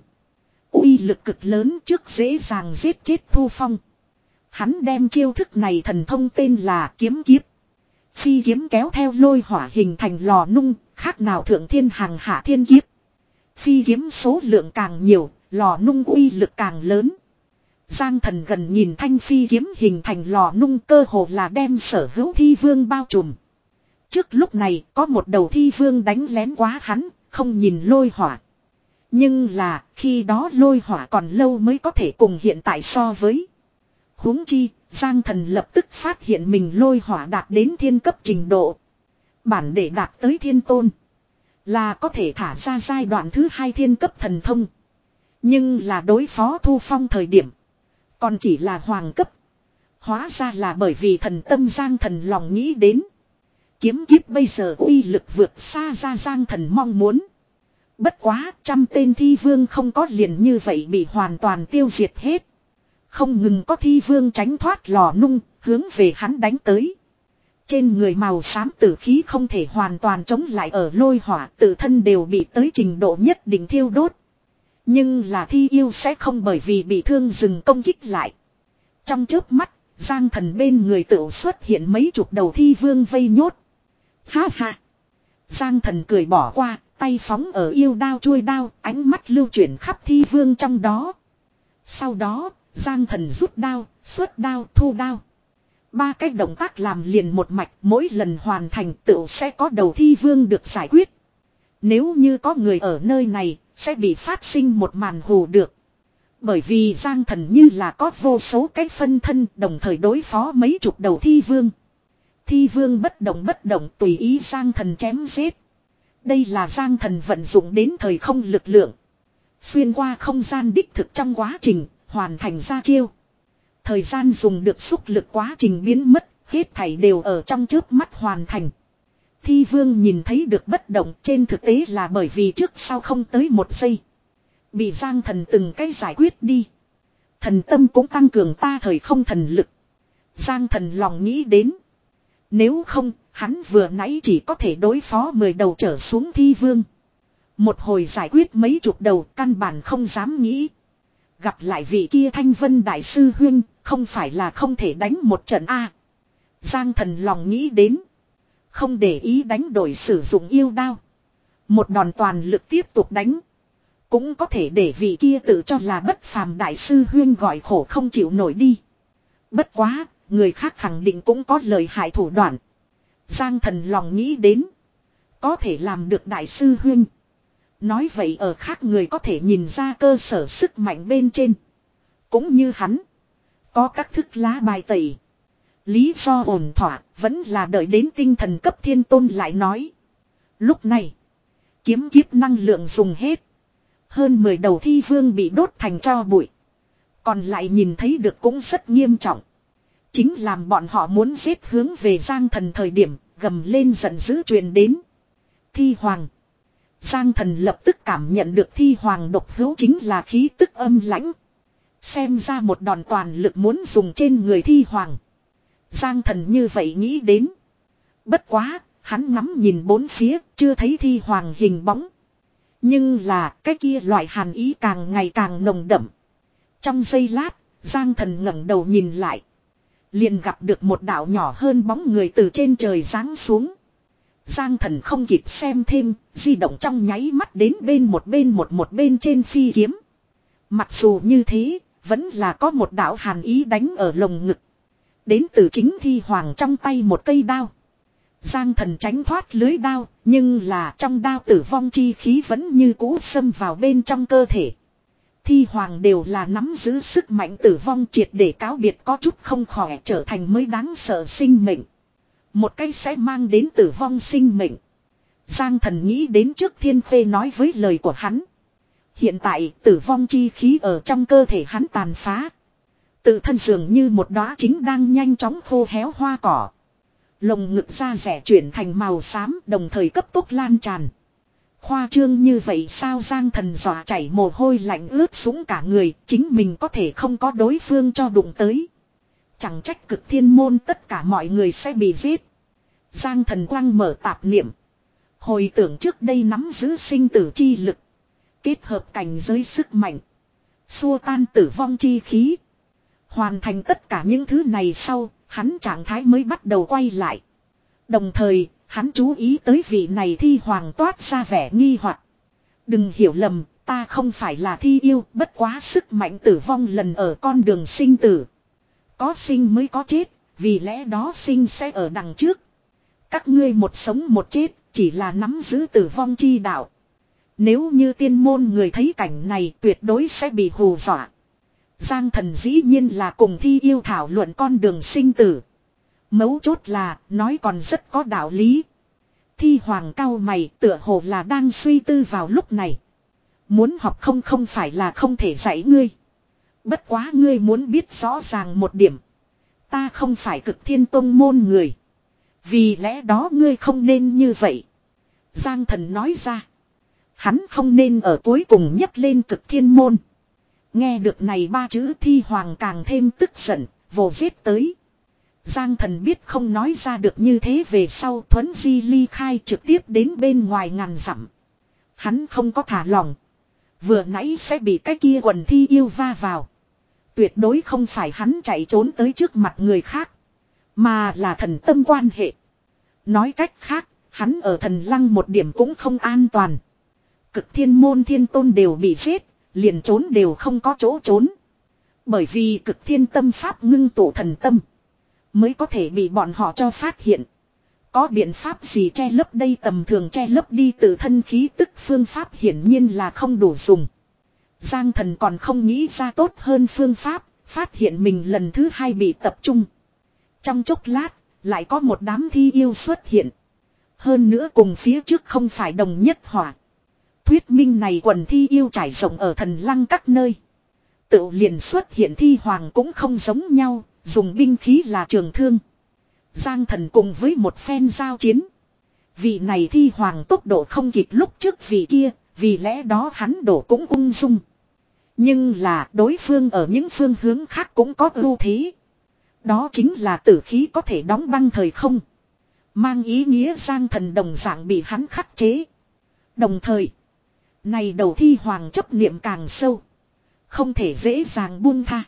Speaker 1: Uy lực cực lớn trước dễ dàng giết chết Thu Phong. Hắn đem chiêu thức này thần thông tên là kiếm kiếp. Phi kiếm kéo theo lôi hỏa hình thành lò nung, khác nào thượng thiên hàng hạ thiên kiếp. Phi kiếm số lượng càng nhiều, lò nung uy lực càng lớn. Giang Thần gần nhìn thanh phi kiếm hình thành lò nung cơ hồ là đem sở hữu thi vương bao trùm. Trước lúc này có một đầu thi vương đánh lén quá hắn, không nhìn lôi hỏa. Nhưng là khi đó lôi hỏa còn lâu mới có thể cùng hiện tại so với. Huống chi, Giang Thần lập tức phát hiện mình lôi hỏa đạt đến thiên cấp trình độ. Bản để đạt tới thiên tôn. Là có thể thả ra giai đoạn thứ hai thiên cấp thần thông. Nhưng là đối phó Thu Phong thời điểm. Còn chỉ là hoàng cấp. Hóa ra là bởi vì thần tâm Giang Thần lòng nghĩ đến. Kiếm kiếp bây giờ uy lực vượt xa ra Giang Thần mong muốn. Bất quá trăm tên thi vương không có liền như vậy bị hoàn toàn tiêu diệt hết. Không ngừng có thi vương tránh thoát lò nung, hướng về hắn đánh tới. Trên người màu xám tử khí không thể hoàn toàn chống lại ở lôi hỏa, tự thân đều bị tới trình độ nhất định thiêu đốt. Nhưng là thi yêu sẽ không bởi vì bị thương dừng công kích lại. Trong chớp mắt, Giang Thần bên người tự xuất hiện mấy chục đầu thi vương vây nhốt. Ha ha! Giang Thần cười bỏ qua, tay phóng ở yêu đao chuôi đao, ánh mắt lưu chuyển khắp thi vương trong đó. Sau đó, Giang Thần rút đao, xuất đao, thu đao. Ba cái động tác làm liền một mạch, mỗi lần hoàn thành tựu sẽ có đầu thi vương được giải quyết. Nếu như có người ở nơi này, sẽ bị phát sinh một màn hù được. Bởi vì Giang Thần như là có vô số cái phân thân đồng thời đối phó mấy chục đầu thi vương. Thi vương bất động bất động tùy ý Giang Thần chém giết. Đây là Giang Thần vận dụng đến thời không lực lượng. Xuyên qua không gian đích thực trong quá trình, hoàn thành ra chiêu. Thời gian dùng được xúc lực quá trình biến mất, hết thảy đều ở trong chớp mắt hoàn thành. Thi vương nhìn thấy được bất động trên thực tế là bởi vì trước sau không tới một giây. Bị Giang Thần từng cái giải quyết đi. Thần tâm cũng tăng cường ta thời không thần lực. Giang Thần lòng nghĩ đến. Nếu không, hắn vừa nãy chỉ có thể đối phó mười đầu trở xuống thi vương. Một hồi giải quyết mấy chục đầu căn bản không dám nghĩ. Gặp lại vị kia Thanh Vân Đại Sư Huyên, không phải là không thể đánh một trận A. Giang Thần lòng nghĩ đến. Không để ý đánh đổi sử dụng yêu đao. Một đòn toàn lực tiếp tục đánh. Cũng có thể để vị kia tự cho là bất phàm Đại Sư Huyên gọi khổ không chịu nổi đi. Bất quá, người khác khẳng định cũng có lời hại thủ đoạn. Giang Thần lòng nghĩ đến. Có thể làm được Đại Sư Huyên. Nói vậy ở khác người có thể nhìn ra cơ sở sức mạnh bên trên. Cũng như hắn. Có các thức lá bài tẩy. Lý do ổn thỏa vẫn là đợi đến tinh thần cấp thiên tôn lại nói. Lúc này, kiếm kiếp năng lượng dùng hết. Hơn mười đầu thi vương bị đốt thành tro bụi. Còn lại nhìn thấy được cũng rất nghiêm trọng. Chính làm bọn họ muốn giết hướng về Giang Thần thời điểm, gầm lên giận dữ truyền đến. Thi hoàng. Giang Thần lập tức cảm nhận được thi hoàng độc hữu chính là khí tức âm lãnh. Xem ra một đòn toàn lực muốn dùng trên người thi hoàng. Giang Thần như vậy nghĩ đến. Bất quá, hắn ngắm nhìn bốn phía, chưa thấy thi hoàng hình bóng. Nhưng là cái kia loại hàn ý càng ngày càng nồng đậm. Trong giây lát, Giang Thần ngẩng đầu nhìn lại. Liền gặp được một đạo nhỏ hơn bóng người từ trên trời giáng xuống. Giang Thần không kịp xem thêm, di động trong nháy mắt đến bên một bên một một bên trên phi kiếm. Mặc dù như thế, vẫn là có một đạo hàn ý đánh ở lồng ngực. Đến từ chính thi hoàng trong tay một cây đao. Giang Thần tránh thoát lưới đao, nhưng là trong đao tử vong chi khí vẫn như cũ xâm vào bên trong cơ thể. Thi hoàng đều là nắm giữ sức mạnh tử vong triệt để cáo biệt có chút không khỏe trở thành mới đáng sợ sinh mệnh. Một cái sẽ mang đến tử vong sinh mệnh. Giang Thần nghĩ đến trước Thiên Khê nói với lời của hắn. Hiện tại tử vong chi khí ở trong cơ thể hắn tàn phá. Tự thân dường như một đóa chính đang nhanh chóng khô héo hoa cỏ. Lồng ngực da rẻ chuyển thành màu xám đồng thời cấp tốc lan tràn. Khoa trương như vậy sao? Giang Thần dọa chảy mồ hôi lạnh ướt sũng cả người, chính mình có thể không có đối phương cho đụng tới. Chẳng trách Cực Thiên môn tất cả mọi người sẽ bị giết. Giang Thần quang mở tạp niệm. Hồi tưởng trước đây nắm giữ sinh tử chi lực. Kết hợp cảnh giới sức mạnh. Xua tan tử vong chi khí. Hoàn thành tất cả những thứ này sau, hắn trạng thái mới bắt đầu quay lại. Đồng thời, hắn chú ý tới vị này thi hoàng toát ra vẻ nghi hoặc. Đừng hiểu lầm, ta không phải là thi yêu, bất quá sức mạnh tử vong lần ở con đường sinh tử. Có sinh mới có chết, vì lẽ đó sinh sẽ ở đằng trước. Các ngươi một sống một chết, chỉ là nắm giữ tử vong chi đạo. Nếu như tiên môn người thấy cảnh này tuyệt đối sẽ bị hù dọa. Giang Thần dĩ nhiên là cùng thi yêu thảo luận con đường sinh tử. Mấu chốt là, nói còn rất có đạo lý. Thi hoàng cao mày tựa hồ là đang suy tư vào lúc này. Muốn học không không phải là không thể dạy ngươi. Bất quá ngươi muốn biết rõ ràng một điểm. Ta không phải Cực Thiên tông môn người. Vì lẽ đó ngươi không nên như vậy. Giang Thần nói ra. Hắn không nên ở cuối cùng nhấc lên Cực Thiên môn. Nghe được này ba chữ thi hoàng càng thêm tức giận, vồ giết tới. Giang Thần biết không nói ra được như thế về sau thuấn di ly khai trực tiếp đến bên ngoài ngàn dặm. Hắn không có thả lòng. Vừa nãy sẽ bị cái kia quần thi yêu va vào. Tuyệt đối không phải hắn chạy trốn tới trước mặt người khác. Mà là thần tâm quan hệ. Nói cách khác, hắn ở thần lăng một điểm cũng không an toàn. Cực Thiên môn thiên tôn đều bị giết, liền trốn đều không có chỗ trốn. Bởi vì Cực Thiên tâm pháp ngưng tụ thần tâm. Mới có thể bị bọn họ cho phát hiện. Có biện pháp gì che lấp đây? Tầm thường che lấp đi tự thân khí tức phương pháp hiển nhiên là không đủ dùng. Giang Thần còn không nghĩ ra tốt hơn phương pháp, phát hiện mình lần thứ hai bị tập trung. Trong chốc lát, lại có một đám thi yêu xuất hiện. Hơn nữa cùng phía trước không phải đồng nhất hỏa. Thuyết minh này quần thi yêu trải rộng ở thần lăng các nơi. Tự liền xuất hiện thi hoàng cũng không giống nhau, dùng binh khí là trường thương. Giang Thần cùng với một phen giao chiến. Vị này thi hoàng tốc độ không kịp lúc trước vị kia, vì lẽ đó hắn đổ cũng ung dung. Nhưng là đối phương ở những phương hướng khác cũng có ưu thế. Đó chính là tử khí có thể đóng băng thời không. Mang ý nghĩa Giang Thần đồng dạng bị hắn khắc chế. Đồng thời, này đầu thi hoàng chấp niệm càng sâu. Không thể dễ dàng buông tha.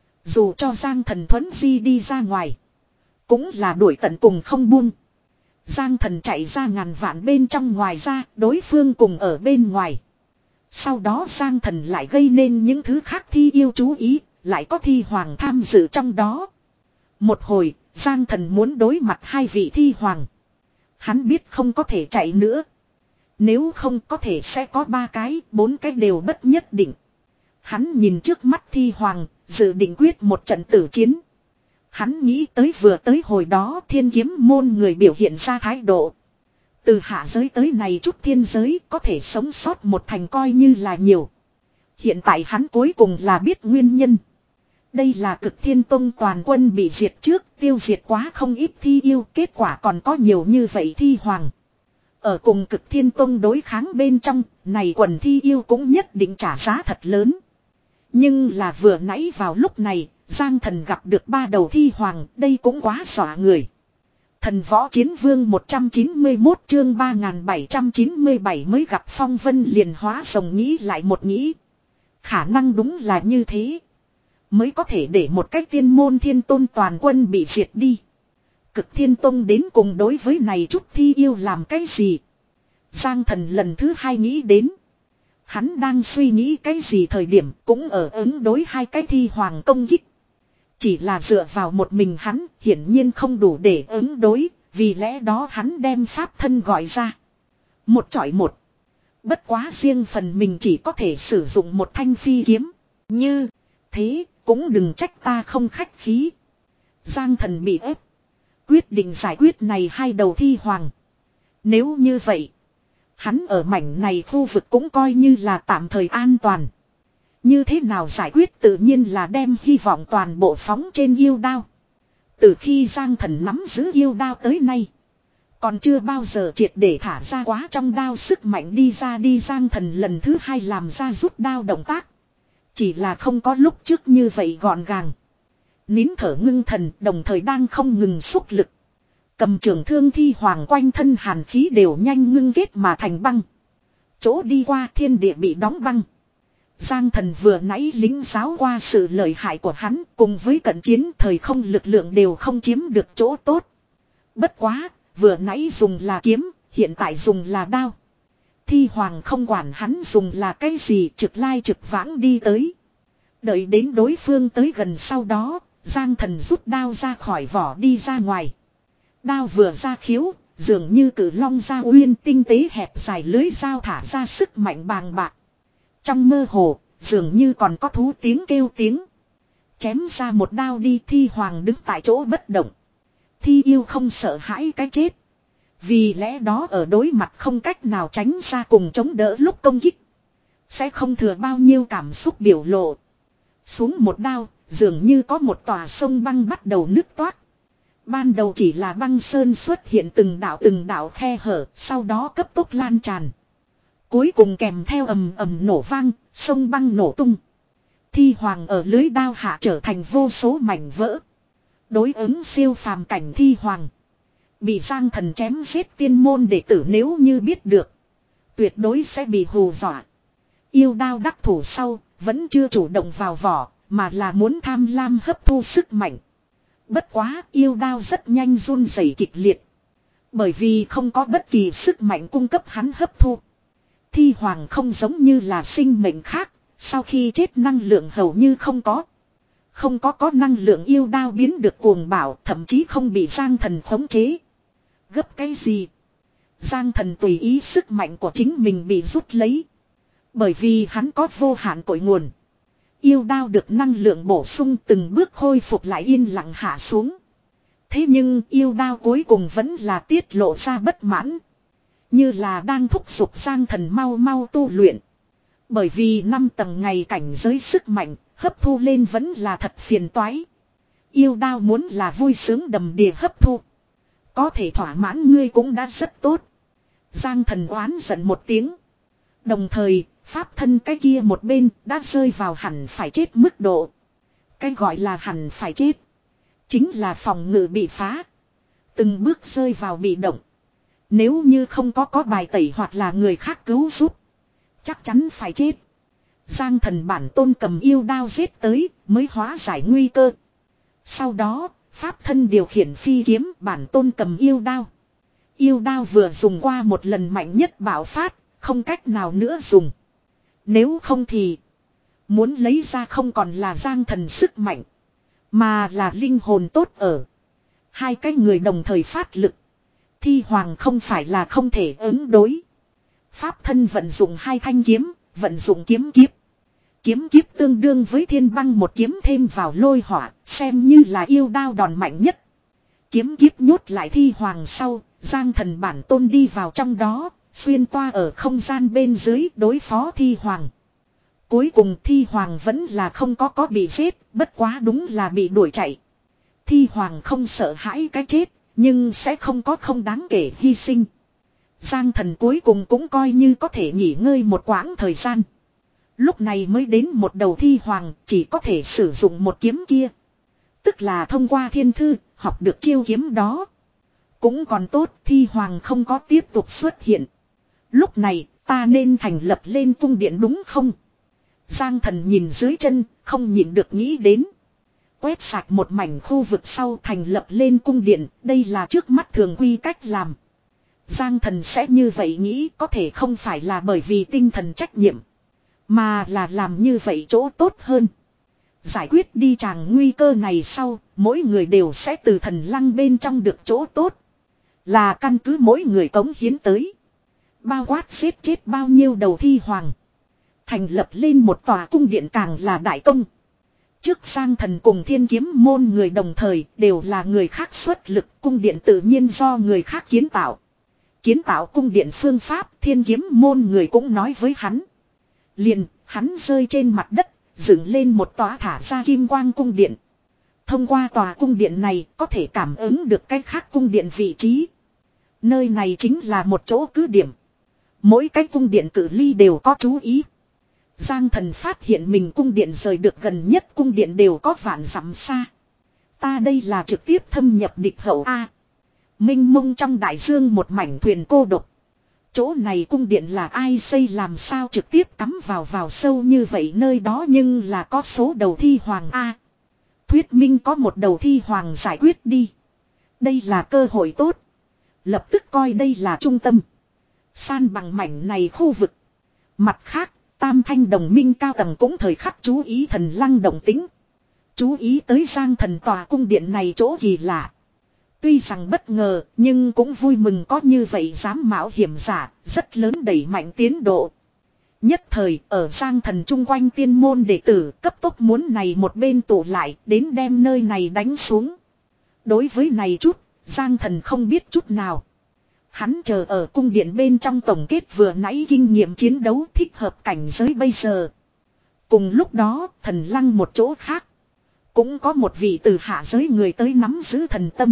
Speaker 1: Dù cho Giang Thần thuấn di đi ra ngoài. Cũng là đuổi tận cùng không buông. Giang Thần chạy ra ngàn vạn bên trong ngoài ra, đối phương cùng ở bên ngoài. Sau đó Giang Thần lại gây nên những thứ khác thi yêu chú ý, lại có thi hoàng tham dự trong đó. Một hồi, Giang Thần muốn đối mặt hai vị thi hoàng. Hắn biết không có thể chạy nữa. Nếu không có thể sẽ có ba cái, bốn cái đều bất nhất định. Hắn nhìn trước mắt thi hoàng, dự định quyết một trận tử chiến. Hắn nghĩ tới vừa tới hồi đó Thiên Kiếm môn người biểu hiện ra thái độ. Từ hạ giới tới này chút thiên giới có thể sống sót một thành coi như là nhiều. Hiện tại hắn cuối cùng là biết nguyên nhân. Đây là Cực Thiên Tông toàn quân bị diệt trước, tiêu diệt quá không ít thi yêu, kết quả còn có nhiều như vậy thi hoàng. Ở cùng Cực Thiên Tông đối kháng bên trong, này quần thi yêu cũng nhất định trả giá thật lớn. Nhưng là vừa nãy vào lúc này, Giang Thần gặp được ba đầu thi hoàng, đây cũng quá dọa người. Thần Võ Chiến Vương một trăm chín mươi mốt chương ba nghìn bảy trăm chín mươi bảy mới gặp Phong Vân liền hóa rồng, nghĩ lại một nghĩ. Khả năng đúng là như thế. Mới có thể để một cách tiên môn thiên tôn toàn quân bị diệt đi. Cực Thiên Tông đến cùng đối với này chút thi yêu làm cái gì? Giang Thần lần thứ hai nghĩ đến. Hắn đang suy nghĩ cái gì thời điểm cũng ở ứng đối hai cái thi hoàng công kích. Chỉ là dựa vào một mình hắn hiển nhiên không đủ để ứng đối, vì lẽ đó hắn đem pháp thân gọi ra. Một chọi một. Bất quá riêng phần mình chỉ có thể sử dụng một thanh phi kiếm. Như thế cũng đừng trách ta không khách khí. Giang Thần bị ép. Quyết định giải quyết này hai đầu thi hoàng. Nếu như vậy, hắn ở mảnh này khu vực cũng coi như là tạm thời an toàn. Như thế nào giải quyết tự nhiên là đem hy vọng toàn bộ phóng trên yêu đao. Từ khi Giang Thần nắm giữ yêu đao tới nay, còn chưa bao giờ triệt để thả ra quá trong đao sức mạnh đi ra đi. Giang Thần lần thứ hai làm ra rút đao động tác. Chỉ là không có lúc trước như vậy gọn gàng. Nín thở ngưng thần đồng thời đang không ngừng xúc lực. Cầm trường thương thi hoàng quanh thân hàn khí đều nhanh ngưng kết mà thành băng. Chỗ đi qua thiên địa bị đóng băng. Giang Thần vừa nãy lính giáo qua sự lợi hại của hắn, cùng với cận chiến thời không lực lượng đều không chiếm được chỗ tốt. Bất quá, vừa nãy dùng là kiếm, hiện tại dùng là đao. Thi hoàng không quản hắn dùng là cái gì, trực lai trực vãng đi tới. Đợi đến đối phương tới gần sau đó, Giang Thần rút đao ra khỏi vỏ đi ra ngoài. Đao vừa ra khiếu, dường như cử long ra uyên, tinh tế hẹp dài lưới dao thả ra sức mạnh bàng bạc. Trong mơ hồ, dường như còn có thú tiếng kêu tiếng. Chém ra một đao đi, thi hoàng đứng tại chỗ bất động. Thi yêu không sợ hãi cái chết. Vì lẽ đó ở đối mặt không cách nào tránh ra cùng chống đỡ lúc công kích, sẽ không thừa bao nhiêu cảm xúc biểu lộ. Xuống một đao, dường như có một tòa sông băng bắt đầu nứt toát. Ban đầu chỉ là băng sơn xuất hiện từng đạo từng đạo khe hở, sau đó cấp tốc lan tràn. Cuối cùng kèm theo ầm ầm nổ vang, sông băng nổ tung. Thi hoàng ở lưới đao hạ trở thành vô số mảnh vỡ. Đối ứng siêu phàm cảnh thi hoàng, bị Giang Thần chém giết tiên môn đệ tử nếu như biết được, tuyệt đối sẽ bị hù dọa. Yêu đao đắc thủ sau, vẫn chưa chủ động vào vỏ, mà là muốn tham lam hấp thu sức mạnh. Bất quá, yêu đao rất nhanh run rẩy kịch liệt. Bởi vì không có bất kỳ sức mạnh cung cấp hắn hấp thu. Thi hoàng không giống như là sinh mệnh khác, sau khi chết năng lượng hầu như không có. Không có có năng lượng yêu đao biến được cuồng bạo, thậm chí không bị Giang Thần khống chế. Gấp cái gì? Giang Thần tùy ý sức mạnh của chính mình bị rút lấy. Bởi vì hắn có vô hạn cội nguồn. Yêu đao được năng lượng bổ sung từng bước khôi phục lại yên lặng hạ xuống. Thế nhưng yêu đao cuối cùng vẫn là tiết lộ ra bất mãn. Như là đang thúc giục Giang Thần mau mau tu luyện. Bởi vì năm tầng ngày cảnh giới sức mạnh, hấp thu lên vẫn là thật phiền toái. Yêu đao muốn là vui sướng đầm đìa hấp thu, có thể thỏa mãn ngươi cũng đã rất tốt. Giang Thần oán giận một tiếng. Đồng thời, pháp thân cái kia một bên đã rơi vào hẳn phải chết mức độ. Cái gọi là hẳn phải chết, chính là phòng ngự bị phá. Từng bước rơi vào bị động. Nếu như không có có bài tẩy hoặc là người khác cứu giúp, chắc chắn phải chết. Giang Thần bản tôn cầm yêu đao giết tới mới hóa giải nguy cơ. Sau đó, pháp thân điều khiển phi kiếm, bản tôn cầm yêu đao. Yêu đao vừa dùng qua một lần mạnh nhất bạo phát, không cách nào nữa dùng. Nếu không thì, muốn lấy ra không còn là Giang Thần sức mạnh, mà là linh hồn tốt ở. Hai cái người đồng thời phát lực, thi hoàng không phải là không thể ứng đối. Pháp thân vận dụng hai thanh kiếm, vận dụng kiếm kiếp. Kiếm kiếp tương đương với thiên băng một kiếm thêm vào lôi hỏa, xem như là yêu đao đòn mạnh nhất. Kiếm kiếp nhốt lại thi hoàng sau, Giang Thần bản tôn đi vào trong đó, xuyên toa ở không gian bên dưới đối phó thi hoàng. Cuối cùng thi hoàng vẫn là không có có bị giết, bất quá đúng là bị đuổi chạy. Thi hoàng không sợ hãi cái chết, nhưng sẽ không có không đáng kể hy sinh. Giang Thần cuối cùng cũng coi như có thể nghỉ ngơi một quãng thời gian. Lúc này mới đến một đầu thi hoàng, chỉ có thể sử dụng một kiếm kia. Tức là thông qua thiên thư, học được chiêu kiếm đó. Cũng còn tốt, thi hoàng không có tiếp tục xuất hiện. Lúc này, ta nên thành lập lên cung điện đúng không? Giang Thần nhìn dưới chân, không nhịn được nghĩ đến. Quét sạch một mảnh khu vực sau thành lập lên cung điện, đây là trước mắt thường quy cách làm. Giang Thần sẽ như vậy nghĩ có thể không phải là bởi vì tinh thần trách nhiệm, mà là làm như vậy chỗ tốt hơn. Giải quyết đi chàng nguy cơ này sau, mỗi người đều sẽ từ thần lăng bên trong được chỗ tốt. Là căn cứ mỗi người cống hiến tới. Bao quát xếp chết bao nhiêu đầu thi hoàng. Thành lập lên một tòa cung điện càng là đại công. Trước Giang Thần cùng thiên kiếm môn người đồng thời đều là người khác xuất lực, cung điện tự nhiên do người khác kiến tạo. Kiến tạo cung điện phương pháp thiên kiếm môn người cũng nói với hắn. Liền, hắn rơi trên mặt đất, dựng lên một tòa thả ra kim quang cung điện. Thông qua tòa cung điện này có thể cảm ứng được cái khác cung điện vị trí. Nơi này chính là một chỗ cứ điểm. Mỗi cái cung điện cự ly đều có chú ý. Giang Thần phát hiện mình cung điện rời được gần nhất cung điện đều có vạn dặm xa. Ta đây là trực tiếp thâm nhập địch hậu A. Minh mông trong đại dương một mảnh thuyền cô độc. Chỗ này cung điện là ai xây làm sao trực tiếp cắm vào vào sâu như vậy nơi đó nhưng là có số đầu thi hoàng A. Thuyết minh có một đầu thi hoàng giải quyết đi. Đây là cơ hội tốt. Lập tức coi đây là trung tâm. San bằng mảnh này khu vực. Mặt khác, Tam Thanh đồng minh cao tầng cũng thời khắc chú ý thần lăng động tính. Chú ý tới Giang Thần tòa cung điện này chỗ kỳ lạ. Tuy rằng bất ngờ, nhưng cũng vui mừng có như vậy dám mạo hiểm giả, rất lớn đẩy mạnh tiến độ. Nhất thời, ở Giang Thần chung quanh tiên môn đệ tử cấp tốc muốn này một bên tụ lại, đến đem nơi này đánh xuống. Đối với này chút, Giang Thần không biết chút nào. Hắn chờ ở cung điện bên trong tổng kết vừa nãy kinh nghiệm chiến đấu thích hợp cảnh giới bây giờ. Cùng lúc đó, thần lăng một chỗ khác. Cũng có một vị từ hạ giới người tới nắm giữ thần tâm.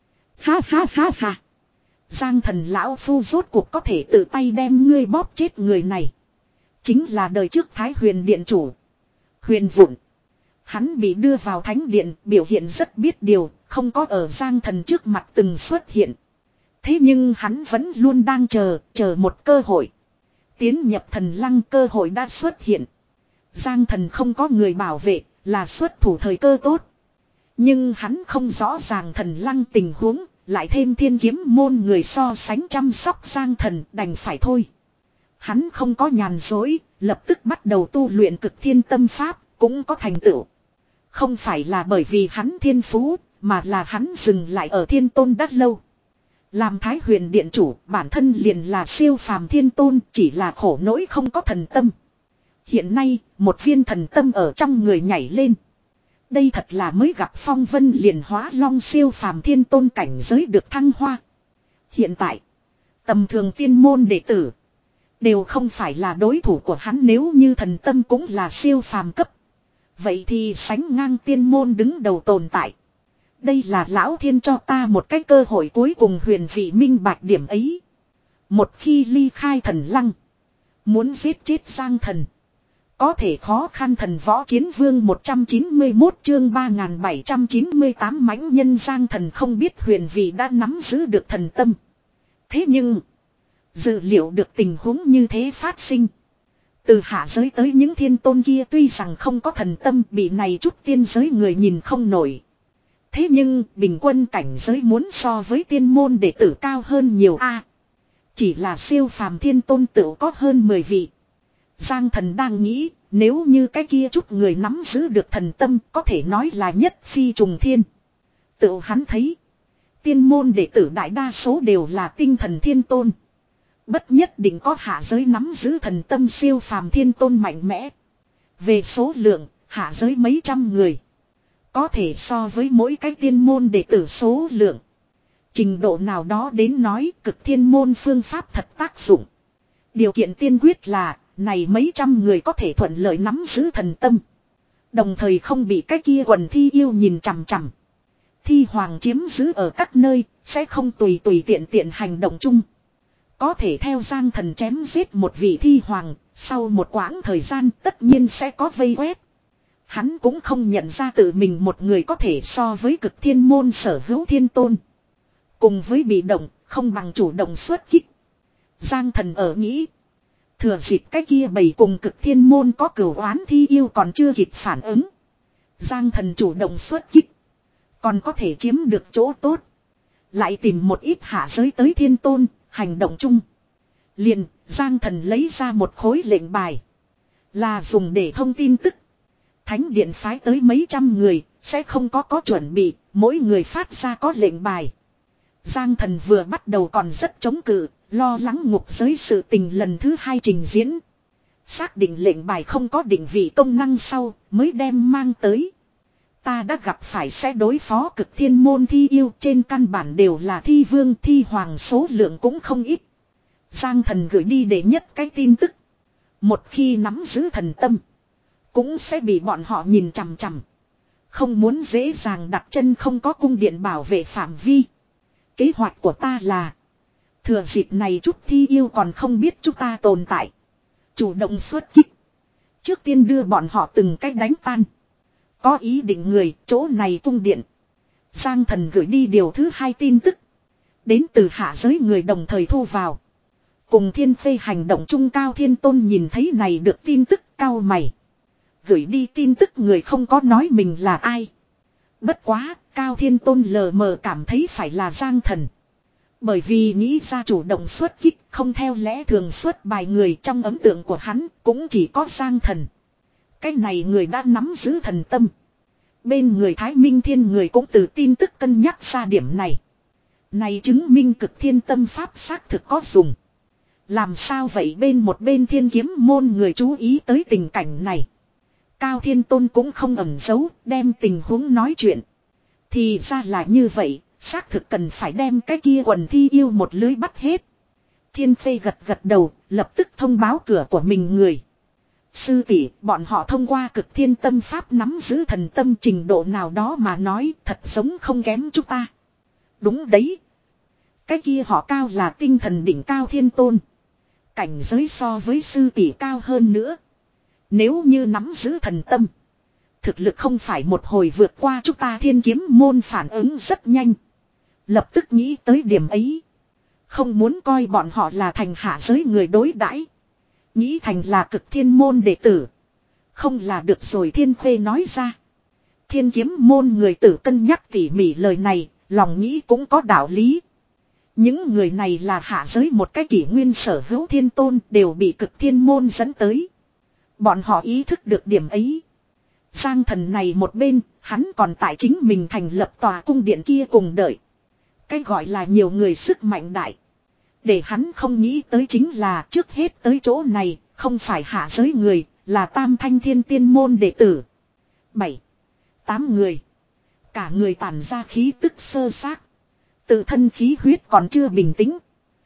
Speaker 1: Ha ha ha ha. Giang Thần lão phu rốt cuộc có thể tự tay đem ngươi bóp chết người này. Chính là đời trước Thái Huyền Điện chủ. Huyền Vụn. Hắn bị đưa vào thánh điện biểu hiện rất biết điều, không có ở Giang Thần trước mặt từng xuất hiện. Thế nhưng hắn vẫn luôn đang chờ, chờ một cơ hội. Tiến nhập thần lăng cơ hội đã xuất hiện. Giang Thần không có người bảo vệ, là xuất thủ thời cơ tốt. Nhưng hắn không rõ ràng thần lăng tình huống, lại thêm thiên kiếm môn người so sánh chăm sóc Giang Thần đành phải thôi. Hắn không có nhàn dối, lập tức bắt đầu tu luyện cực thiên tâm pháp, cũng có thành tựu. Không phải là bởi vì hắn thiên phú, mà là hắn dừng lại ở thiên tôn đã lâu. Làm Thái Huyền Điện chủ, bản thân liền là siêu phàm thiên tôn, chỉ là khổ nỗi không có thần tâm. Hiện nay, một viên thần tâm ở trong người nhảy lên. Đây thật là mới gặp phong vân liền hóa long siêu phàm thiên tôn cảnh giới được thăng hoa. Hiện tại, tầm thường tiên môn đệ tử đều không phải là đối thủ của hắn, nếu như thần tâm cũng là siêu phàm cấp. Vậy thì sánh ngang tiên môn đứng đầu tồn tại. Đây là lão thiên cho ta một cái cơ hội cuối cùng, huyền vị minh bạch điểm ấy. Một khi ly khai thần lăng, muốn giết chết Giang Thần, có thể khó khăn. Thần võ chiến vương một trăm chín mươi mốt chương ba nghìn bảy trăm chín mươi tám mãnh nhân Giang Thần không biết huyền vị đã nắm giữ được thần tâm. Thế nhưng, dự liệu được tình huống như thế phát sinh. Từ hạ giới tới những thiên tôn kia tuy rằng không có thần tâm, bị này chút tiên giới người nhìn không nổi. Thế nhưng bình quân cảnh giới muốn so với tiên môn đệ tử cao hơn nhiều a. Chỉ là siêu phàm thiên tôn tựu có hơn mười vị. Giang Thần đang nghĩ, nếu như cái kia chút người nắm giữ được thần tâm, có thể nói là nhất phi trùng thiên. Tựu hắn thấy, tiên môn đệ tử đại đa số đều là tinh thần thiên tôn. Bất nhất định có hạ giới nắm giữ thần tâm siêu phàm thiên tôn mạnh mẽ. Về số lượng, hạ giới mấy trăm người. Có thể so với mỗi cái tiên môn đệ tử số lượng. Trình độ nào đó đến nói cực thiên môn phương pháp thật tác dụng. Điều kiện tiên quyết là, này mấy trăm người có thể thuận lợi nắm giữ thần tâm. Đồng thời không bị cái kia quần thi yêu nhìn chằm chằm. Thi hoàng chiếm giữ ở các nơi, sẽ không tùy tùy tiện tiện hành động chung. Có thể theo Giang Thần chém giết một vị thi hoàng, sau một quãng thời gian tất nhiên sẽ có vây quét. Hắn cũng không nhận ra tự mình một người có thể so với cực thiên môn sở hữu thiên tôn. Cùng với bị động, không bằng chủ động xuất kích. Giang Thần ở nghĩ. Thừa dịp cái kia bầy cùng cực thiên môn có cửu oán thi yêu còn chưa kịp phản ứng. Giang Thần chủ động xuất kích. Còn có thể chiếm được chỗ tốt. Lại tìm một ít hạ giới tới thiên tôn, hành động chung. Liền, Giang Thần lấy ra một khối lệnh bài. Là dùng để thông tin tức. Thánh điện phái tới mấy trăm người, sẽ không có có chuẩn bị, mỗi người phát ra có lệnh bài. Giang Thần vừa bắt đầu còn rất chống cự, lo lắng ngục giới sự tình lần thứ hai trình diễn. Xác định lệnh bài không có định vị công năng sau, mới đem mang tới. Ta đã gặp phải sẽ đối phó cực thiên môn thi yêu, trên căn bản đều là thi vương thi hoàng, số lượng cũng không ít. Giang Thần gửi đi để nhất cái tin tức. Một khi nắm giữ thần tâm, cũng sẽ bị bọn họ nhìn chằm chằm. Không muốn dễ dàng đặt chân không có cung điện bảo vệ phạm vi. Kế hoạch của ta là, thừa dịp này chút thi yêu còn không biết chúng ta tồn tại, chủ động xuất kích. Trước tiên đưa bọn họ từng cách đánh tan. Có ý định người, chỗ này cung điện. Giang Thần gửi đi điều thứ hai tin tức. Đến từ hạ giới người đồng thời thu vào. Cùng Thiên Phê hành động chung Cao Thiên Tôn nhìn thấy này được tin tức cao mày. Gửi đi tin tức người không có nói mình là ai. Bất quá, Cao Thiên Tôn lờ mờ cảm thấy phải là Giang Thần. Bởi vì nghĩ ra chủ động xuất kích, không theo lẽ thường xuất bài người, trong ấn tượng của hắn cũng chỉ có Giang Thần. Cái này người đã nắm giữ thần tâm. Bên người Thái Minh Thiên người cũng từ tin tức cân nhắc ra điểm này. Này chứng minh cực thiên tâm pháp xác thực có dùng. Làm sao vậy bên một bên thiên kiếm môn người chú ý tới tình cảnh này. Cao Thiên Tôn cũng không ẩn giấu, đem tình huống nói chuyện. Thì ra là như vậy, xác thực cần phải đem cái kia quần thi yêu một lưới bắt hết. Thiên Phê gật gật đầu, lập tức thông báo cửa của mình người. Sư tỷ, bọn họ thông qua cực thiên tâm pháp nắm giữ thần tâm trình độ nào đó mà nói thật giống không kém chúng ta. Đúng đấy. Cái kia họ cao là tinh thần đỉnh cao thiên tôn. Cảnh giới so với sư tỷ cao hơn nữa. Nếu như nắm giữ thần tâm, thực lực không phải một hồi vượt qua chúng ta thiên kiếm môn phản ứng rất nhanh. Lập tức nghĩ tới điểm ấy. Không muốn coi bọn họ là thành hạ giới người đối đãi, nghĩ thành là cực thiên môn đệ tử. Không là được rồi. Thiên Khuê nói ra. Thiên kiếm môn người tử cân nhắc tỉ mỉ lời này, lòng nghĩ cũng có đạo lý. Những người này là hạ giới một cái kỷ nguyên sở hữu thiên tôn, đều bị cực thiên môn dẫn tới. Bọn họ ý thức được điểm ấy. Giang Thần này một bên, hắn còn tại chính mình thành lập tòa cung điện kia cùng đợi. Cái gọi là nhiều người sức mạnh đại. Để hắn không nghĩ tới chính là trước hết tới chỗ này, không phải hạ giới người, là Tam Thanh Thiên Tiên môn đệ tử. Bảy, tám người. Cả người tản ra khí tức sơ xác. Tự thân khí huyết còn chưa bình tĩnh.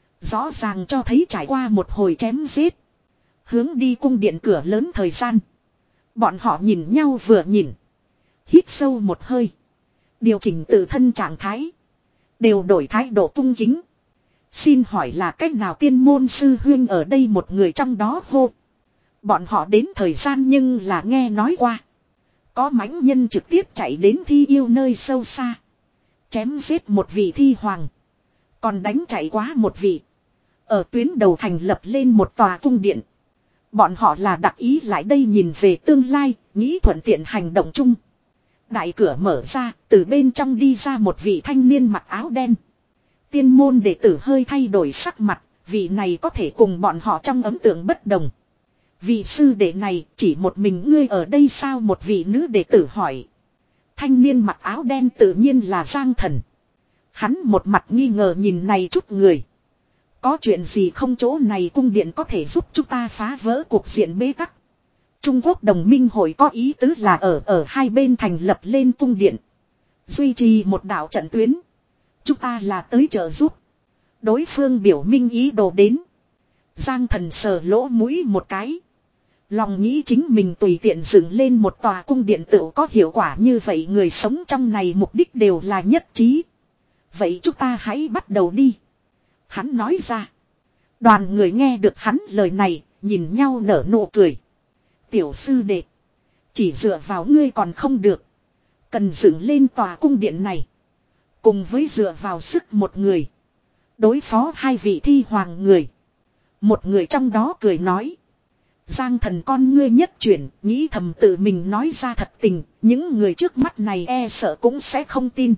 Speaker 1: Rõ ràng cho thấy trải qua một hồi chém giết. Hướng đi cung điện cửa lớn thời gian. Bọn họ nhìn nhau vừa nhìn. Hít sâu một hơi. Điều chỉnh tự thân trạng thái. Đều đổi thái độ cung kính. Xin hỏi là cách nào tiên môn sư huyên ở đây một người trong đó hô. Bọn họ đến thời gian nhưng là nghe nói qua. Có mãnh nhân trực tiếp chạy đến thi yêu nơi sâu xa. Chém giết một vị thi hoàng. Còn đánh chạy quá một vị. Ở tuyến đầu thành lập lên một tòa cung điện. Bọn họ là đặc ý lại đây nhìn về tương lai, nghĩ thuận tiện hành động chung. Đại cửa mở ra, từ bên trong đi ra một vị thanh niên mặc áo đen. Tiên môn đệ tử hơi thay đổi sắc mặt, vị này có thể cùng bọn họ trong ấn tượng bất đồng. Vị sư đệ này chỉ một mình ngươi ở đây sao, một vị nữ đệ tử hỏi. Thanh niên mặc áo đen tự nhiên là Giang Thần. Hắn một mặt nghi ngờ nhìn này chút người. Có chuyện gì không, chỗ này cung điện có thể giúp chúng ta phá vỡ cuộc diện bế tắc. Trung Quốc đồng minh hội có ý tứ là ở ở hai bên thành lập lên cung điện. Duy trì một đạo trận tuyến. Chúng ta là tới trợ giúp. Đối phương biểu minh ý đồ đến. Giang Thần sờ lỗ mũi một cái. Lòng nghĩ chính mình tùy tiện dựng lên một tòa cung điện tự có hiệu quả như vậy, người sống trong này mục đích đều là nhất trí. Vậy chúng ta hãy bắt đầu đi. Hắn nói ra. Đoàn người nghe được hắn lời này, nhìn nhau nở nụ cười. Tiểu sư đệ, chỉ dựa vào ngươi còn không được. Cần dựng lên tòa cung điện này. Cùng với dựa vào sức một người. Đối phó hai vị thi hoàng người. Một người trong đó cười nói. Giang Thần con ngươi nhất chuyển, nghĩ thầm tự mình nói ra thật tình, những người trước mắt này e sợ cũng sẽ không tin.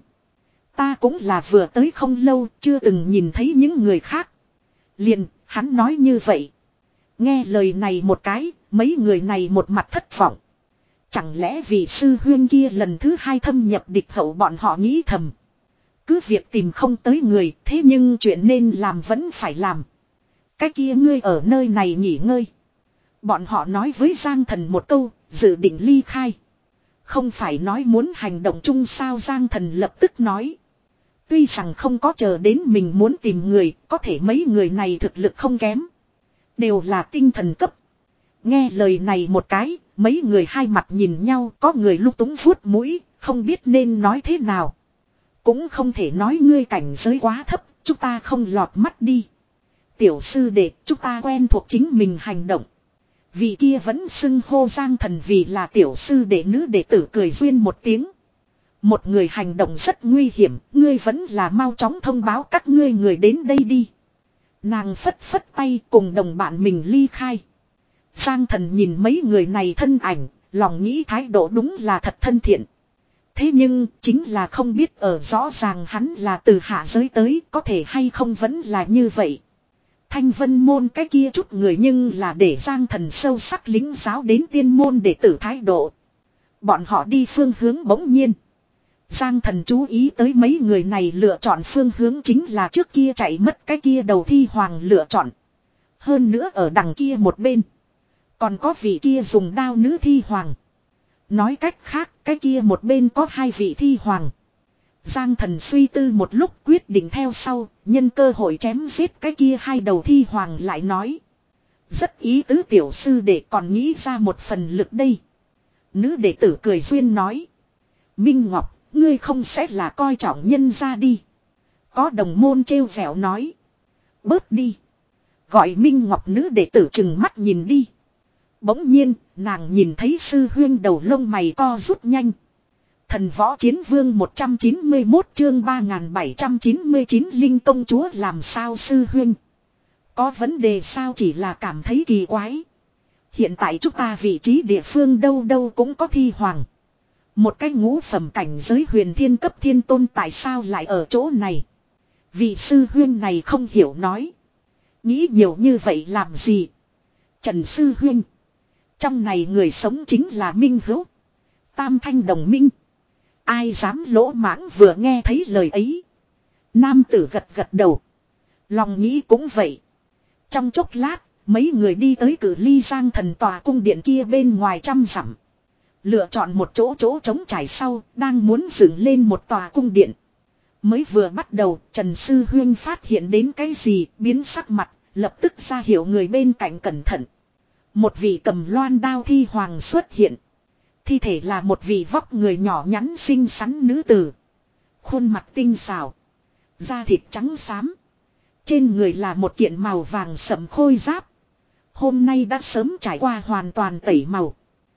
Speaker 1: Ta cũng là vừa tới không lâu, chưa từng nhìn thấy những người khác. Liền, hắn nói như vậy. Nghe lời này một cái, mấy người này một mặt thất vọng. Chẳng lẽ vị sư huyên kia lần thứ hai thâm nhập địch hậu, bọn họ nghĩ thầm. Cứ việc tìm không tới người, thế nhưng chuyện nên làm vẫn phải làm. Cái kia ngươi ở nơi này nghỉ ngơi. Bọn họ nói với Giang Thần một câu, dự định ly khai. Không phải nói muốn hành động chung sao, Giang Thần lập tức nói. Tuy rằng không có chờ đến mình muốn tìm người, có thể mấy người này thực lực không kém. Đều là tinh thần cấp. Nghe lời này một cái, mấy người hai mặt nhìn nhau, có người lúc túng vuốt mũi, không biết nên nói thế nào. Cũng không thể nói ngươi cảnh giới quá thấp, chúng ta không lọt mắt đi. Tiểu sư đệ, chúng ta quen thuộc chính mình hành động. Vị kia vẫn xưng hô Giang Thần vì là tiểu sư đệ, nữ đệ tử cười duyên một tiếng. Một người hành động rất nguy hiểm, ngươi vẫn là mau chóng thông báo các ngươi người đến đây đi. Nàng phất phất tay cùng đồng bạn mình ly khai. Giang Thần nhìn mấy người này thân ảnh, lòng nghĩ thái độ đúng là thật thân thiện. Thế nhưng chính là không biết ở rõ ràng hắn là từ hạ giới tới, có thể hay không vẫn là như vậy. Thanh Vân môn cái kia chút người nhưng là để Giang Thần sâu sắc lính giáo đến tiên môn đệ tử thái độ. Bọn họ đi phương hướng bỗng nhiên. Giang Thần chú ý tới mấy người này lựa chọn phương hướng chính là trước kia chạy mất cái kia đầu thi hoàng lựa chọn. Hơn nữa ở đằng kia một bên. Còn có vị kia dùng đao nữ thi hoàng. Nói cách khác cái kia một bên có hai vị thi hoàng. Giang Thần suy tư một lúc quyết định theo sau, nhân cơ hội chém giết cái kia hai đầu thi hoàng lại nói. Rất ý tứ tiểu sư để còn nghĩ ra một phần lực đây. Nữ đệ tử cười duyên nói. Minh Ngọc, ngươi không sẽ là coi trọng nhân ra đi. Có đồng môn trêu vẻo nói. Bớt đi. Gọi Minh Ngọc, nữ đệ tử chừng mắt nhìn đi. Bỗng nhiên, nàng nhìn thấy sư huyên đầu lông mày co rút nhanh. Thần võ chiến vương một trăm chín mươi mốt chương ba nghìn bảy trăm chín mươi chín Linh công chúa làm sao sư huyên. Có vấn đề sao, chỉ là cảm thấy kỳ quái. Hiện tại chúng ta vị trí địa phương đâu đâu cũng có thi hoàng. Một cái ngũ phẩm cảnh giới huyền thiên cấp thiên tôn tại sao lại ở chỗ này. Vị sư huyên này không hiểu nói. Nghĩ nhiều như vậy làm gì. Trần sư huyên. Trong này người sống chính là Minh Hữu. Tam thanh đồng minh. Ai dám lỗ mãng, vừa nghe thấy lời ấy. Nam tử gật gật đầu. Lòng nghĩ cũng vậy. Trong chốc lát, mấy người đi tới cử ly Giang Thần tòa cung điện kia bên ngoài trăm dặm. Lựa chọn một chỗ chỗ trống trải sau, đang muốn dựng lên một tòa cung điện. Mới vừa bắt đầu, Trần Sư Huyên phát hiện đến cái gì, biến sắc mặt, lập tức ra hiệu người bên cạnh cẩn thận. Một vị cầm loan đao thi hoàng xuất hiện. Thi thể là một vị vóc người nhỏ nhắn xinh xắn nữ tử. Khuôn mặt tinh xảo. Da thịt trắng xám. Trên người là một kiện màu vàng sẫm khôi giáp. Hôm nay đã sớm trải qua hoàn toàn tẩy màu.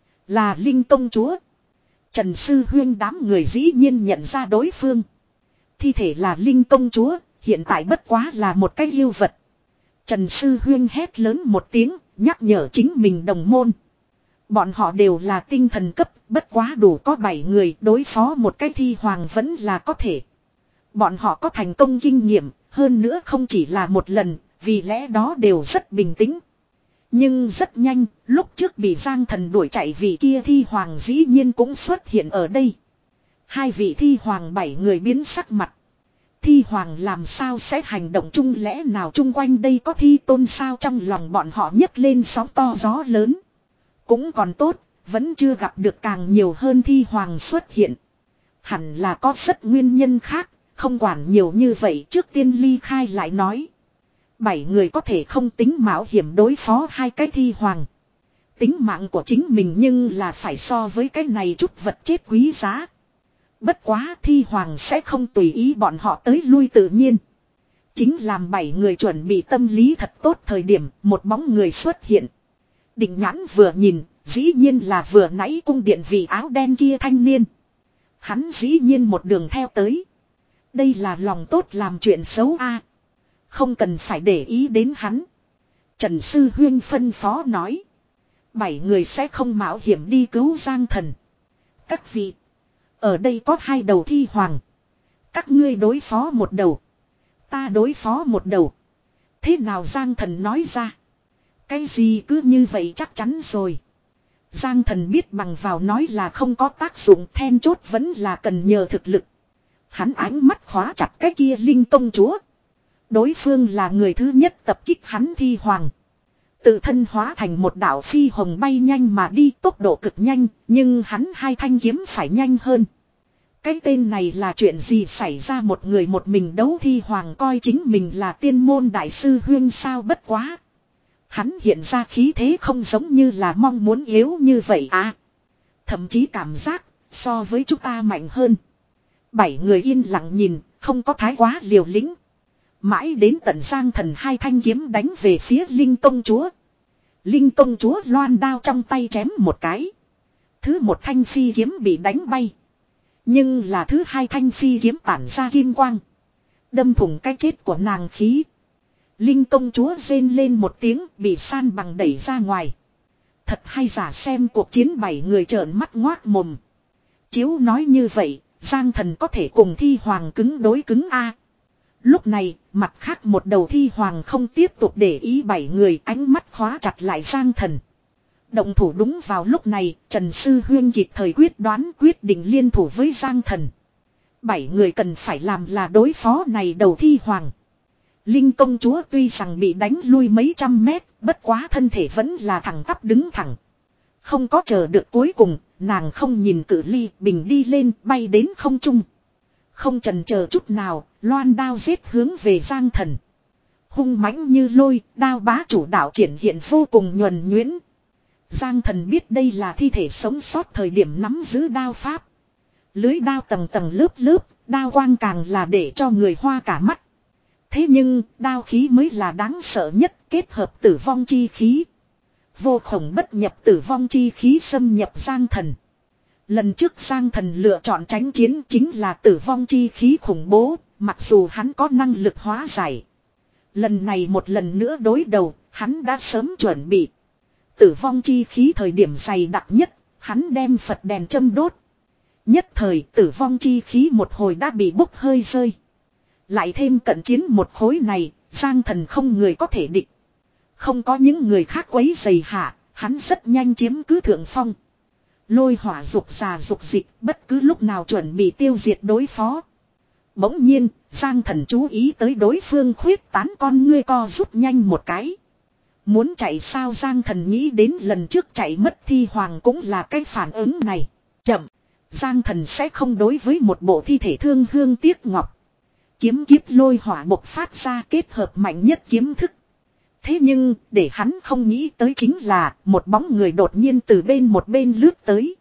Speaker 1: Là Linh công chúa. Trần Sư Huyên đám người dĩ nhiên nhận ra đối phương. Thi thể là Linh công chúa, hiện tại bất quá là một cái yêu vật. Trần Sư Huyên hét lớn một tiếng, nhắc nhở chính mình đồng môn. Bọn họ đều là tinh thần cấp, bất quá đủ có bảy người, đối phó một cái thi hoàng vẫn là có thể. Bọn họ có thành công kinh nghiệm, hơn nữa không chỉ là một lần, vì lẽ đó đều rất bình tĩnh. Nhưng rất nhanh, lúc trước bị Giang Thần đuổi chạy vị kia thi hoàng dĩ nhiên cũng xuất hiện ở đây. Hai vị thi hoàng bảy người biến sắc mặt. Thi hoàng làm sao sẽ hành động chung, lẽ nào chung quanh đây có thi tôn sao, trong lòng bọn họ nhấc lên sóng to gió lớn. cũng còn tốt, vẫn chưa gặp được càng nhiều hơn thi hoàng xuất hiện. Hẳn là có rất nguyên nhân khác, không quản nhiều như vậy trước tiên ly khai lại nói. Bảy người có thể không tính mạo hiểm đối phó hai cái thi hoàng. Tính mạng của chính mình nhưng là phải so với cái này chút vật chết quý giá. Bất quá thi hoàng sẽ không tùy ý bọn họ tới lui tự nhiên. Chính làm bảy người chuẩn bị tâm lý thật tốt thời điểm một bóng người xuất hiện. Định nhãn vừa nhìn, dĩ nhiên là vừa nãy cung điện vị áo đen kia thanh niên. Hắn dĩ nhiên một đường theo tới. Đây là lòng tốt làm chuyện xấu a, không cần phải để ý đến hắn. Trần Sư Huyên phân phó nói. Bảy người sẽ không mạo hiểm đi cứu Giang Thần. Các vị, ở đây có hai đầu thi hoàng. Các ngươi đối phó một đầu, ta đối phó một đầu. Thế nào Giang Thần nói ra. Cái gì cứ như vậy chắc chắn rồi. Giang Thần biết bằng vào nói là không có tác dụng, then chốt vẫn là cần nhờ thực lực. Hắn ánh mắt khóa chặt cái kia Linh công chúa. Đối phương là người thứ nhất tập kích hắn thi hoàng. Tự thân hóa thành một đạo phi hồng bay nhanh mà đi, tốc độ cực nhanh, nhưng hắn hai thanh kiếm phải nhanh hơn. Cái tên này là chuyện gì xảy ra, một người một mình đấu thi hoàng coi chính mình là tiên môn đại sư huyên sao, bất quá. Hắn hiện ra khí thế không giống như là mong muốn yếu như vậy à. Thậm chí cảm giác so với chúng ta mạnh hơn. Bảy người yên lặng nhìn, không có thái quá liều lĩnh. Mãi đến tận Giang Thần hai thanh kiếm đánh về phía Linh công chúa. Linh công chúa loan đao trong tay chém một cái. Thứ một thanh phi kiếm bị đánh bay. Nhưng là thứ hai thanh phi kiếm tản ra kim quang. Đâm thủng cái chết của nàng khí. Linh công chúa rên lên một tiếng, bị san bằng đẩy ra ngoài. Thật hay giả, xem cuộc chiến bảy người trợn mắt ngoác mồm. Chiếu nói như vậy, Giang Thần có thể cùng thi hoàng cứng đối cứng a. Lúc này, mặt khác một đầu thi hoàng không tiếp tục để ý bảy người, ánh mắt khóa chặt lại Giang Thần. Động thủ đúng vào lúc này, Trần Sư Huyên kịp thời quyết đoán quyết định liên thủ với Giang Thần. Bảy người cần phải làm là đối phó này đầu thi hoàng. Linh công chúa tuy rằng bị đánh lui mấy trăm mét, bất quá thân thể vẫn là thẳng tắp đứng thẳng. Không có chờ được cuối cùng, nàng không nhìn cự ly, bình đi lên, bay đến không trung. Không chần chờ chút nào, loan đao giết hướng về Giang Thần. Hung mãnh như lôi, đao bá chủ đạo triển hiện vô cùng nhuần nhuyễn. Giang Thần biết đây là thi thể sống sót thời điểm nắm giữ đao pháp. Lưới đao tầng tầng lớp lớp, đao quang càng là để cho người hoa cả mắt. Thế nhưng, đao khí mới là đáng sợ nhất, kết hợp tử vong chi khí. Vô khổng bất nhập tử vong chi khí xâm nhập Giang Thần. Lần trước Giang Thần lựa chọn tránh chiến chính là tử vong chi khí khủng bố, mặc dù hắn có năng lực hóa giải. Lần này một lần nữa đối đầu, hắn đã sớm chuẩn bị. Tử vong chi khí thời điểm dày đặc nhất, hắn đem Phật đèn châm đốt. Nhất thời tử vong chi khí một hồi đã bị bốc hơi rơi. Lại thêm cận chiến một khối này, Giang Thần không người có thể địch. Không có những người khác quấy rầy hạ, hắn rất nhanh chiếm cứ thượng phong. Lôi hỏa dục già dục dịch, bất cứ lúc nào chuẩn bị tiêu diệt đối phó. Bỗng nhiên, Giang Thần chú ý tới đối phương khuyết tán con ngươi co rút nhanh một cái. Muốn chạy sao, Giang Thần nghĩ đến lần trước chạy mất thi hoàng cũng là cái phản ứng này. Chậm, Giang Thần sẽ không đối với một bộ thi thể thương hương tiếc ngọc. Kiếm kiếp lôi hỏa bộc phát ra kết hợp mạnh nhất kiếm thức. Thế nhưng, để hắn không nghĩ tới chính là một bóng người đột nhiên từ bên một bên lướt tới.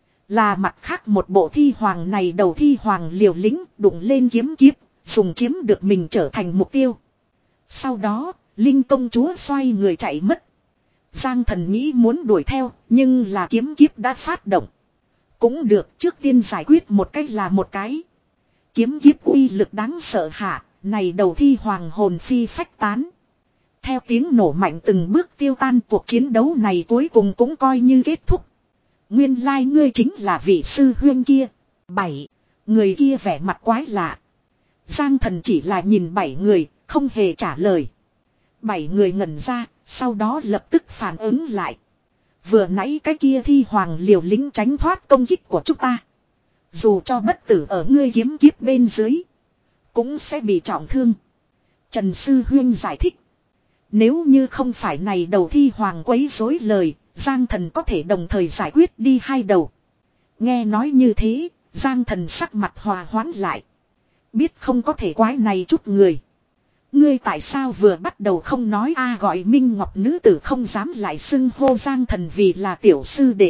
Speaker 1: Là mặt khác một bộ thi hoàng này, đầu thi hoàng liều lĩnh đụng lên kiếm kiếp, dùng chiếm được mình trở thành mục tiêu. Sau đó, Linh công chúa xoay người chạy mất. Giang Thần nghĩ muốn đuổi theo, nhưng là kiếm kiếp đã phát động. Cũng được, trước tiên giải quyết một cách là một cái. Kiếm kiếp uy lực đáng sợ hạ, này đầu thi hoàng hồn phi phách tán. Theo tiếng nổ mạnh từng bước tiêu tan, cuộc chiến đấu này cuối cùng cũng coi như kết thúc. Nguyên lai like ngươi chính là vị sư huyên kia. Bảy, người kia vẻ mặt quái lạ. Giang Thần chỉ là nhìn bảy người, không hề trả lời. Bảy người ngẩn ra, sau đó lập tức phản ứng lại. Vừa nãy cái kia thi hoàng liều lĩnh tránh thoát công kích của chúng ta. Dù cho bất tử ở ngươi kiếm kiếp bên dưới, cũng sẽ bị trọng thương. Trần Sư Huyên giải thích. Nếu như không phải này đầu thi hoàng quấy rối lời, Giang Thần có thể đồng thời giải quyết đi hai đầu. Nghe nói như thế, Giang Thần sắc mặt hòa hoãn lại. Biết không có thể quái này chút người. Ngươi tại sao vừa bắt đầu không nói a gọi Minh Ngọc nữ tử không dám lại xưng hô Giang Thần vì là tiểu sư đệ.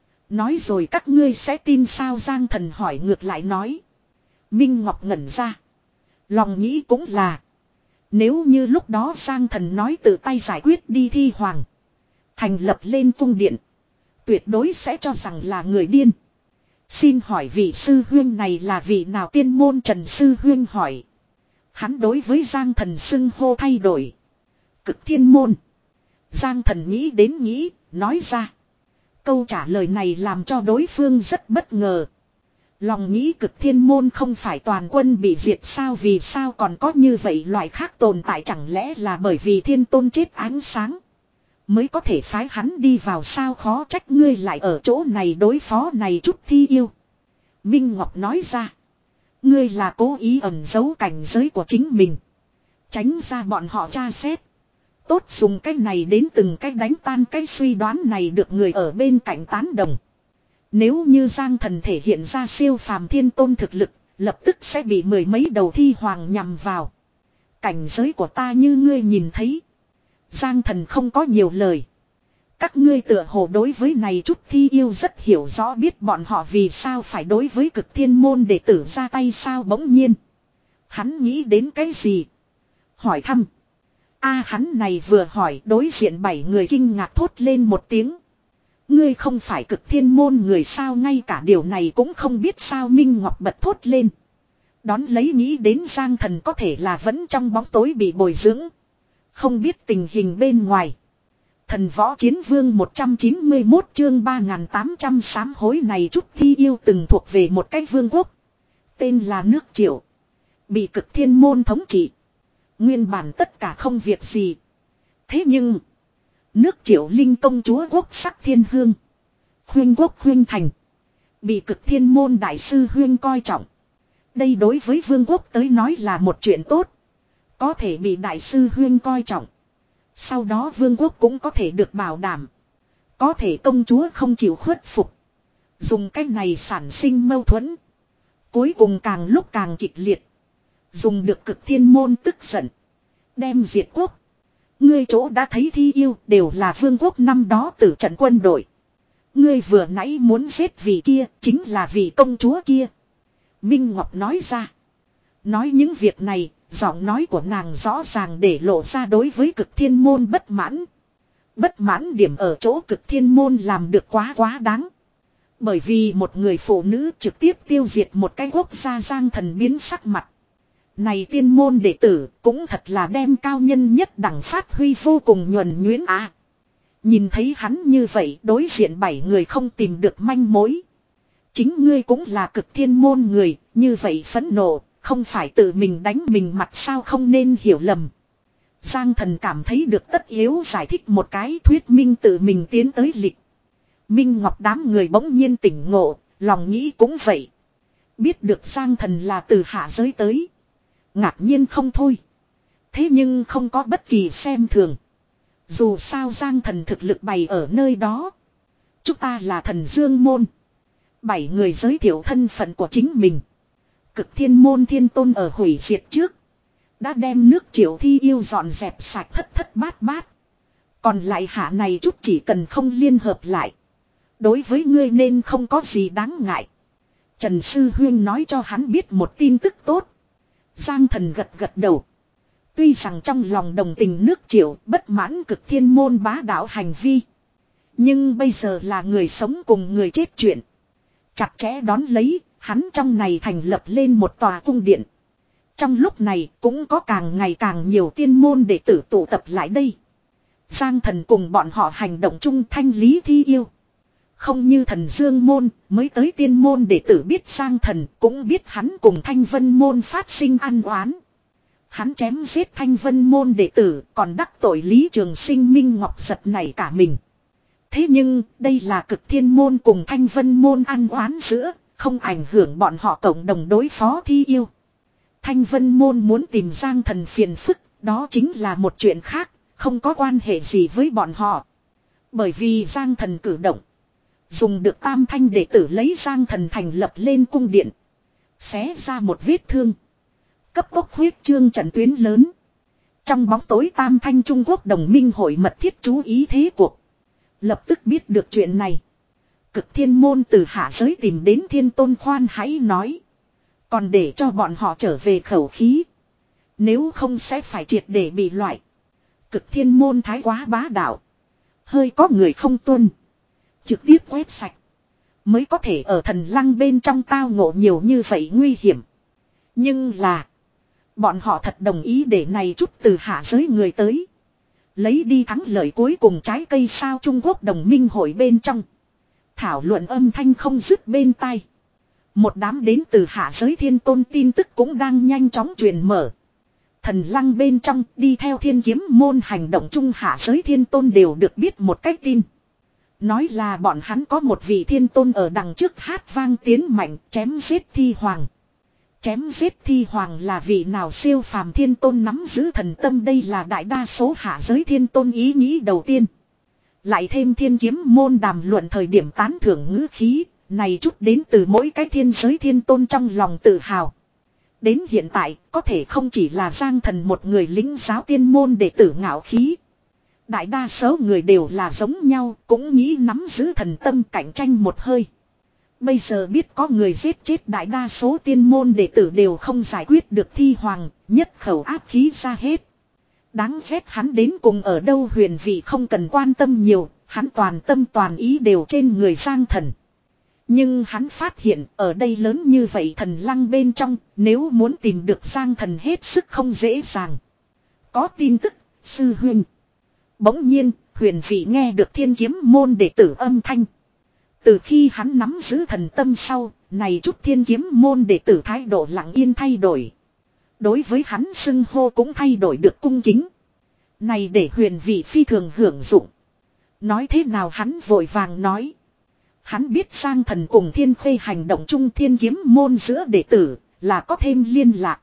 Speaker 1: Nói rồi các ngươi sẽ tin sao Giang Thần hỏi ngược lại nói. Minh Ngọc ngẩn ra. Lòng nghĩ cũng là. Nếu như lúc đó Giang Thần nói tự tay giải quyết đi Thi Hoàng. Thành lập lên cung điện. Tuyệt đối sẽ cho rằng là người điên. Xin hỏi vị sư huyên này là vị nào tiên môn Trần sư huyên hỏi. Hắn đối với Giang Thần xưng hô thay đổi. Cực thiên môn. Giang Thần nghĩ đến nghĩ, nói ra. Câu trả lời này làm cho đối phương rất bất ngờ. Lòng nghĩ cực thiên môn không phải toàn quân bị diệt sao vì sao còn có như vậy loại khác tồn tại chẳng lẽ là bởi vì thiên tôn chết ánh sáng. Mới có thể phái hắn đi vào sao khó trách ngươi lại ở chỗ này đối phó này chút thi yêu. Minh Ngọc nói ra. Ngươi là cố ý ẩn giấu cảnh giới của chính mình. Tránh ra bọn họ tra xét. Tốt dùng cái này đến từng cái đánh tan cái suy đoán này được người ở bên cạnh tán đồng. Nếu như Giang Thần thể hiện ra siêu phàm thiên tôn thực lực, lập tức sẽ bị mười mấy đầu thi hoàng nhằm vào. Cảnh giới của ta như ngươi nhìn thấy. Giang Thần không có nhiều lời. Các ngươi tựa hồ đối với này chút thi yêu rất hiểu rõ biết bọn họ vì sao phải đối với cực thiên môn đệ tử ra tay sao bỗng nhiên. Hắn nghĩ đến cái gì? Hỏi thăm. A hắn này vừa hỏi đối diện bảy người kinh ngạc thốt lên một tiếng. Ngươi không phải cực thiên môn người sao ngay cả điều này cũng không biết sao Minh Ngọc bật thốt lên. Đón lấy nghĩ đến Giang Thần có thể là vẫn trong bóng tối bị bồi dưỡng. Không biết tình hình bên ngoài. Thần võ chiến vương một trăm chín mươi mốt chương ba nghìn tám trăm sám hối này chút thi yêu từng thuộc về một cái vương quốc. Tên là nước Triệu. Bị cực thiên môn thống trị. Nguyên bản tất cả không việc gì. Thế nhưng. Nước Triệu Linh công chúa quốc sắc thiên hương. Khuyên quốc khuyên thành. Bị cực thiên môn đại sư huyên coi trọng. Đây đối với vương quốc tới nói là một chuyện tốt. Có thể bị đại sư huyên coi trọng. Sau đó vương quốc cũng có thể được bảo đảm. Có thể công chúa không chịu khuất phục. Dùng cách này sản sinh mâu thuẫn. Cuối cùng càng lúc càng kịch liệt. Dùng được cực thiên môn tức giận. Đem diệt quốc. Ngươi chỗ đã thấy thi yêu đều là vương quốc năm đó tử trận quân đội. Ngươi vừa nãy muốn giết vị kia chính là vị công chúa kia. Minh Ngọc nói ra. Nói những việc này, giọng nói của nàng rõ ràng để lộ ra đối với cực thiên môn bất mãn. Bất mãn điểm ở chỗ cực thiên môn làm được quá quá đáng. Bởi vì một người phụ nữ trực tiếp tiêu diệt một cái quốc gia Giang Thần biến sắc mặt. Này tiên môn đệ tử cũng thật là đem cao nhân nhất đẳng phát huy vô cùng nhuần nhuyễn à. Nhìn thấy hắn như vậy đối diện bảy người không tìm được manh mối. Chính ngươi cũng là cực thiên môn người, như vậy phẫn nộ, không phải tự mình đánh mình mặt sao không nên hiểu lầm. Giang Thần cảm thấy được tất yếu giải thích một cái thuyết minh tự mình tiến tới lịch. Minh Ngọc đám người bỗng nhiên tỉnh ngộ, lòng nghĩ cũng vậy. Biết được Giang Thần là từ hạ giới tới. Ngạc nhiên không thôi. Thế nhưng không có bất kỳ xem thường. Dù sao Giang Thần thực lực bày ở nơi đó. Chúng ta là thần Dương môn. Bảy người giới thiệu thân phận của chính mình. Cực thiên môn thiên tôn ở hủy diệt trước. Đã đem nước Triệu thi yêu dọn dẹp sạch thất thất bát bát. Còn lại hạ này chút chỉ cần không liên hợp lại. Đối với ngươi nên không có gì đáng ngại. Trần Sư Huyên nói cho hắn biết một tin tức tốt. Giang Thần gật gật đầu. Tuy rằng trong lòng đồng tình nước Triệu bất mãn cực thiên môn bá đạo hành vi. Nhưng bây giờ là người sống cùng người chết chuyện. Chặt chẽ đón lấy, hắn trong này thành lập lên một tòa cung điện. Trong lúc này cũng có càng ngày càng nhiều tiên môn đệ tử tụ tập lại đây. Giang Thần cùng bọn họ hành động chung thanh lý thi yêu. Không như thần Dương môn, mới tới tiên môn đệ tử biết Giang Thần cũng biết hắn cùng Thanh Vân môn phát sinh ăn oán. Hắn chém giết Thanh Vân môn đệ tử còn đắc tội Lý Trường Sinh Minh Ngọc giật nảy cả mình. Thế nhưng đây là cực thiên môn cùng Thanh Vân môn ăn oán giữa, không ảnh hưởng bọn họ cộng đồng đối phó thi yêu. Thanh Vân môn muốn tìm Giang Thần phiền phức, đó chính là một chuyện khác, không có quan hệ gì với bọn họ. Bởi vì Giang Thần cử động. Dùng được tam thanh đệ tử lấy Giang Thần thành lập lên cung điện. Xé ra một vết thương. Cấp tốc huyết trương trận tuyến lớn. Trong bóng tối tam thanh Trung Quốc đồng minh hội mật thiết chú ý thế cuộc. Lập tức biết được chuyện này. Cực thiên môn từ hạ giới tìm đến thiên tôn khoan hãy nói. Còn để cho bọn họ trở về khẩu khí. Nếu không sẽ phải triệt để bị loại. Cực thiên môn thái quá bá đạo. Hơi có người không tuân. Trực tiếp quét sạch. Mới có thể ở thần lăng bên trong tao ngộ nhiều như vậy nguy hiểm. Nhưng là. Bọn họ thật đồng ý để này chút từ hạ giới người tới. Lấy đi thắng lợi cuối cùng trái cây sao Trung Quốc đồng minh hội bên trong. Thảo luận âm thanh không dứt bên tai. Một đám đến từ hạ giới thiên tôn tin tức cũng đang nhanh chóng truyền mở. Thần lăng bên trong đi theo thiên kiếm môn hành động chung hạ giới thiên tôn đều được biết một cách tin. Nói là bọn hắn có một vị thiên tôn ở đằng trước hát vang tiến mạnh chém giết thi hoàng. Chém giết thi hoàng là vị nào siêu phàm thiên tôn nắm giữ thần tâm đây là đại đa số hạ giới thiên tôn ý nghĩ đầu tiên. Lại thêm thiên kiếm môn đàm luận thời điểm tán thưởng ngữ khí, này chút đến từ mỗi cái thiên giới thiên tôn trong lòng tự hào. Đến hiện tại, có thể không chỉ là Giang Thần một người lính giáo tiên môn đệ tử ngạo khí. Đại đa số người đều là giống nhau, cũng nghĩ nắm giữ thần tâm cạnh tranh một hơi. Bây giờ biết có người giết chết đại đa số tiên môn đệ tử đều không giải quyết được thi hoàng, nhất khẩu áp khí ra hết. Đáng ghét hắn đến cùng ở đâu huyền vị không cần quan tâm nhiều, hắn toàn tâm toàn ý đều trên người Giang Thần. Nhưng hắn phát hiện ở đây lớn như vậy thần lăng bên trong, nếu muốn tìm được Giang Thần hết sức không dễ dàng. Có tin tức, sư huynh. Bỗng nhiên, huyền vị nghe được thiên kiếm môn đệ tử âm thanh. Từ khi hắn nắm giữ thần tâm sau, này chút thiên kiếm môn đệ tử thái độ lặng yên thay đổi. Đối với hắn xưng hô cũng thay đổi được cung kính. Này để huyền vị phi thường hưởng dụng. Nói thế nào hắn vội vàng nói. Hắn biết Giang Thần cùng thiên khê hành động chung thiên kiếm môn giữa đệ tử là có thêm liên lạc.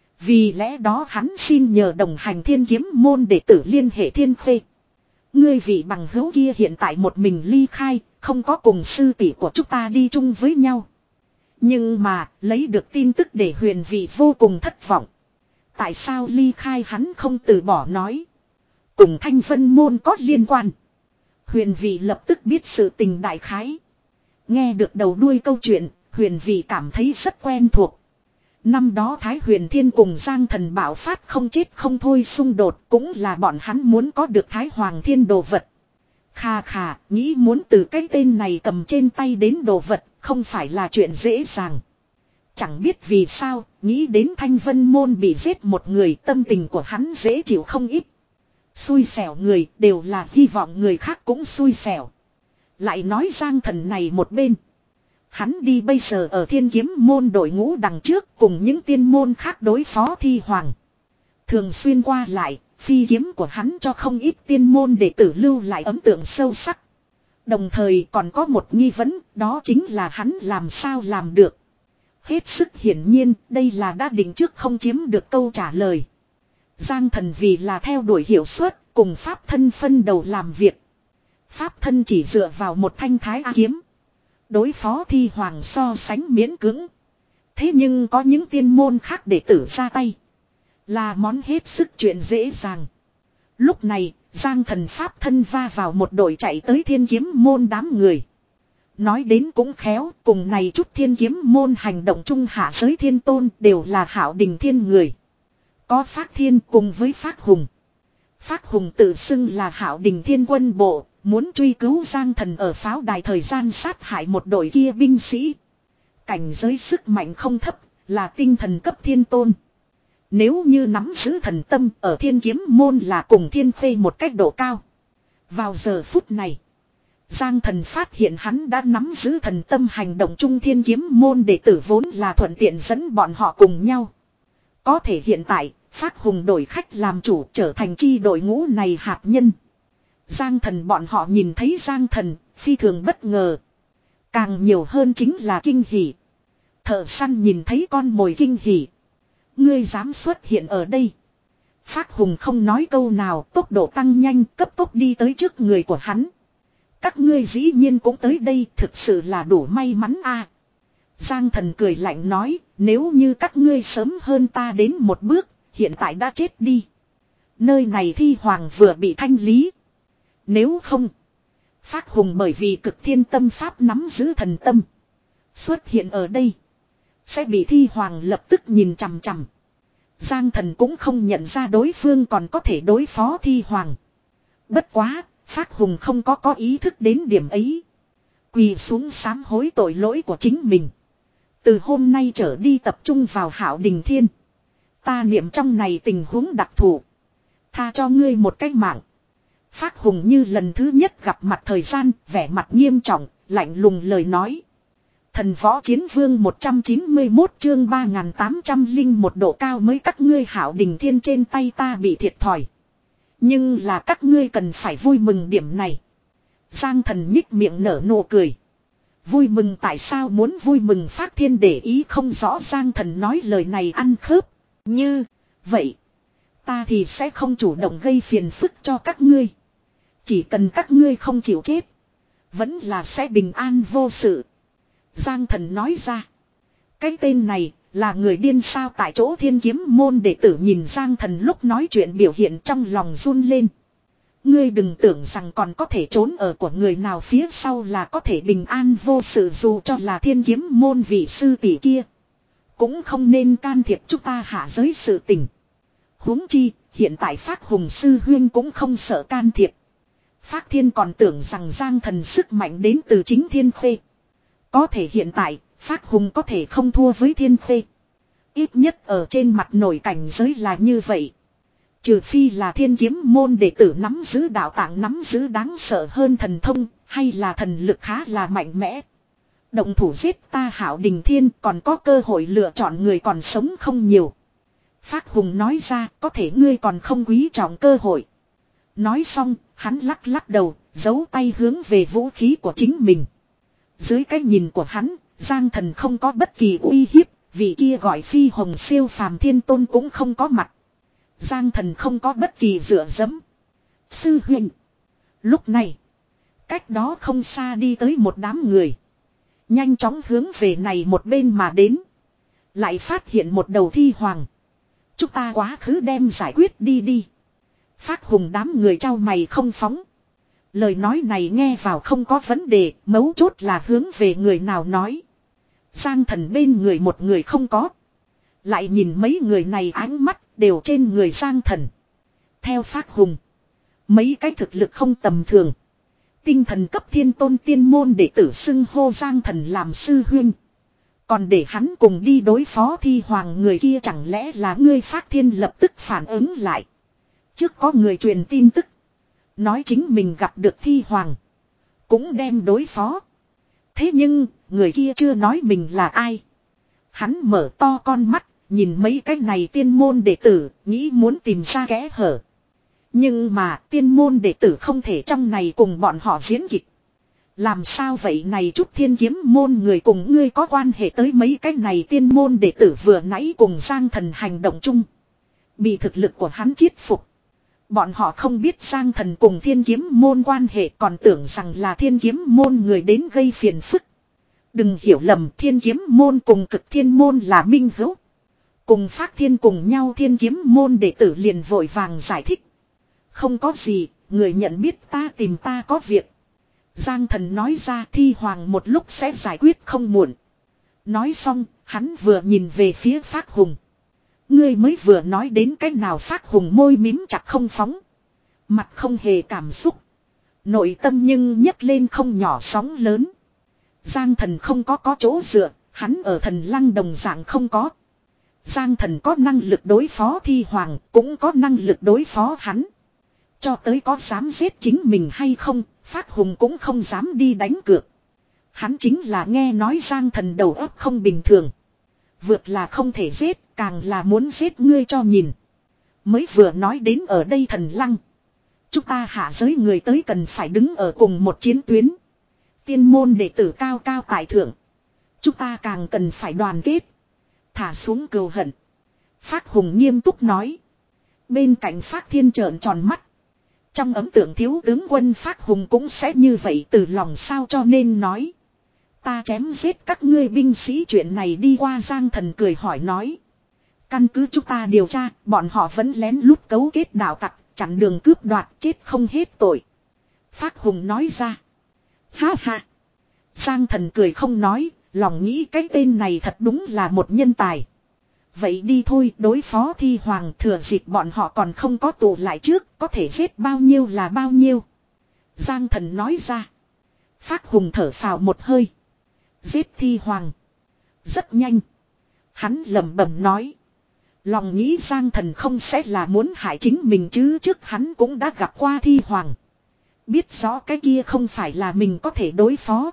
Speaker 1: Vì lẽ đó hắn xin nhờ đồng hành thiên kiếm môn đệ tử liên hệ thiên khê. Ngươi vị bằng hữu kia hiện tại một mình ly khai, không có cùng sư tỷ của chúng ta đi chung với nhau. Nhưng mà, lấy được tin tức để huyền vị vô cùng thất vọng. Tại sao ly khai hắn không từ bỏ nói. Cùng thanh vân môn có liên quan. Huyền vị lập tức biết sự tình đại khái. Nghe được đầu đuôi câu chuyện, huyền vị cảm thấy rất quen thuộc. Năm đó Thái Huyền Thiên cùng Giang Thần bạo phát không chết không thôi xung đột cũng là bọn hắn muốn có được Thái Hoàng Thiên đồ vật. Khà khà, nghĩ muốn từ cái tên này cầm trên tay đến đồ vật, không phải là chuyện dễ dàng. Chẳng biết vì sao, nghĩ đến Thanh Vân Môn bị giết một người tâm tình của hắn dễ chịu không ít. Xui xẻo người đều là hy vọng người khác cũng xui xẻo. Lại nói Giang Thần này một bên. Hắn đi bây giờ ở thiên kiếm môn đội ngũ đằng trước cùng những tiên môn khác đối phó thi hoàng. Thường xuyên qua lại, phi kiếm của hắn cho không ít tiên môn đệ tử lưu lại ấn tượng sâu sắc. Đồng thời còn có một nghi vấn, đó chính là hắn làm sao làm được. Hết sức hiển nhiên, đây là đã định trước không chiếm được câu trả lời. Giang Thần vì là theo đuổi hiệu suất, cùng pháp thân phân đầu làm việc. Pháp thân chỉ dựa vào một thanh thái A kiếm. Đối phó thi hoàng so sánh miễn cưỡng. Thế nhưng có những tiên môn khác đệ tử ra tay. Là món hết sức chuyện dễ dàng. Lúc này, Giang Thần pháp thân va vào một đội chạy tới thiên kiếm môn đám người. Nói đến cũng khéo, cùng này chút thiên kiếm môn hành động chung hạ giới thiên tôn đều là hảo đình thiên người. Có Phác Thiên cùng với Phác Hùng. Phác Hùng tự xưng là hảo đình thiên quân bộ, muốn truy cứu Giang Thần ở pháo đài thời gian sát hại một đội kia binh sĩ. Cảnh giới sức mạnh không thấp, là tinh thần cấp thiên tôn. Nếu như nắm giữ thần tâm ở thiên kiếm môn là cùng thiên khê một cách độ cao. Vào giờ phút này, Giang Thần phát hiện hắn đã nắm giữ thần tâm hành động chung thiên kiếm môn đệ tử vốn là thuận tiện dẫn bọn họ cùng nhau. Có thể hiện tại, Phác Hùng đổi khách làm chủ trở thành chi đội ngũ này hạt nhân. Giang Thần bọn họ nhìn thấy Giang Thần, phi thường bất ngờ. Càng nhiều hơn chính là kinh hỉ. Thợ săn nhìn thấy con mồi kinh hỉ. Ngươi dám xuất hiện ở đây. Phác Hùng không nói câu nào, tốc độ tăng nhanh, cấp tốc đi tới trước người của hắn. Các ngươi dĩ nhiên cũng tới đây, thực sự là đủ may mắn a. Giang Thần cười lạnh nói, nếu như các ngươi sớm hơn ta đến một bước, hiện tại đã chết đi. Nơi này thi hoàng vừa bị thanh lý. Nếu không, Phác Hùng bởi vì cực thiên tâm pháp nắm giữ thần tâm xuất hiện ở đây, sẽ bị thi hoàng lập tức nhìn chằm chằm. Giang Thần cũng không nhận ra đối phương còn có thể đối phó thi hoàng. Bất quá, Phác Hùng không có có ý thức đến điểm ấy. Quỳ xuống sám hối tội lỗi của chính mình. Từ hôm nay trở đi tập trung vào Hạo Đình Thiên. Ta niệm trong này tình huống đặc thù, tha cho ngươi một cái mạng. Phác Hùng như lần thứ nhất gặp mặt thời gian, vẻ mặt nghiêm trọng, lạnh lùng lời nói. Thần võ chiến vương một trăm chín mươi mốt chương ba nghìn tám trăm linh một độ cao mới các ngươi Hạo Đình Thiên trên tay ta bị thiệt thòi. Nhưng là các ngươi cần phải vui mừng điểm này. Giang Thần nhích miệng nở nụ cười. Vui mừng tại sao muốn vui mừng? Phác Thiên để ý không rõ. Giang Thần nói lời này ăn khớp. Như vậy, ta thì sẽ không chủ động gây phiền phức cho các ngươi. Chỉ cần các ngươi không chịu chết, vẫn là sẽ bình an vô sự. Giang Thần nói ra. Cái tên này là người điên sao? Tại chỗ Thiên Kiếm môn đệ tử nhìn Giang Thần lúc nói chuyện biểu hiện trong lòng run lên. Ngươi đừng tưởng rằng còn có thể trốn ở của người nào phía sau là có thể bình an vô sự. Dù cho là Thiên Kiếm môn vị sư tỷ kia, cũng không nên can thiệp chúng ta hạ giới sự tình. Huống chi, hiện tại Phác Hùng sư huyên cũng không sợ can thiệp. Phác Thiên còn tưởng rằng Giang Thần sức mạnh đến từ chính Thiên Khê. Có thể hiện tại, Phác Hùng có thể không thua với Thiên Khê. Ít nhất ở trên mặt nổi cảnh giới là như vậy. Trừ phi là Thiên Kiếm môn đệ tử nắm giữ đạo tạng, nắm giữ đáng sợ hơn thần thông, hay là thần lực khá là mạnh mẽ. Động thủ giết ta Hạo Đình Thiên còn có cơ hội lựa chọn người còn sống không nhiều. Phác Hùng nói ra, có thể ngươi còn không quý trọng cơ hội. Nói xong, hắn lắc lắc đầu, giấu tay hướng về vũ khí của chính mình. Dưới cái nhìn của hắn, Giang Thần không có bất kỳ uy hiếp, vị kia gọi Phi Hồng siêu phàm thiên tôn cũng không có mặt. Giang Thần không có bất kỳ dựa dẫm. Sư huynh. Lúc này, cách đó không xa đi tới một đám người. Nhanh chóng hướng về này một bên mà đến. Lại phát hiện một đầu thi hoàng. Chúng ta quá khứ đem giải quyết đi đi. Phác Hùng đám người trao mày không phóng. Lời nói này nghe vào không có vấn đề, mấu chốt là hướng về người nào nói. Giang Thần bên người một người không có. Lại nhìn mấy người này ánh mắt đều trên người Giang Thần. Theo Phác Hùng, mấy cái thực lực không tầm thường. Tinh thần cấp thiên tôn tiên môn đệ tử xưng hô Giang Thần làm sư huynh. Còn để hắn cùng đi đối phó thi hoàng người kia, chẳng lẽ là ngươi? Phác Thiên lập tức phản ứng lại. Trước có người truyền tin tức, nói chính mình gặp được thi hoàng, cũng đem đối phó. Thế nhưng, người kia chưa nói mình là ai. Hắn mở to con mắt, nhìn mấy cái này tiên môn đệ tử, nghĩ muốn tìm ra kẽ hở. Nhưng mà tiên môn đệ tử không thể trong này cùng bọn họ diễn kịch. Làm sao vậy này? Chút Thiên Kiếm môn người cùng ngươi có quan hệ tới mấy cái này tiên môn đệ tử vừa nãy cùng Giang Thần hành động chung, bị thực lực của hắn chiết phục. Bọn họ không biết Giang Thần cùng Thiên Kiếm môn quan hệ, còn tưởng rằng là Thiên Kiếm môn người đến gây phiền phức. Đừng hiểu lầm, Thiên Kiếm môn cùng Cực Thiên môn là minh hữu. Cùng Phác Thiên cùng nhau Thiên Kiếm môn đệ tử liền vội vàng giải thích. Không có gì, người nhận biết ta tìm ta có việc. Giang Thần nói ra, thi hoàng một lúc sẽ giải quyết không muộn. Nói xong, hắn vừa nhìn về phía Phác Hùng. Ngươi mới vừa nói đến cái nào? Phác Hùng môi mím chặt không phóng. Mặt không hề cảm xúc. Nội tâm nhưng nhấc lên không nhỏ sóng lớn. Giang Thần không có có chỗ dựa, hắn ở Thần Lăng đồng dạng không có. Giang Thần có năng lực đối phó thi hoàng, cũng có năng lực đối phó hắn. Cho tới có dám giết chính mình hay không, Phác Hùng cũng không dám đi đánh cược. Hắn chính là nghe nói Giang Thần đầu óc không bình thường. Vượt là không thể giết, càng là muốn giết ngươi cho nhìn. Mới vừa nói đến ở đây Thần Lăng, chúng ta hạ giới người tới cần phải đứng ở cùng một chiến tuyến. Tiên môn đệ tử cao cao tại thượng, chúng ta càng cần phải đoàn kết, thả xuống cừu hận. Phác Hùng nghiêm túc nói. Bên cạnh Phác Thiên trợn tròn mắt. Trong ấn tượng thiếu tướng quân Phác Hùng cũng sẽ như vậy từ lòng sao, cho nên nói. Ta chém giết các ngươi binh sĩ chuyện này đi qua. Giang Thần cười hỏi nói. Căn cứ chúng ta điều tra, bọn họ vẫn lén lút cấu kết đạo tặc, chặn đường cướp đoạt, chết không hết tội. Phác Hùng nói ra. Ha ha. Giang Thần cười không nói, lòng nghĩ cái tên này thật đúng là một nhân tài. Vậy đi thôi, đối phó Thi Hoàng, thừa dịp bọn họ còn không có tụ lại trước, có thể giết bao nhiêu là bao nhiêu. Giang Thần nói ra. Phác Hùng thở phào một hơi. Giết Thi Hoàng. Rất nhanh. Hắn lẩm bẩm nói. Lòng nghĩ Giang Thần không sẽ là muốn hại chính mình chứ, trước hắn cũng đã gặp qua Thi Hoàng. Biết rõ cái kia không phải là mình có thể đối phó.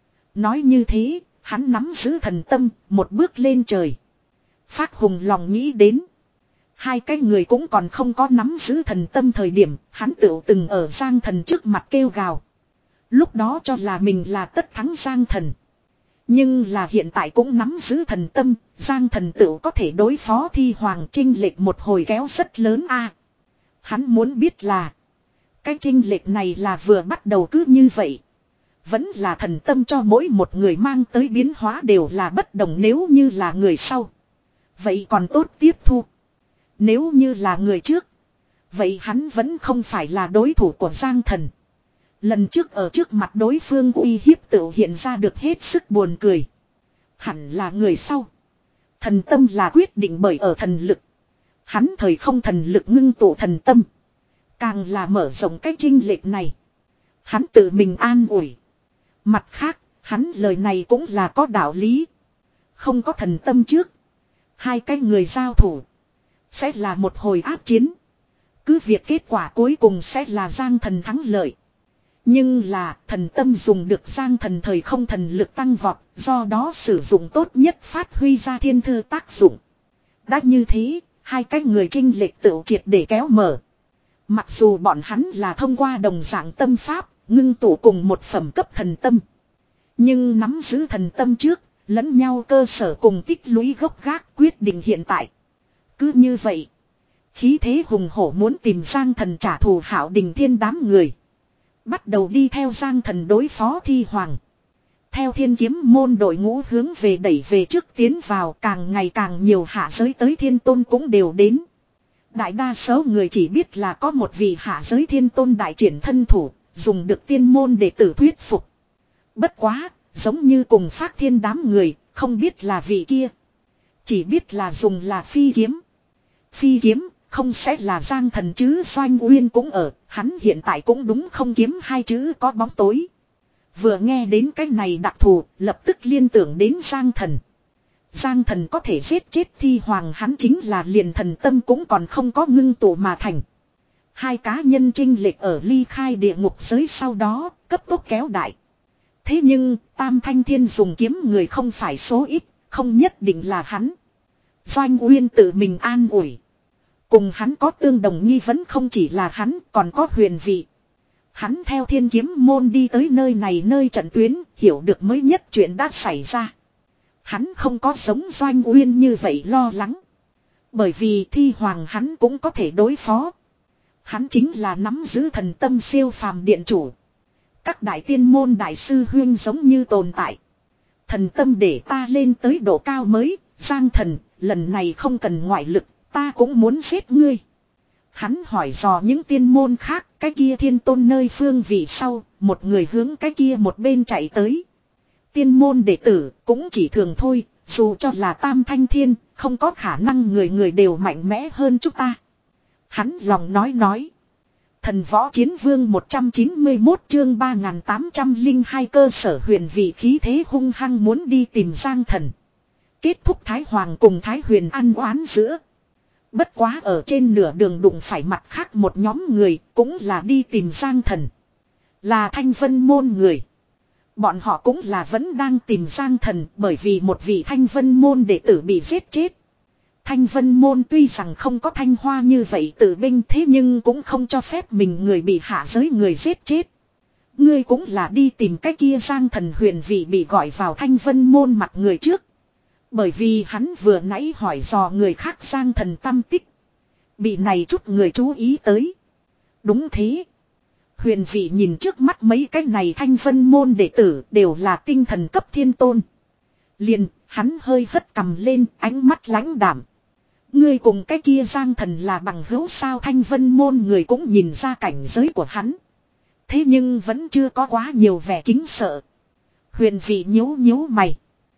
Speaker 1: Nói như thế, hắn nắm giữ thần tâm, một bước lên trời. Phác Hùng lòng nghĩ đến. Hai cái người cũng còn không có nắm giữ thần tâm thời điểm, hắn tựu từng ở Giang Thần trước mặt kêu gào. Lúc đó cho là mình là tất thắng Giang Thần. Nhưng là hiện tại cũng nắm giữ thần tâm, Giang Thần tựu có thể đối phó Thi Hoàng, chênh lệch một hồi kéo rất lớn a. Hắn muốn biết là, cái chênh lệch này là vừa bắt đầu cứ như vậy. Vẫn là thần tâm cho mỗi một người mang tới biến hóa đều là bất đồng, nếu như là người sau. Vậy còn tốt tiếp thu. Nếu như là người trước. Vậy hắn vẫn không phải là đối thủ của Giang Thần. Lần trước ở trước mặt đối phương uy hiếp tự hiện ra được hết sức buồn cười. Hẳn là người sau. Thần tâm là quyết định bởi ở thần lực. Hắn thời không thần lực ngưng tụ thần tâm. Càng là mở rộng cái chênh lệch này. Hắn tự mình an ủi. Mặt khác, hắn lời này cũng là có đạo lý. Không có thần tâm trước. Hai cái người giao thủ. Sẽ là một hồi áp chiến. Cứ việc kết quả cuối cùng sẽ là Giang Thần thắng lợi. Nhưng là thần tâm dùng được Giang Thần thời không thần lực tăng vọt. Do đó sử dụng tốt nhất phát huy ra thiên thư tác dụng. Đã như thế, hai cái người chênh lệch tự triệt để kéo mở. Mặc dù bọn hắn là thông qua đồng dạng tâm pháp, ngưng tụ cùng một phẩm cấp thần tâm. Nhưng nắm giữ thần tâm trước, lẫn nhau cơ sở cùng tích lũy gốc gác quyết định hiện tại. Cứ như vậy, khí thế hùng hổ muốn tìm Giang Thần trả thù Hạo Đình Thiên đám người. Bắt đầu đi theo Giang Thần đối phó Thi Hoàng. Theo Thiên Kiếm môn đội ngũ hướng về đẩy về trước tiến vào, càng ngày càng nhiều hạ giới tới thiên tôn cũng đều đến. Đại đa số người chỉ biết là có một vị hạ giới thiên tôn đại triển thân thủ, dùng được tiên môn để tử thuyết phục. Bất quá, giống như cùng Phác Thiên đám người, không biết là vị kia. Chỉ biết là dùng là phi kiếm. Phi kiếm, không sẽ là Giang Thần chứ. Doanh Uyên cũng ở, hắn hiện tại cũng đúng không kiếm hai chữ có bóng tối. Vừa nghe đến cái này đặc thù, lập tức liên tưởng đến Giang Thần. Giang Thần có thể giết chết Thi Hoàng, hắn chính là liền thần tâm cũng còn không có ngưng tụ mà thành. Hai cá nhân chênh lệch ở ly khai địa ngục giới sau đó, cấp tốc kéo đại. Thế nhưng, Tam Thanh Thiên dùng kiếm người không phải số ít, không nhất định là hắn. Doanh Uyên tự mình an ủi. Cùng hắn có tương đồng nghi vấn không chỉ là hắn, còn có Huyền Vị. Hắn theo Thiên Kiếm môn đi tới nơi này, nơi trận tuyến, hiểu được mới nhất chuyện đã xảy ra. Hắn không có giống Doanh Uyên như vậy lo lắng. Bởi vì Thi Hoàng hắn cũng có thể đối phó. Hắn chính là nắm giữ thần tâm siêu phàm điện chủ. Các đại tiên môn đại sư huyên giống như tồn tại. Thần tâm để ta lên tới độ cao mới, Giang Thần, lần này không cần ngoại lực, ta cũng muốn giết ngươi. Hắn hỏi dò những tiên môn khác, cái kia thiên tôn nơi phương vị sau, một người hướng cái kia một bên chạy tới. Tiên môn đệ tử cũng chỉ thường thôi, dù cho là Tam Thanh Thiên, không có khả năng người người đều mạnh mẽ hơn chúng ta. Hắn lòng nói nói. Thần võ chiến vương một trăm chín mươi mốt chương ba nghìn tám trăm lẻ hai cơ sở huyền vị khí thế hung hăng muốn đi tìm Giang Thần. Kết thúc Thái Hoàng cùng Thái Huyền ăn oán giữa. Bất quá ở trên nửa đường đụng phải mặt khác một nhóm người, cũng là đi tìm Giang Thần. Là Thanh Vân môn người. Bọn họ cũng là vẫn đang tìm Giang Thần, bởi vì một vị Thanh Vân môn đệ tử bị giết chết. Thanh Vân môn tuy rằng không có Thanh Hoa như vậy tự binh, thế nhưng cũng không cho phép mình người bị hạ giới người giết chết. Ngươi cũng là đi tìm cái kia Giang Thần. Huyền Vị bị gọi vào Thanh Vân môn mặt người trước. Bởi vì hắn vừa nãy hỏi dò người khác Giang Thần tâm tích. Bị này chút người chú ý tới. Đúng thế, Huyền vị nhìn trước mắt mấy cái này thanh vân môn đệ tử đều là tinh thần cấp thiên tôn. Liền, hắn hơi hất cầm lên, ánh mắt lãnh đảm. Ngươi cùng cái kia Giang Thần là bằng hữu sao? Thanh vân môn người cũng nhìn ra cảnh giới của hắn. Thế nhưng vẫn chưa có quá nhiều vẻ kính sợ. Huyền vị nhíu nhíu mày.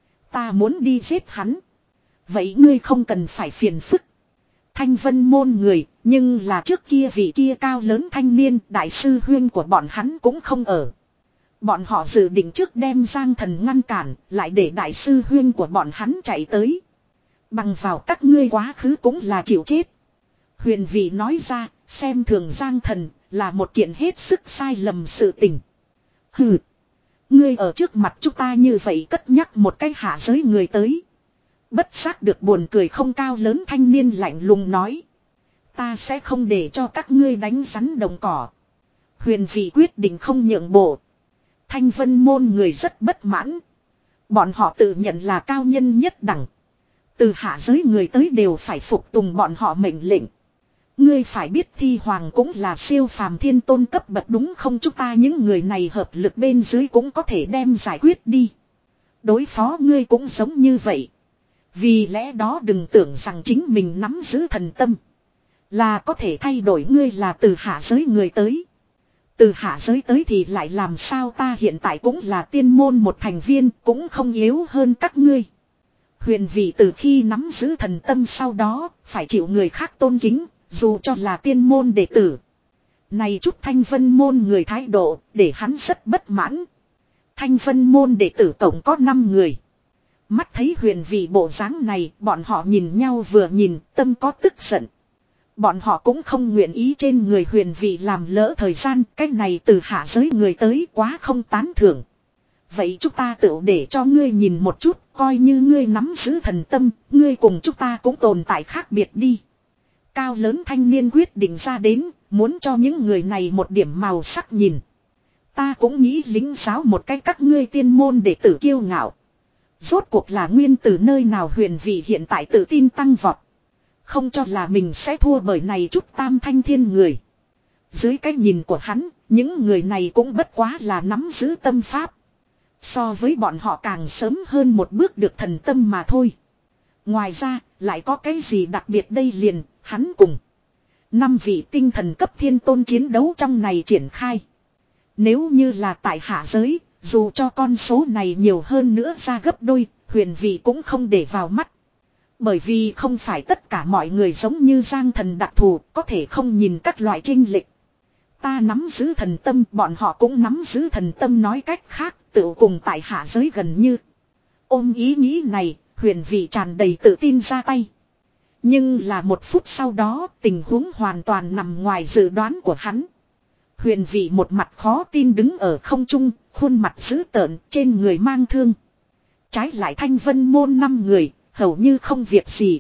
Speaker 1: Ta muốn đi giết hắn. Vậy ngươi không cần phải phiền phức. Thanh vân môn người, nhưng là trước kia vị kia cao lớn thanh niên, đại sư huyên của bọn hắn cũng không ở. Bọn họ dự định trước đem Giang Thần ngăn cản, lại để đại sư huyên của bọn hắn chạy tới. Bằng vào các ngươi quá khứ cũng là chịu chết. Huyền vị nói ra, xem thường Giang Thần, là một kiện hết sức sai lầm sự tình. Hừ, ngươi ở trước mặt chúng ta như vậy cất nhắc một cái hạ giới người tới. Bất giác được buồn cười không cao lớn thanh niên lạnh lùng nói. Ta sẽ không để cho các ngươi đánh rắn đồng cỏ. Huyền vị quyết định không nhượng bộ. Thanh vân môn người rất bất mãn. Bọn họ tự nhận là cao nhân nhất đẳng. Từ hạ giới người tới đều phải phục tùng bọn họ mệnh lệnh. Ngươi phải biết Thi Hoàng cũng là siêu phàm thiên tôn cấp bậc đúng không? Chúng ta những người này hợp lực bên dưới cũng có thể đem giải quyết đi. Đối phó ngươi cũng giống như vậy. Vì lẽ đó đừng tưởng rằng chính mình nắm giữ thần tâm. Là có thể thay đổi ngươi là từ hạ giới người tới. Từ hạ giới tới thì lại làm sao? Ta hiện tại cũng là tiên môn một thành viên, cũng không yếu hơn các ngươi. Huyền vị từ khi nắm giữ thần tâm sau đó, phải chịu người khác tôn kính, dù cho là tiên môn đệ tử. Này chút thanh vân môn người thái độ, để hắn rất bất mãn. Thanh vân môn đệ tử tổng có năm người. Mắt thấy huyền vị bộ dáng này, bọn họ nhìn nhau vừa nhìn, tâm có tức giận. Bọn họ cũng không nguyện ý trên người huyền vị làm lỡ thời gian, cái này từ hạ giới người tới quá không tán thưởng. Vậy chúng ta tự để cho ngươi nhìn một chút, coi như ngươi nắm giữ thần tâm, ngươi cùng chúng ta cũng tồn tại khác biệt đi. Cao lớn thanh niên quyết định ra đến, muốn cho những người này một điểm màu sắc nhìn. Ta cũng nghĩ lính giáo một cái các ngươi tiên môn đệ tử kiêu ngạo. Rốt cuộc là nguyên từ nơi nào? Huyền vị hiện tại tự tin tăng vọt. Không cho là mình sẽ thua bởi này chút tam thanh thiên người. Dưới cái nhìn của hắn, những người này cũng bất quá là nắm giữ tâm pháp. So với bọn họ càng sớm hơn một bước được thần tâm mà thôi. Ngoài ra, lại có cái gì đặc biệt đây? Liền, hắn cùng năm vị tinh thần cấp thiên tôn chiến đấu trong này triển khai. Nếu như là tại hạ giới, dù cho con số này nhiều hơn nữa ra gấp đôi, huyền vị cũng không để vào mắt. Bởi vì không phải tất cả mọi người giống như Giang Thần đặc thù, có thể không nhìn các loại chênh lệch. Ta nắm giữ thần tâm, bọn họ cũng nắm giữ thần tâm, nói cách khác, tự cùng tại hạ giới gần như. Ôm ý nghĩ này, huyền vị tràn đầy tự tin ra tay. Nhưng là một phút sau đó, tình huống hoàn toàn nằm ngoài dự đoán của hắn. Huyền vị một mặt khó tin đứng ở không trung, khuôn mặt dữ tợn, trên người mang thương. Trái lại thanh vân môn năm người, hầu như không việc gì.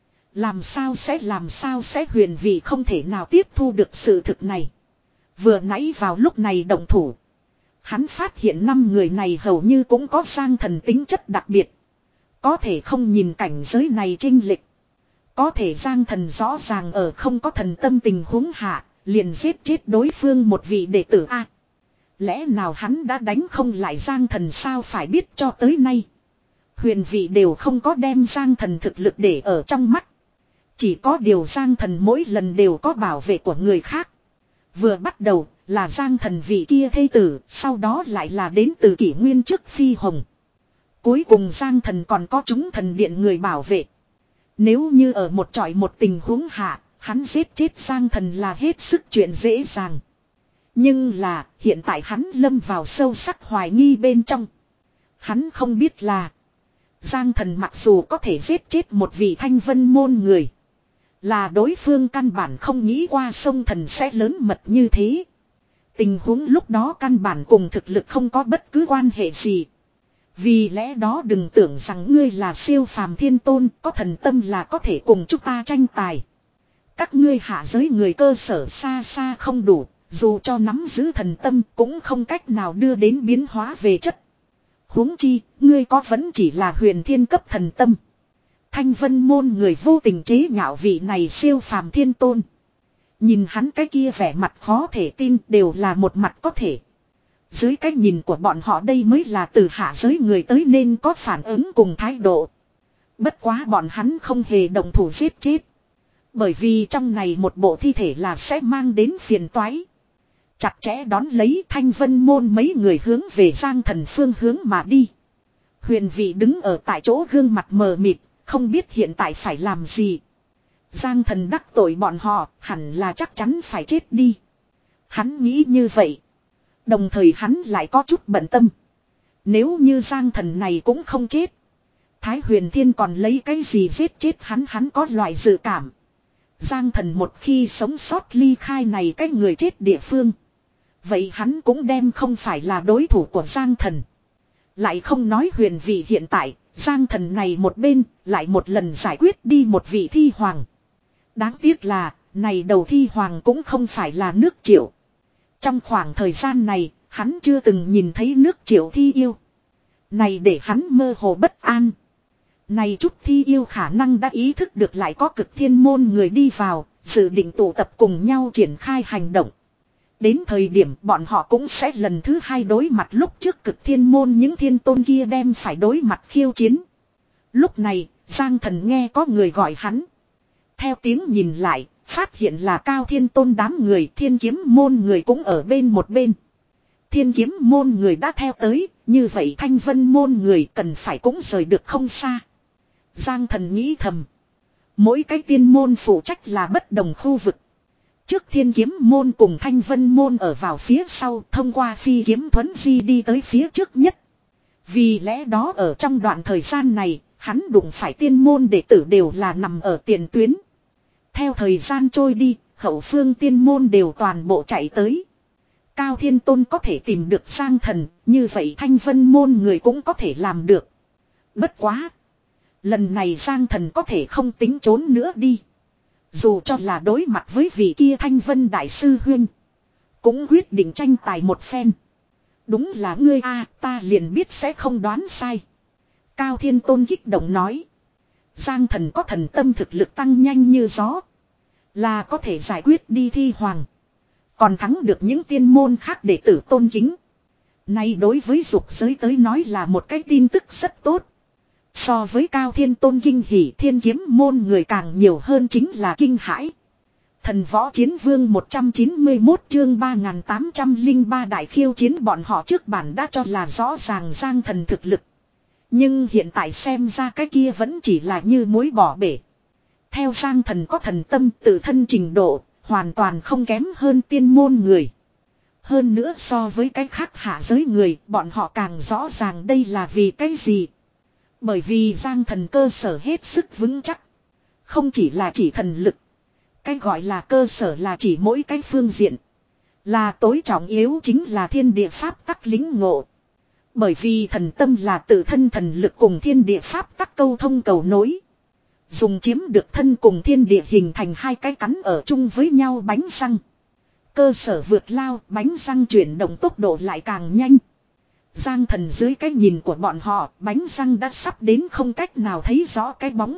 Speaker 1: Làm sao sẽ làm sao sẽ huyền vị không thể nào tiếp thu được sự thực này. Vừa nãy vào lúc này động thủ. Hắn phát hiện năm người này hầu như cũng có Giang Thần tính chất đặc biệt. Có thể không nhìn cảnh giới này chênh lệch. Có thể Giang Thần rõ ràng ở không có thần tâm tình huống hạ, liền giết chết đối phương một vị đệ tử A. Lẽ nào hắn đã đánh không lại Giang Thần sao? Phải biết cho tới nay, huyền vị đều không có đem Giang Thần thực lực để ở trong mắt. Chỉ có điều Giang Thần mỗi lần đều có bảo vệ của người khác. Vừa bắt đầu là Giang Thần vị kia thê tử, sau đó lại là đến từ kỷ nguyên trước Phi Hồng. Cuối cùng Giang Thần còn có chúng thần điện người bảo vệ. Nếu như ở một chọi một tình huống hạ, hắn giết chết Giang Thần là hết sức chuyện dễ dàng. Nhưng là, hiện tại hắn lâm vào sâu sắc hoài nghi bên trong. Hắn không biết là Giang Thần mặc dù có thể giết chết một vị thanh vân môn người, là đối phương căn bản không nghĩ qua sông thần sẽ lớn mật như thế. Tình huống lúc đó căn bản cùng thực lực không có bất cứ quan hệ gì. Vì lẽ đó đừng tưởng rằng ngươi là siêu phàm thiên tôn, có thần tâm là có thể cùng chúng ta tranh tài. Các ngươi hạ giới người cơ sở xa xa không đủ, dù cho nắm giữ thần tâm cũng không cách nào đưa đến biến hóa về chất. Huống chi, ngươi có vẫn chỉ là huyền thiên cấp thần tâm. Thanh vân môn người vô tình chế nhạo vị này siêu phàm thiên tôn. Nhìn hắn cái kia vẻ mặt khó thể tin đều là một mặt có thể. Dưới cái nhìn của bọn họ đây mới là từ hạ giới người tới nên có phản ứng cùng thái độ. Bất quá bọn hắn không hề động thủ giết chết. Bởi vì trong này một bộ thi thể là sẽ mang đến phiền toái. Chặt chẽ đón lấy Thanh Vân môn mấy người hướng về Giang Thần phương hướng mà đi. Huyền vị đứng ở tại chỗ gương mặt mờ mịt, không biết hiện tại phải làm gì. Giang Thần đắc tội bọn họ, hẳn là chắc chắn phải chết đi. Hắn nghĩ như vậy. Đồng thời hắn lại có chút bận tâm. Nếu như Giang Thần này cũng không chết. Thái Huyền Thiên còn lấy cái gì giết chết hắn, hắn có loại dự cảm. Giang Thần một khi sống sót ly khai này cái người chết địa phương. Vậy hắn cũng đem không phải là đối thủ của Giang Thần. Lại không nói huyền vị hiện tại, Giang Thần này một bên, lại một lần giải quyết đi một vị thi hoàng. Đáng tiếc là, này đầu thi hoàng cũng không phải là nước Triệu. Trong khoảng thời gian này, hắn chưa từng nhìn thấy nước Triệu thi yêu. Này để hắn mơ hồ bất an. Này chút thi yêu khả năng đã ý thức được lại có cực thiên môn người đi vào, dự định tụ tập cùng nhau triển khai hành động. Đến thời điểm bọn họ cũng sẽ lần thứ hai đối mặt lúc trước cực thiên môn những thiên tôn kia đem phải đối mặt khiêu chiến. Lúc này, Giang Thần nghe có người gọi hắn. Theo tiếng nhìn lại, phát hiện là Cao Thiên Tôn đám người, Thiên Kiếm môn người cũng ở bên một bên. Thiên Kiếm môn người đã theo tới, như vậy Thanh Vân môn người cần phải cũng rời được không xa. Giang Thần nghĩ thầm. Mỗi cái tiên môn phụ trách là bất đồng khu vực. Trước Thiên Kiếm môn cùng Thanh Vân môn ở vào phía sau, thông qua phi kiếm thuấn di đi tới phía trước nhất. Vì lẽ đó ở trong đoạn thời gian này, hắn đụng phải tiên môn đệ tử đều là nằm ở tiền tuyến. Theo thời gian trôi đi, hậu phương tiên môn đều toàn bộ chạy tới. Cao Thiên Tôn có thể tìm được Giang Thần, như vậy Thanh Vân môn người cũng có thể làm được. Bất quá! Lần này Giang Thần có thể không tính trốn nữa đi. Dù cho là đối mặt với vị kia Thanh Vân Đại Sư Huynh. Cũng quyết định tranh tài một phen. Đúng là ngươi a, ta liền biết sẽ không đoán sai. Cao Thiên Tôn kích động nói. Giang Thần có thần tâm thực lực tăng nhanh như gió. Là có thể giải quyết đi thi hoàng. Còn thắng được những tiên môn khác đệ tử tôn kính. Nay đối với dục giới tới nói là một cái tin tức rất tốt. So với Cao Thiên Tôn kinh hỉ, Thiên Kiếm môn người càng nhiều hơn chính là kinh hãi. Thần Võ Chiến Vương một trăm chín mươi mốt chương ba nghìn tám trăm lẻ ba đại khiêu chiến, bọn họ trước bản đã cho là rõ ràng Giang Thần thực lực. Nhưng hiện tại xem ra cái kia vẫn chỉ là như muối bỏ bể. Theo Giang Thần có thần tâm tự thân trình độ, hoàn toàn không kém hơn tiên môn người. Hơn nữa so với cái khác hạ giới người, bọn họ càng rõ ràng đây là vì cái gì. Bởi vì Giang Thần cơ sở hết sức vững chắc. Không chỉ là chỉ thần lực. Cái gọi là cơ sở là chỉ mỗi cái phương diện. Là tối trọng yếu chính là thiên địa pháp tắc lính ngộ. Bởi vì thần tâm là tự thân thần lực cùng thiên địa pháp tắc câu thông cầu nối. Dùng chiếm được thân cùng thiên địa hình thành hai cái cắn ở chung với nhau bánh răng. Cơ sở vượt lao, bánh răng chuyển động tốc độ lại càng nhanh. Giang Thần dưới cái nhìn của bọn họ, bánh răng đã sắp đến không cách nào thấy rõ cái bóng.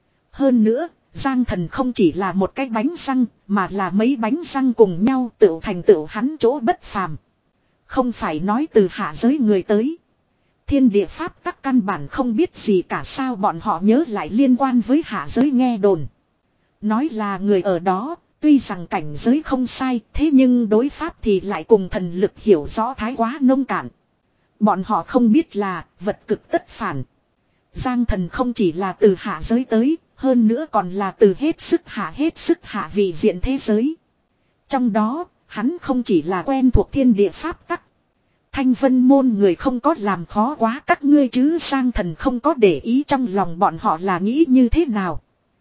Speaker 1: Hơn nữa, Giang Thần không chỉ là một cái bánh răng, mà là mấy bánh răng cùng nhau tự thành tựu hắn chỗ bất phàm. Không phải nói từ hạ giới người tới. Thiên địa pháp tắc căn bản không biết gì cả, sao bọn họ nhớ lại liên quan với hạ giới nghe đồn. Nói là người ở đó, tuy rằng cảnh giới không sai, thế nhưng đối pháp thì lại cùng thần lực hiểu rõ thái quá nông cạn. Bọn họ không biết là vật cực tất phản. Giang Thần không chỉ là từ hạ giới tới, hơn nữa còn là từ hết sức hạ hết sức hạ vị diện thế giới. Trong đó, hắn không chỉ là quen thuộc thiên địa pháp tắc. Thanh Vân môn người không có làm khó quá các ngươi chứ. Giang Thần không có để ý trong lòng bọn họ là nghĩ như thế nào,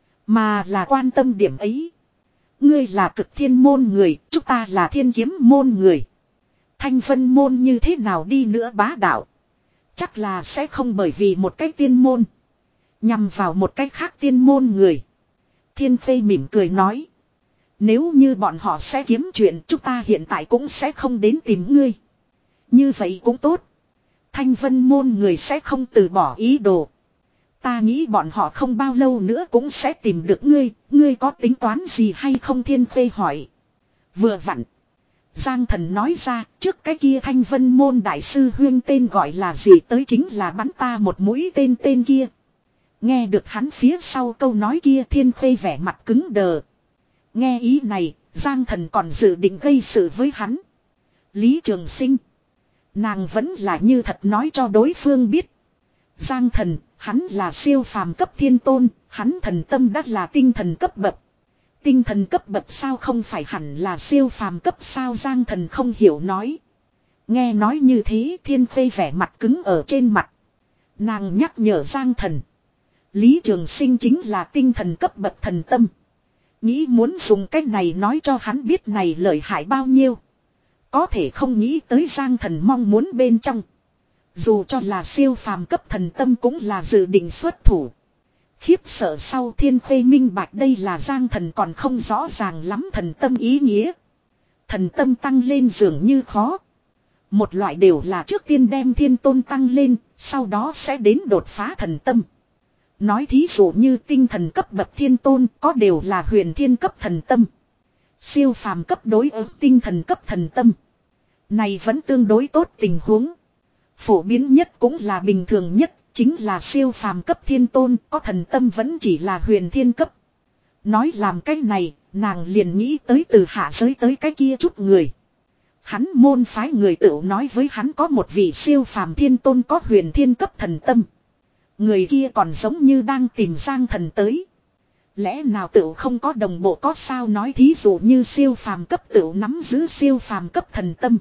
Speaker 1: mà là quan tâm điểm ấy. Ngươi là cực thiên môn người, chúng ta là thiên kiếm môn người. Thanh Vân môn như thế nào đi nữa bá đạo, chắc là sẽ không bởi vì một cái tiên môn nhằm vào một cái khác tiên môn người. Thiên Phê mỉm cười nói. Nếu như bọn họ sẽ kiếm chuyện, chúng ta hiện tại cũng sẽ không đến tìm ngươi. Như vậy cũng tốt. Thanh Vân môn người sẽ không từ bỏ ý đồ. Ta nghĩ bọn họ không bao lâu nữa cũng sẽ tìm được ngươi. Ngươi có tính toán gì hay không? Thiên Phê hỏi. Vừa vặn. Giang Thần nói ra, trước cái kia Thanh Vân môn đại sư huyên tên gọi là gì tới chính là bắn ta một mũi tên tên kia. Nghe được hắn phía sau câu nói kia, Thiên Khê vẻ mặt cứng đờ. Nghe ý này, Giang Thần còn dự định gây sự với hắn. Lý Trường Sinh. Nàng vẫn là như thật nói cho đối phương biết. Giang Thần, hắn là siêu phàm cấp thiên tôn, hắn thần tâm đắt là tinh thần cấp bậc. Tinh thần cấp bậc sao không phải hẳn là siêu phàm cấp sao? Giang Thần không hiểu nói. Nghe nói như thế, Thiên Khê vẻ mặt cứng ở trên mặt. Nàng nhắc nhở Giang Thần. Lý Trường Sinh chính là tinh thần cấp bậc thần tâm. Nghĩ muốn dùng cách này nói cho hắn biết này lợi hại bao nhiêu. Có thể không nghĩ tới Giang Thần mong muốn bên trong. Dù cho là siêu phàm cấp thần tâm cũng là dự định xuất thủ. Khiếp sợ sau, Thiên Khê minh bạch đây là Giang Thần còn không rõ ràng lắm thần tâm ý nghĩa. Thần tâm tăng lên dường như khó. Một loại đều là trước tiên đem thiên tôn tăng lên, sau đó sẽ đến đột phá thần tâm. Nói thí dụ như tinh thần cấp bậc thiên tôn có đều là huyền thiên cấp thần tâm. Siêu phàm cấp đối ứng tinh thần cấp thần tâm. Này vẫn tương đối tốt tình huống. Phổ biến nhất cũng là bình thường nhất, chính là siêu phàm cấp thiên tôn, có thần tâm vẫn chỉ là huyền thiên cấp. Nói làm cái này, nàng liền nghĩ tới từ hạ giới tới cái kia chút người. Hắn môn phái người tự nói với hắn có một vị siêu phàm thiên tôn có huyền thiên cấp thần tâm. Người kia còn giống như đang tìm Giang Thần tới. Lẽ nào tự không có đồng bộ có sao? Nói thí dụ như siêu phàm cấp tự nắm giữ siêu phàm cấp thần tâm.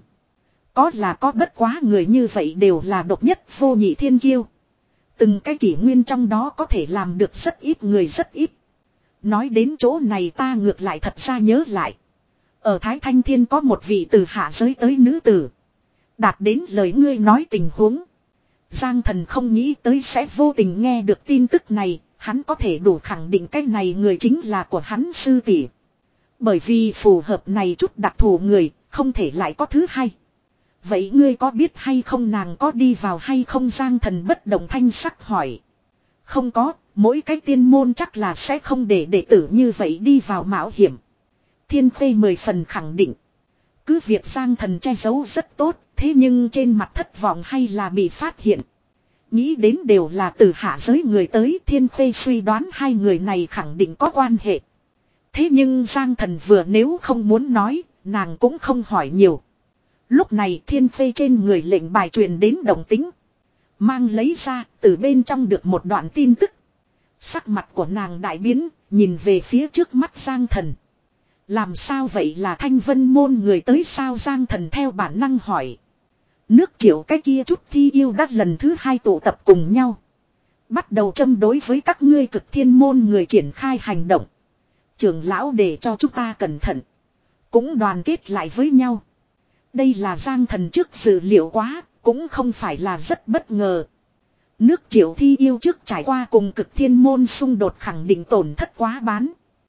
Speaker 1: Có là có, bất quá người như vậy đều là độc nhất vô nhị thiên kiêu. Từng cái kỷ nguyên trong đó có thể làm được rất ít người rất ít. Nói đến chỗ này ta ngược lại thật ra nhớ lại. Ở Thái Thanh Thiên có một vị từ hạ giới tới nữ tử. Đạt đến lời ngươi nói tình huống. Giang Thần không nghĩ tới sẽ vô tình nghe được tin tức này. Hắn có thể đủ khẳng định cái này người chính là của hắn sư tỷ. Bởi vì phù hợp này chút đặc thù người, không thể lại có thứ hai. Vậy ngươi có biết hay không nàng có đi vào hay không? Giang Thần bất động thanh sắc hỏi. Không có, mỗi cái tiên môn chắc là sẽ không để đệ tử như vậy đi vào mạo hiểm. Thiên Khê mười phần khẳng định. Cứ việc Giang Thần che giấu rất tốt, thế nhưng trên mặt thất vọng hay là bị phát hiện. Nghĩ đến đều là từ hạ giới người tới, Thiên Khê suy đoán hai người này khẳng định có quan hệ. Thế nhưng Giang Thần vừa nếu không muốn nói, nàng cũng không hỏi nhiều. Lúc này Thiên Khê trên người lệnh bài truyền đến động tính. Mang lấy ra, từ bên trong được một đoạn tin tức. Sắc mặt của nàng đại biến, nhìn về phía trước mắt Giang Thần. Làm sao vậy, là Thanh Vân môn người tới sao? Giang Thần theo bản năng hỏi. Nước Triệu cái kia chút thi yêu đã lần thứ hai tụ tập cùng nhau. Bắt đầu châm đối với các ngươi Cực Thiên môn người triển khai hành động. Trưởng lão để cho chúng ta cẩn thận. Cũng đoàn kết lại với nhau. Đây là Giang Thần trước dự liệu quá, cũng không phải là rất bất ngờ. Nước Triệu thi yêu trước trải qua cùng Cực Thiên môn xung đột khẳng định tổn thất quá bán.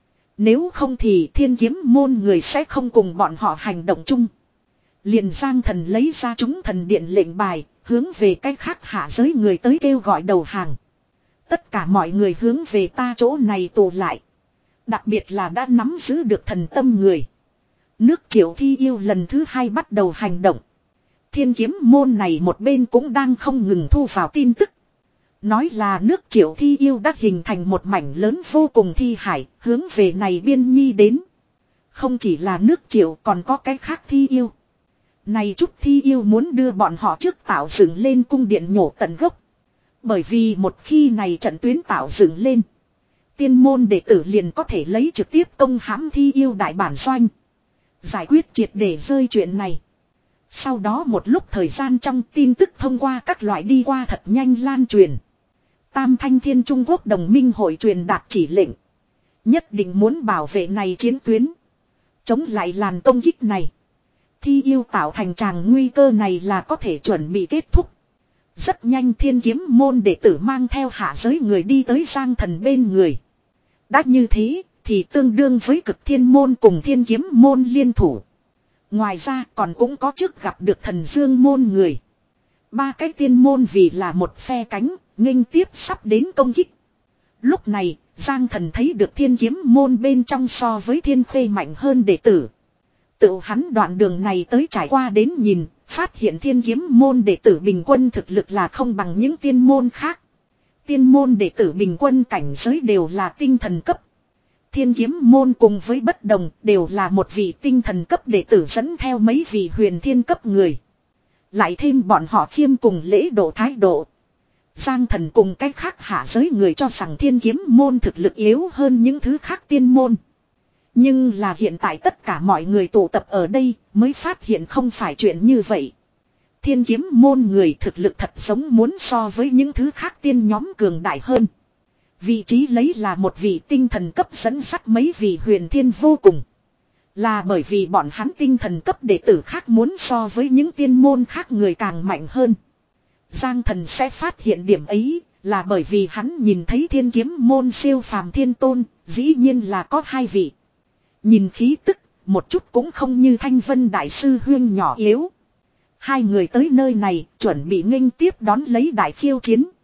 Speaker 1: Nếu không thì Thiên Kiếm môn người sẽ không cùng bọn họ hành động chung. Liền Giang Thần lấy ra chúng thần điện lệnh bài, hướng về cách khác hạ giới người tới kêu gọi đầu hàng. Tất cả mọi người hướng về ta chỗ này tụ lại. Đặc biệt là đã nắm giữ được thần tâm người. Nước Triệu thi yêu lần thứ hai bắt đầu hành động. Thiên Kiếm môn này một bên cũng đang không ngừng thu vào tin tức. Nói là nước Triệu thi yêu đã hình thành một mảnh lớn vô cùng thi hải, hướng về này biên nhi đến. Không chỉ là nước Triệu, còn có cái khác thi yêu. Này chút thi yêu muốn đưa bọn họ trước tạo dựng lên cung điện nhổ tận gốc. Bởi vì một khi này trận tuyến tạo dựng lên, tiên môn đệ tử liền có thể lấy trực tiếp công hãm thi yêu đại bản doanh. Giải quyết triệt để rơi chuyện này. Sau đó một lúc thời gian trong, tin tức thông qua các loại đi qua thật nhanh lan truyền. Tam Thanh Thiên Trung Quốc đồng minh hội truyền đạt chỉ lệnh. Nhất định muốn bảo vệ này chiến tuyến. Chống lại làn công kích này. Thi yêu tạo thành tràng nguy cơ này là có thể chuẩn bị kết thúc. Rất nhanh Thiên Kiếm môn đệ tử mang theo hạ giới người đi tới Giang Thần bên người. Đã như thế thì tương đương với Cực Thiên môn cùng Thiên Kiếm môn liên thủ. Ngoài ra còn cũng có trước gặp được Thần Dương môn người. Ba cái tiên môn vì là một phe cánh, nghênh tiếp sắp đến công kích. Lúc này, Giang Thần thấy được Thiên Kiếm môn bên trong so với Thiên Khê mạnh hơn đệ tử. Tự hắn đoạn đường này tới trải qua đến nhìn, phát hiện thiên kiếm môn đệ tử bình quân thực lực là không bằng những tiên môn khác. Tiên môn đệ tử bình quân cảnh giới đều là tinh thần cấp. Thiên kiếm môn cùng với bất đồng đều là một vị tinh thần cấp đệ tử dẫn theo mấy vị huyền thiên cấp người. Lại thêm bọn họ khiêm cùng lễ độ thái độ. Giang Thần cùng cách khác hạ giới người cho rằng thiên kiếm môn thực lực yếu hơn những thứ khác tiên môn. Nhưng là hiện tại tất cả mọi người tụ tập ở đây mới phát hiện không phải chuyện như vậy. Thiên kiếm môn người thực lực thật giống muốn so với những thứ khác tiên nhóm cường đại hơn. Vị trí lấy là một vị tinh thần cấp dẫn dắt mấy vị huyền thiên vô cùng. Là bởi vì bọn hắn tinh thần cấp đệ tử khác muốn so với những tiên môn khác người càng mạnh hơn. Giang Thần sẽ phát hiện điểm ấy là bởi vì hắn nhìn thấy thiên kiếm môn siêu phàm thiên tôn, dĩ nhiên là có hai vị. Nhìn khí tức, một chút cũng không như Thanh Vân Đại Sư Huyên nhỏ yếu. Hai người tới nơi này chuẩn bị nghênh tiếp đón lấy đại khiêu chiến.